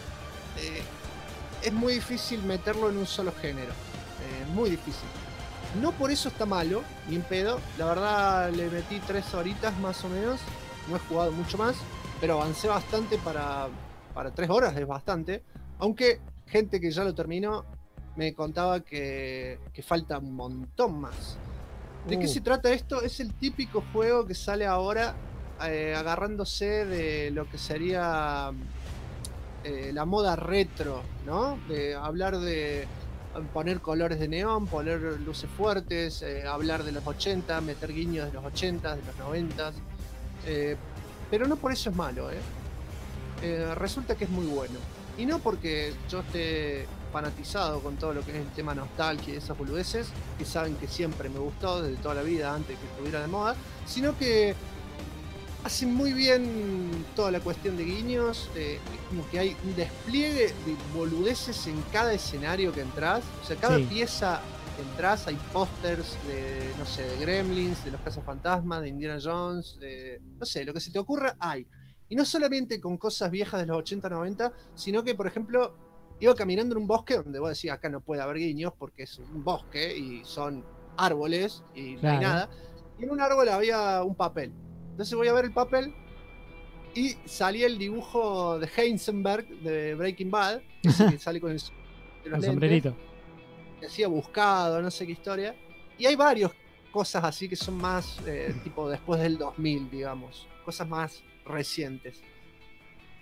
Es muy difícil meterlo en un solo género, muy difícil. No por eso está malo, ni en pedo. La verdad le metí 3 horitas más o menos, no he jugado mucho más, pero avancé bastante para 3 horas, es bastante. Aunque gente que ya lo terminó me contaba que falta un montón más. ¿De qué se trata esto? Es el típico juego que sale ahora agarrándose de lo que sería la moda retro, ¿no? De hablar de poner colores de neón, poner luces fuertes, hablar de los 80, meter guiños de los 80, de los 90. Pero no por eso es malo, resulta que es muy bueno. Y no porque yo esté fanatizado con todo lo que es el tema nostalgia y esas boludeces, que saben que siempre me gustó desde toda la vida antes que estuviera de moda, sino que hacen muy bien toda la cuestión de guiños, como que hay un despliegue de boludeces en cada escenario que entras. O sea, cada pieza que entras hay pósters de, no sé, de Gremlins, de los Cazafantasmas, de Indiana Jones, de, no sé, lo que se te ocurra hay. Y no solamente con cosas viejas de los 80, 90, sino que, por ejemplo, iba caminando en un bosque donde vos decís, acá no puede haber guiños porque es un bosque y son árboles y no hay nada. Y en un árbol había un papel. Entonces voy a ver el papel y salía el dibujo de Heisenberg de Breaking Bad, ese que sale con el sombrerito. Que hacía buscado, no sé qué historia. Y hay varias cosas así que son más tipo después del 2000, digamos. Cosas más recientes.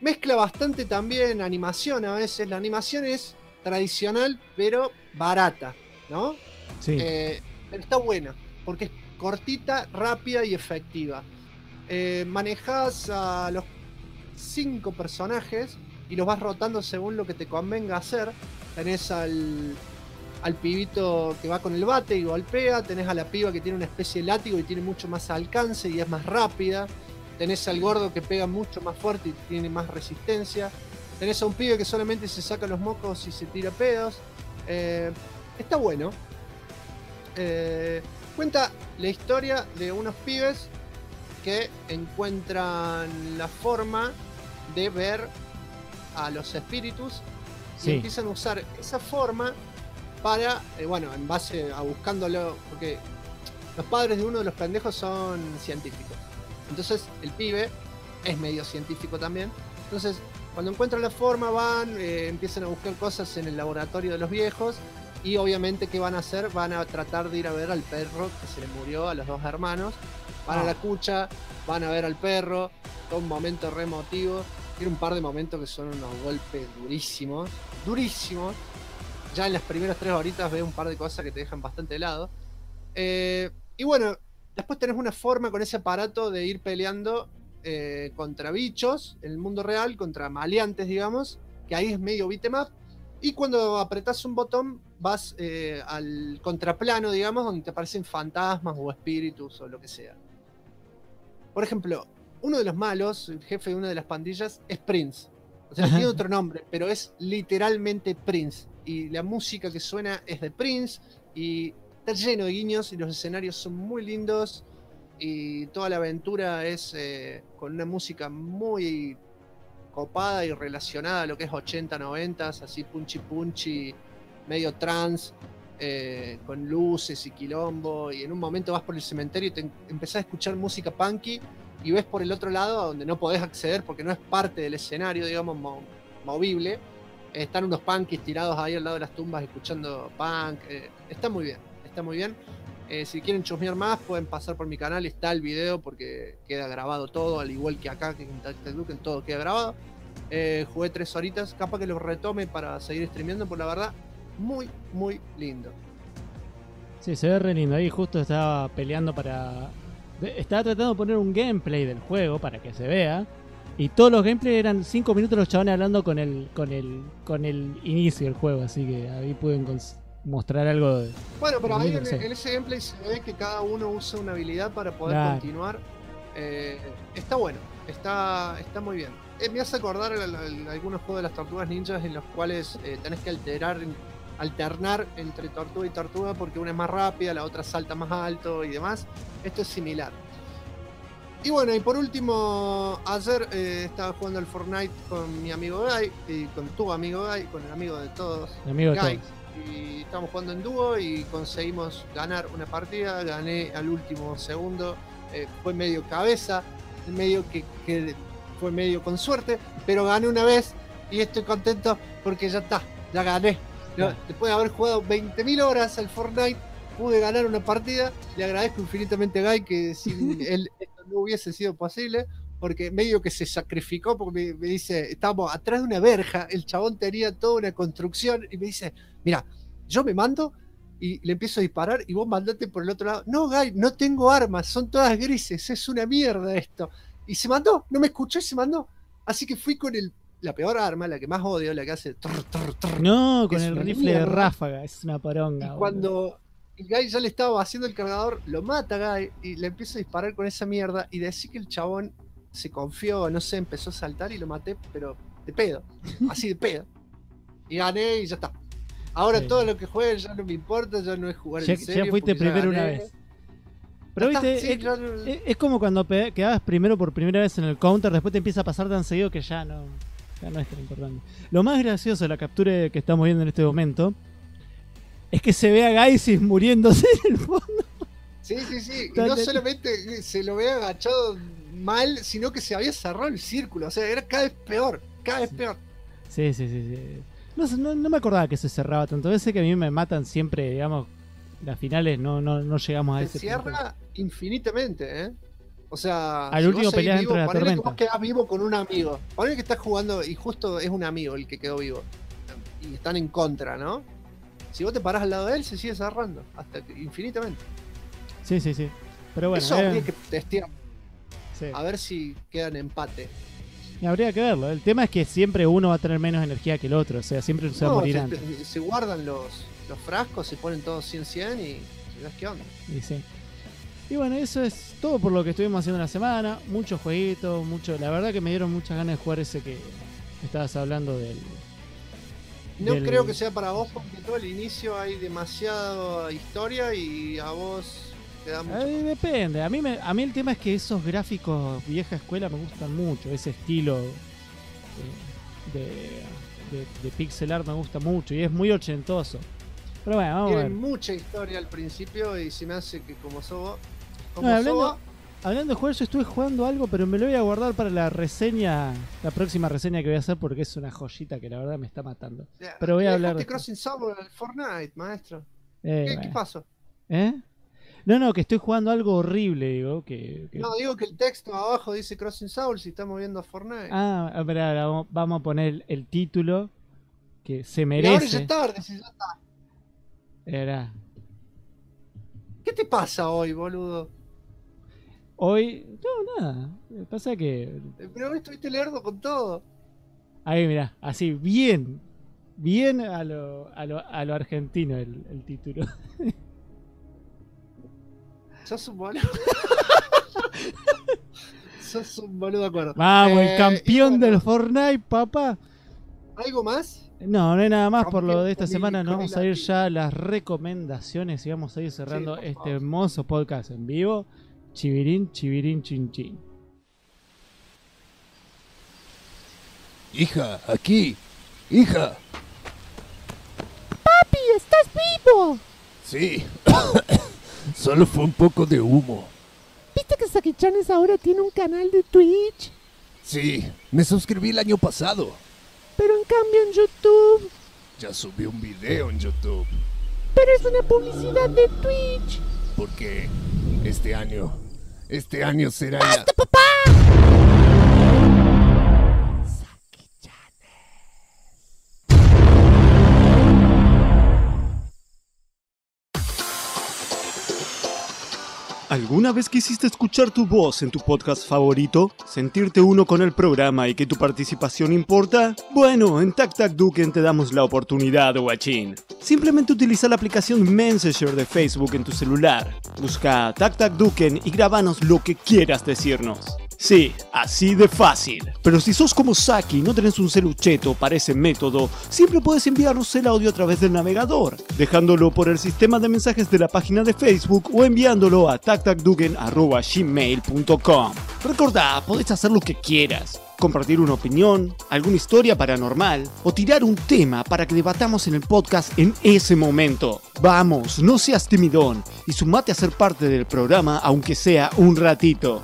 Mezcla bastante también animación a veces. La animación es tradicional, pero barata, ¿no? Sí. Pero está buena, porque es cortita, rápida y efectiva. Manejás a los 5 personajes y los vas rotando según lo que te convenga hacer. Tenés al pibito que va con el bate y golpea, tenés a la piba que tiene una especie de látigo y tiene mucho más alcance y es más rápida, tenés al gordo que pega mucho más fuerte y tiene más resistencia, tenés a un pibe que solamente se saca los mocos y se tira pedos. Está bueno. Cuenta la historia de unos pibes que encuentran la forma de ver a los espíritus y empiezan a usar esa forma para, en base a buscándolo, porque los padres de uno de los pendejos son científicos. Entonces el pibe es medio científico también. Entonces cuando encuentran la forma van, empiezan a buscar cosas en el laboratorio de los viejos y obviamente ¿qué van a hacer? Van a tratar de ir a ver al perro que se le murió a los 2 hermanos. Van a la cucha, van a ver al perro, todo un momento re emotivo. Tiene un par de momentos que son unos golpes durísimos, durísimos. Ya en las primeras 3 horitas ves un par de cosas que te dejan bastante helado. Y bueno, después tenés una forma con ese aparato de ir peleando contra bichos en el mundo real, contra maleantes, digamos, que ahí es medio beat'em up. Y cuando apretás un botón vas al contraplano, digamos, donde te aparecen fantasmas o espíritus o lo que sea. Por ejemplo, uno de los malos, el jefe de una de las pandillas, es Prince. O sea, tiene otro nombre, pero es literalmente Prince. Y la música que suena es de Prince y está lleno de guiños y los escenarios son muy lindos y toda la aventura es con una música muy copada y relacionada a lo que es 80, 90, así punchy, medio trance, con luces y quilombo, y en un momento vas por el cementerio y te empezás a escuchar música punky y ves por el otro lado a donde no podés acceder porque no es parte del escenario, digamos, movible. Están unos punkis tirados ahí al lado de las tumbas escuchando punk. Está muy bien, está muy bien. Si quieren chusmear más pueden pasar por mi canal, está el video porque queda grabado todo, al igual que acá que en Tactic Duken todo queda grabado. Jugué 3 horitas, capaz que lo retome para seguir streameando, por la verdad, muy, muy lindo. Sí, se ve re lindo. Ahí justo estaba peleando estaba tratando de poner un gameplay del juego para que se vea. Y todos los gameplays eran 5 minutos los chavales hablando con el inicio del juego. Así que ahí pueden mostrar algo de... Bueno, pero ahí en ese gameplay se ve que cada uno usa una habilidad para poder continuar. Está bueno, está muy bien. Me hace acordar algunos juegos de las Tortugas Ninjas en los cuales tenés que alternar entre tortuga y tortuga porque una es más rápida, la otra salta más alto y demás. Esto es similar. Y bueno, y por último, ayer estaba jugando al Fortnite con mi amigo Guy, y con tu amigo Guy, con el amigo de todos, Guy. Y estábamos jugando en dúo y conseguimos ganar una partida, gané al último segundo, fue medio cabeza, medio que fue medio con suerte, pero gané una vez y estoy contento porque ya está, ya gané. Después de haber jugado 20.000 horas al Fortnite, pude ganar una partida. Le agradezco infinitamente a Guy que sin él esto no hubiese sido posible, porque medio que se sacrificó, porque me dice, estábamos atrás de una verja, el chabón tenía toda una construcción y me dice, mira, yo me mando y le empiezo a disparar y vos mandate por el otro lado. No, Guy, no tengo armas, son todas grises, es una mierda esto. Y se mandó, no me escuchó y se mandó. Así que fui con la peor arma, la que más odio, la que hace... No, con el rifle de ráfaga, es una poronga. Y cuando el Guy ya le estaba haciendo el cargador, lo mata Guy y le empiezo a disparar con esa mierda y decir que el chabón se confió, no sé, empezó a saltar y lo maté, pero de pedo, así de pedo. Y gané y ya está. Ahora todo lo que juegue ya no me importa, ya no es jugar en serio. Ya fuiste primero una vez. Pero viste, sí, es como cuando quedabas primero por primera vez en el counter, después te empieza a pasar tan seguido que ya no es tan importante. Lo más gracioso de la captura que estamos viendo en este momento es que se ve a Gaisis muriéndose en el fondo. Sí. Y no solamente se lo ve agachado mal, sino que se había cerrado el círculo. O sea, era cada vez peor. Sí. No me acordaba que se cerraba tanto. A veces que a mí me matan siempre, digamos, las finales no llegamos a ese punto. Se cierra infinitamente, ¿eh? O sea, al si último vos seguís peleás vivo, dentro de la ponele que tormenta. vos quedás vivo con un amigo. Ponele que estás jugando y justo es un amigo el que quedó vivo. Y están en contra, ¿no? Si vos te parás al lado de él, se sigue cerrando. Hasta que, infinitamente. Sí. Pero bueno, Eso habría que testear. sí. A ver si quedan empate. Y habría que verlo. El tema es que siempre uno va a tener menos energía que el otro. O sea, siempre se va a morir antes. Se guardan los frascos, se ponen todos 100 y ves qué onda. Y sí. Y bueno, eso es todo por lo que estuvimos haciendo la semana. Muchos jueguitos, la verdad que me dieron muchas ganas de jugar ese que estabas hablando del... No creo que sea para vos porque todo el inicio hay demasiada historia y a vos te da mucho. Depende. A mí el tema es que esos gráficos vieja escuela me gustan mucho. Ese estilo de pixel art me gusta mucho y es muy ochentoso. Pero bueno, vamos a ver. Tiene mucha historia al principio y se me hace que como sos vos, Hablando de juegos, yo estuve jugando algo, pero me lo voy a guardar para la próxima reseña que voy a hacer porque es una joyita que la verdad me está matando. Pero voy a hablar de Crossing Soul al Fortnite, maestro. Bueno. ¿Qué pasó? No, que estoy jugando algo horrible, digo. No, digo que el texto abajo dice Crossing Soul si estamos viendo a Fortnite. Espera, vamos a poner el título que se merece. Y ahora ya es tarde, si ya está. Era. ¿Qué te pasa hoy, boludo? Hoy, no, nada. Pasa que. Pero hoy estuviste lerdo con todo. Ahí, mirá, así, bien a lo argentino el título. Sos un boludo. Sos un boludo de acuerdo. Vamos, el campeón del Fortnite, papá. ¿Algo más? No hay nada más por lo Campeón de esta semana. Nos vamos a ir latino. ya a las recomendaciones y vamos a ir cerrando este hermoso podcast en vivo. Chivirín, chin, chin. Hija, aquí. Hija. ¡Papi, estás vivo! Sí. Solo fue un poco de humo. ¿Viste que Saki-Chanes ahora tiene un canal de Twitch? Sí, me suscribí el año pasado. Pero en cambio en YouTube... Ya subí un video en YouTube. Pero es una publicidad de Twitch. Porque este año será ¡Basta, papá! ¿Alguna vez quisiste escuchar tu voz en tu podcast favorito? ¿Sentirte uno con el programa y que tu participación importa? Bueno, en TacTacDuken te damos la oportunidad, guachín. Simplemente utiliza la aplicación Messenger de Facebook en tu celular. Busca TacTacDuken y grabanos lo que quieras decirnos. Sí, así de fácil. Pero si sos como Saki y no tenés un celucheto para ese método, siempre puedes enviarnos el audio a través del navegador, dejándolo por el sistema de mensajes de la página de Facebook o enviándolo a tactacduken@gmail.com. Recordá, podés hacer lo que quieras. Compartir una opinión, alguna historia paranormal o tirar un tema para que debatamos en el podcast en ese momento. Vamos, no seas timidón y sumate a ser parte del programa aunque sea un ratito.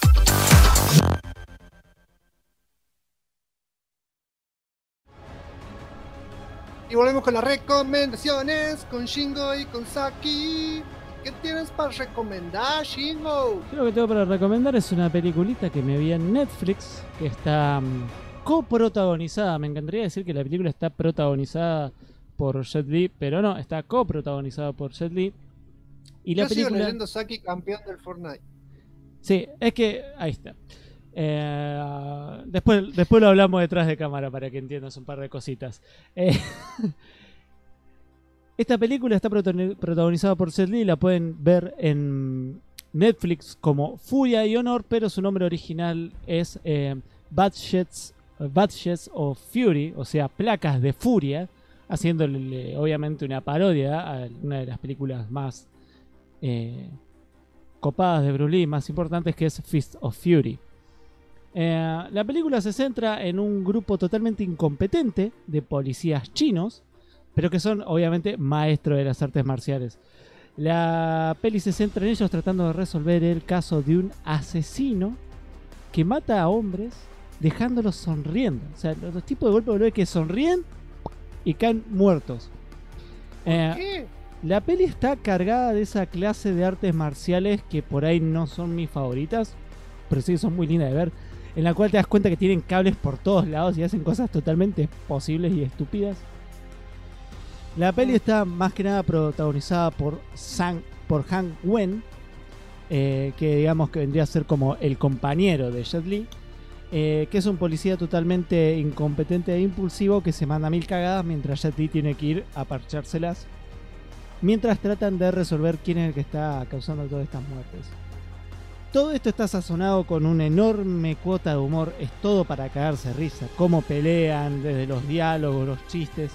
Y volvemos con las recomendaciones con Shingo y con Saki. ¿Qué tienes para recomendar, Shingo? Yo lo que tengo para recomendar es una peliculita que me vi en Netflix, que está coprotagonizada. Me encantaría decir que la película está protagonizada por Jet Li, pero no, está coprotagonizada por Jet Li. Y la Yo sigo película... leyendo Saki campeón del Fortnite. Sí, es que... Ahí está. Después lo hablamos detrás de cámara para que entiendas un par de cositas. Esta película está protagonizada por Jet Li, la pueden ver en Netflix como Furia y Honor, pero su nombre original es Badges of Fury, o sea, placas de furia, haciéndole obviamente una parodia a una de las películas más copadas de Bruce Lee, más importantes, que es Fist of Fury. La película se centra en un grupo totalmente incompetente de policías chinos, pero que son obviamente maestros de las artes marciales. La peli se centra en ellos tratando de resolver el caso de un asesino que mata a hombres dejándolos sonriendo. O sea, los tipos de golpe que sonríen y caen muertos. ¿Qué? La peli está cargada de esa clase de artes marciales que por ahí no son mis favoritas. pero sí son muy lindas de ver, en la cual te das cuenta que tienen cables por todos lados y hacen cosas totalmente posibles y estúpidas. La peli está más que nada protagonizada por Han Wen, que digamos que vendría a ser como el compañero de Jet Li, que es un policía totalmente incompetente e impulsivo que se manda 1000 cagadas mientras Jet Li tiene que ir a parchárselas, mientras tratan de resolver quién es el que está causando todas estas muertes. Todo esto está sazonado con una enorme cuota de humor, es todo para cagarse de risa, cómo pelean, desde los diálogos, los chistes.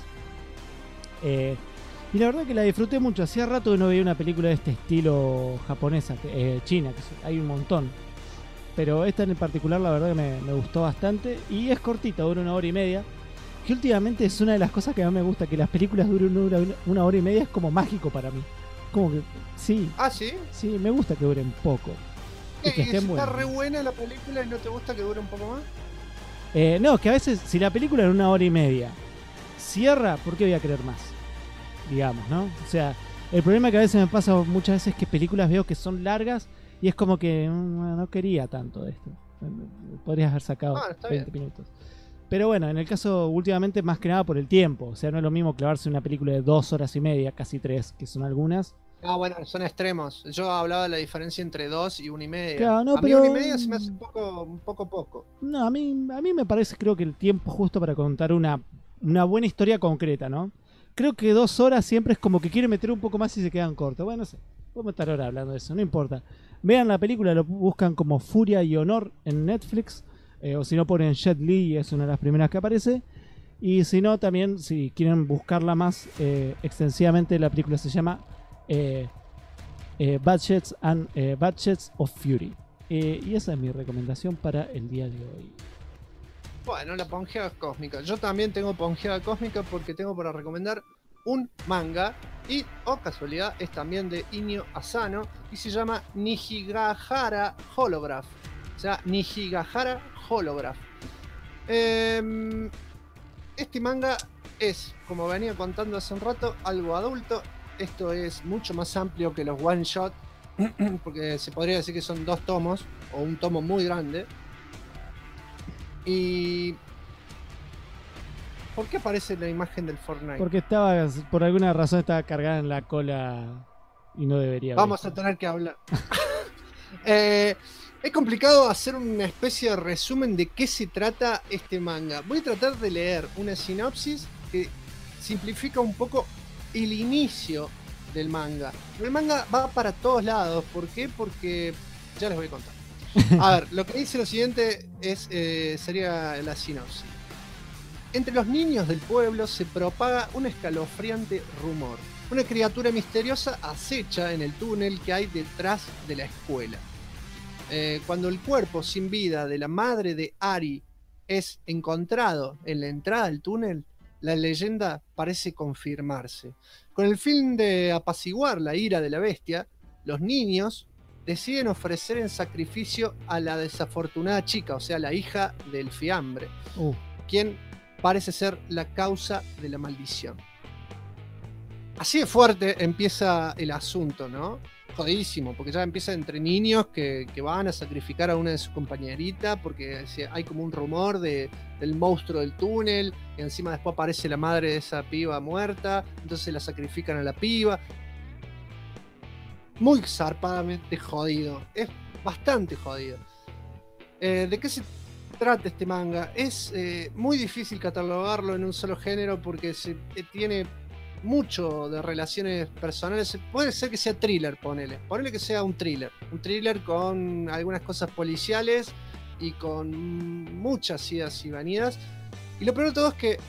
Y la verdad que la disfruté mucho. Hacía rato que no veía una película de este estilo japonesa, china, que hay un montón. Pero esta en particular la verdad que me gustó bastante. Y es cortita, dura 1 hora y media. Que últimamente es una de las cosas que más me gusta, que las películas duren 1 hora y media, es como mágico para mí. Como que, sí. ¿Ah, sí? Sí, me gusta que duren poco. ¿Y que si estén está buenos. re buena la película y no te gusta que dure un poco más? No, que a veces, si la película en 1 hora y media cierra, ¿por qué voy a querer más? Digamos, ¿no? O sea, el problema que a veces me pasa muchas veces es que películas veo que son largas y es como que no quería tanto de esto. Podrías haber sacado 20 minutos. Pero bueno, en el caso últimamente más que nada por el tiempo. O sea, no es lo mismo clavarse una película de 2 horas y media, casi 3, que son algunas. Ah, bueno, son extremos. Yo hablaba de la diferencia entre 2 y 1 y media. Claro, no, a mí pero 1 y media se me hace un poco. No, a mí me parece, creo que el tiempo justo para contar una buena historia concreta, ¿no? Creo que 2 horas siempre es como que quieren meter un poco más y se quedan cortos. Bueno, no sé, podemos estar ahora hablando de eso, no importa. Vean la película, lo buscan como Furia y Honor en Netflix, o si no ponen Jet Li, es una de las primeras que aparece. Y si no, también, si quieren buscarla más extensivamente, la película se llama Bad Jets of Fury. Y esa es mi recomendación para el día de hoy. Bueno, la ponjeada cósmica. Yo también tengo ponjeada cósmica porque tengo para recomendar un manga y, casualidad, es también de Inyo Asano y se llama Nijigahara Holograph. O sea, Nijigahara Holograph. Este manga es, como venía contando hace un rato, algo adulto. Esto es mucho más amplio que los one shot, porque se podría decir que son 2 tomos o un tomo muy grande. Y... ¿por qué aparece la imagen del Fortnite? Porque por alguna razón estaba cargada en la cola y no debería. Vamos a tener que hablar. Es complicado hacer una especie de resumen de qué se trata este manga. Voy a tratar de leer una sinopsis que simplifica un poco el inicio del manga. El manga va para todos lados. ¿Por qué? Porque ya les voy a contar. A ver, lo que dice lo siguiente sería la sinopsis. Entre los niños del pueblo se propaga un escalofriante rumor. Una criatura misteriosa acecha en el túnel que hay detrás de la escuela. Cuando el cuerpo sin vida de la madre de Ari es encontrado en la entrada del túnel, la leyenda parece confirmarse. Con el fin de apaciguar la ira de la bestia, los niños deciden ofrecer en sacrificio a la desafortunada chica, o sea, la hija del fiambre, quien parece ser la causa de la maldición. Así de fuerte empieza el asunto, ¿no? Jodidísimo, porque ya empieza entre niños que van a sacrificar a una de sus compañeritas porque hay como un rumor del monstruo del túnel, y encima después aparece la madre de esa piba muerta, entonces la sacrifican a la piba. Muy zarpadamente jodido, es bastante jodido. ¿De qué se trata este manga? Es muy difícil catalogarlo en un solo género porque tiene mucho de relaciones personales. Puede ser que sea thriller, ponele que sea un thriller con algunas cosas policiales y con muchas idas y venidas. Y lo peor de todo es que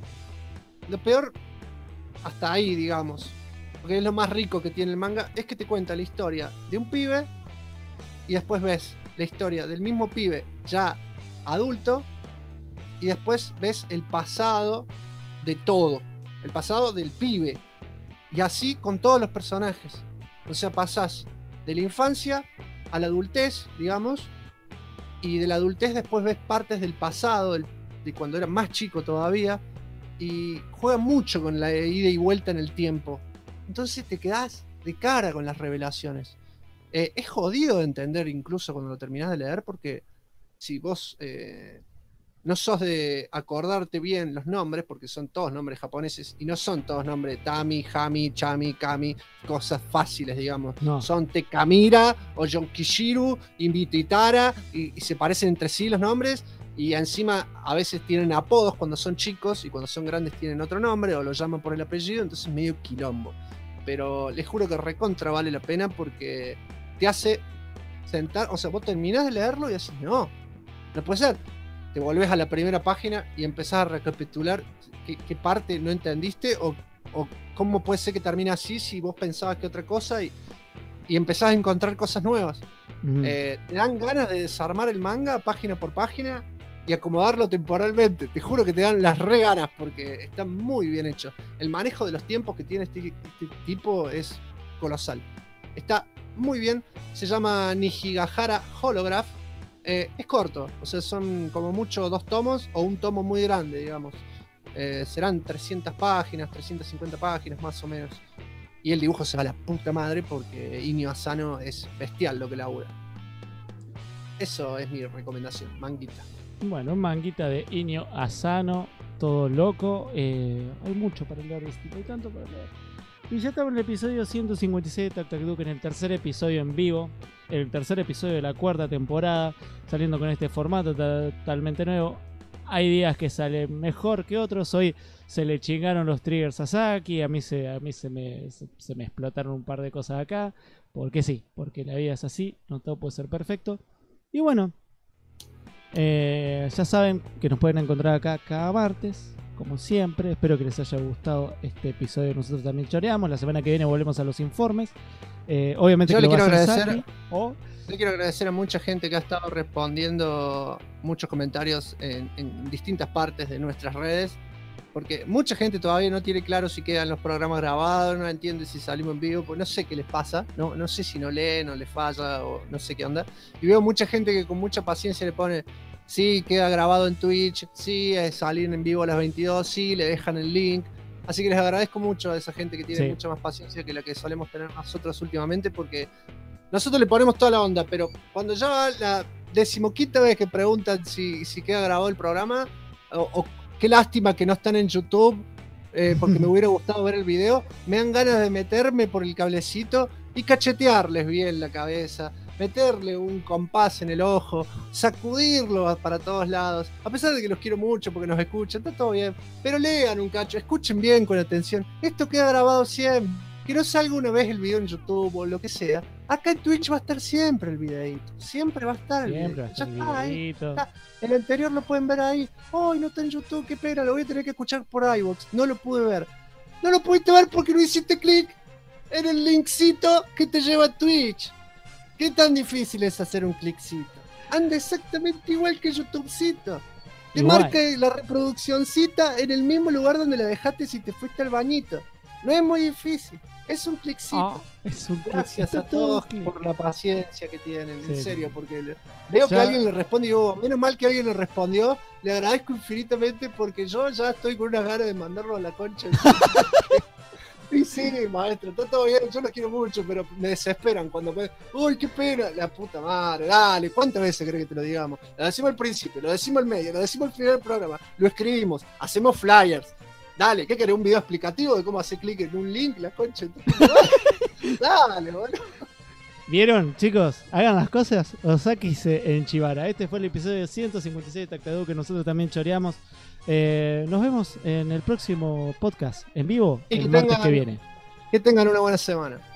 hasta ahí, digamos, porque es lo más rico que tiene el manga, es que te cuenta la historia de un pibe y después ves la historia del mismo pibe ya adulto y después ves el pasado de todo, el pasado del pibe, y así con todos los personajes. O sea, pasás de la infancia a la adultez, digamos, y de la adultez después ves partes del pasado, de cuando era más chico todavía, y juega mucho con la ida y vuelta en el tiempo. Entonces te quedás de cara con las revelaciones. Es jodido de entender incluso cuando lo terminás de leer, porque si vos no sos de acordarte bien los nombres, porque son todos nombres japoneses, y no son todos nombres Tami, Hami, Chami, Kami, cosas fáciles, digamos. No. Son Tekamira o Yonkishiru, Invititara, y se parecen entre sí los nombres, y encima a veces tienen apodos cuando son chicos, y cuando son grandes tienen otro nombre, o lo llaman por el apellido, entonces es medio quilombo. Pero les juro que recontra vale la pena porque te hace sentar, o sea, vos terminás de leerlo y decís, no puede ser. Te volvés a la primera página y empezás a recapitular qué parte no entendiste o cómo puede ser que termine así si vos pensabas que otra cosa y empezás a encontrar cosas nuevas. Te dan ganas de desarmar el manga página por página y acomodarlo temporalmente. Te juro que te dan las re ganas porque está muy bien hecho. El manejo de los tiempos que tiene este tipo es colosal. Está muy bien. Se llama Nijigahara Holograph. Es corto, o sea, son como mucho 2 tomos o un tomo muy grande, digamos. Serán 300 páginas, 350 páginas más o menos. Y el dibujo se va a la puta madre porque Inio Asano es bestial lo que labura. Eso es mi recomendación, manguita. Bueno, manguita de Inio Asano, todo loco. Hay mucho para leer, hay tanto para leer. Y ya estamos en el episodio 156 de Tac Tac Duke, en el tercer episodio en vivo, el tercer episodio de la 4ª temporada, saliendo con este formato totalmente nuevo. Hay días que salen mejor que otros. Hoy se le chingaron los triggers a Saki, a mí se me explotaron un par de cosas acá, porque sí, porque la vida es así, no todo puede ser perfecto. Y bueno, ya saben que nos pueden encontrar acá cada martes, como siempre. Espero que les haya gustado este episodio. Nosotros también choreamos. La semana que viene volvemos a los informes. Obviamente yo que le lo va quiero a hacer agradecer. Saki, Le quiero agradecer a mucha gente que ha estado respondiendo muchos comentarios en distintas partes de nuestras redes, porque mucha gente todavía no tiene claro si quedan los programas grabados, no entiende si salimos en vivo, pues no sé qué les pasa, no sé si no leen o les falla o no sé qué onda. Y veo mucha gente que con mucha paciencia le pone, sí, queda grabado en Twitch, sí, salir en vivo a las 22, sí, le dejan el link. Así que les agradezco mucho a esa gente que tiene mucha más paciencia que la que solemos tener nosotros últimamente, porque nosotros le ponemos toda la onda, pero cuando ya va la 15ª vez que preguntan si queda grabado el programa, o qué lástima que no están en YouTube, porque me hubiera gustado ver el video, me dan ganas de meterme por el cablecito y cachetearles bien la cabeza, meterle un compás en el ojo, sacudirlo para todos lados, a pesar de que los quiero mucho porque nos escuchan, está todo bien, pero lean un cacho, escuchen bien con atención, esto queda grabado siempre, que no salga una vez el video en YouTube o lo que sea, acá en Twitch va a estar siempre el videito, siempre va a estar el videito, ya está ahí, está. El anterior lo pueden ver ahí, hoy no está en YouTube, qué pena, lo voy a tener que escuchar por iVoox, no lo pude ver, no lo pudiste ver porque no hiciste clic en el linkcito que te lleva a Twitch. ¿Qué tan difícil es hacer un clickcito? Anda exactamente igual que YouTubecito. Te marca la reproduccioncita en el mismo lugar donde la dejaste si te fuiste al bañito. No es muy difícil. Es un clickcito. Gracias a todos por la paciencia que tienen, en serio, porque veo que alguien le responde y digo, menos mal que alguien le respondió, le agradezco infinitamente porque yo ya estoy con unas ganas de mandarlo a la concha. Sí, maestro, está todo bien, yo los quiero mucho, pero me desesperan cuando me... Uy, qué pena, la puta madre, dale, ¿cuántas veces crees que te lo digamos? Lo decimos al principio, lo decimos al medio, lo decimos al final del programa, lo escribimos, hacemos flyers. Dale, ¿qué querés? ¿Un video explicativo de cómo hacer clic en un link? La concha. Dale, boludo. ¿Vieron, chicos? Hagan las cosas o sáquense en Chivara. Este fue el episodio 156 de Tactadu, que nosotros también choreamos. Nos vemos en el próximo podcast en vivo el martes que viene. Que tengan una buena semana.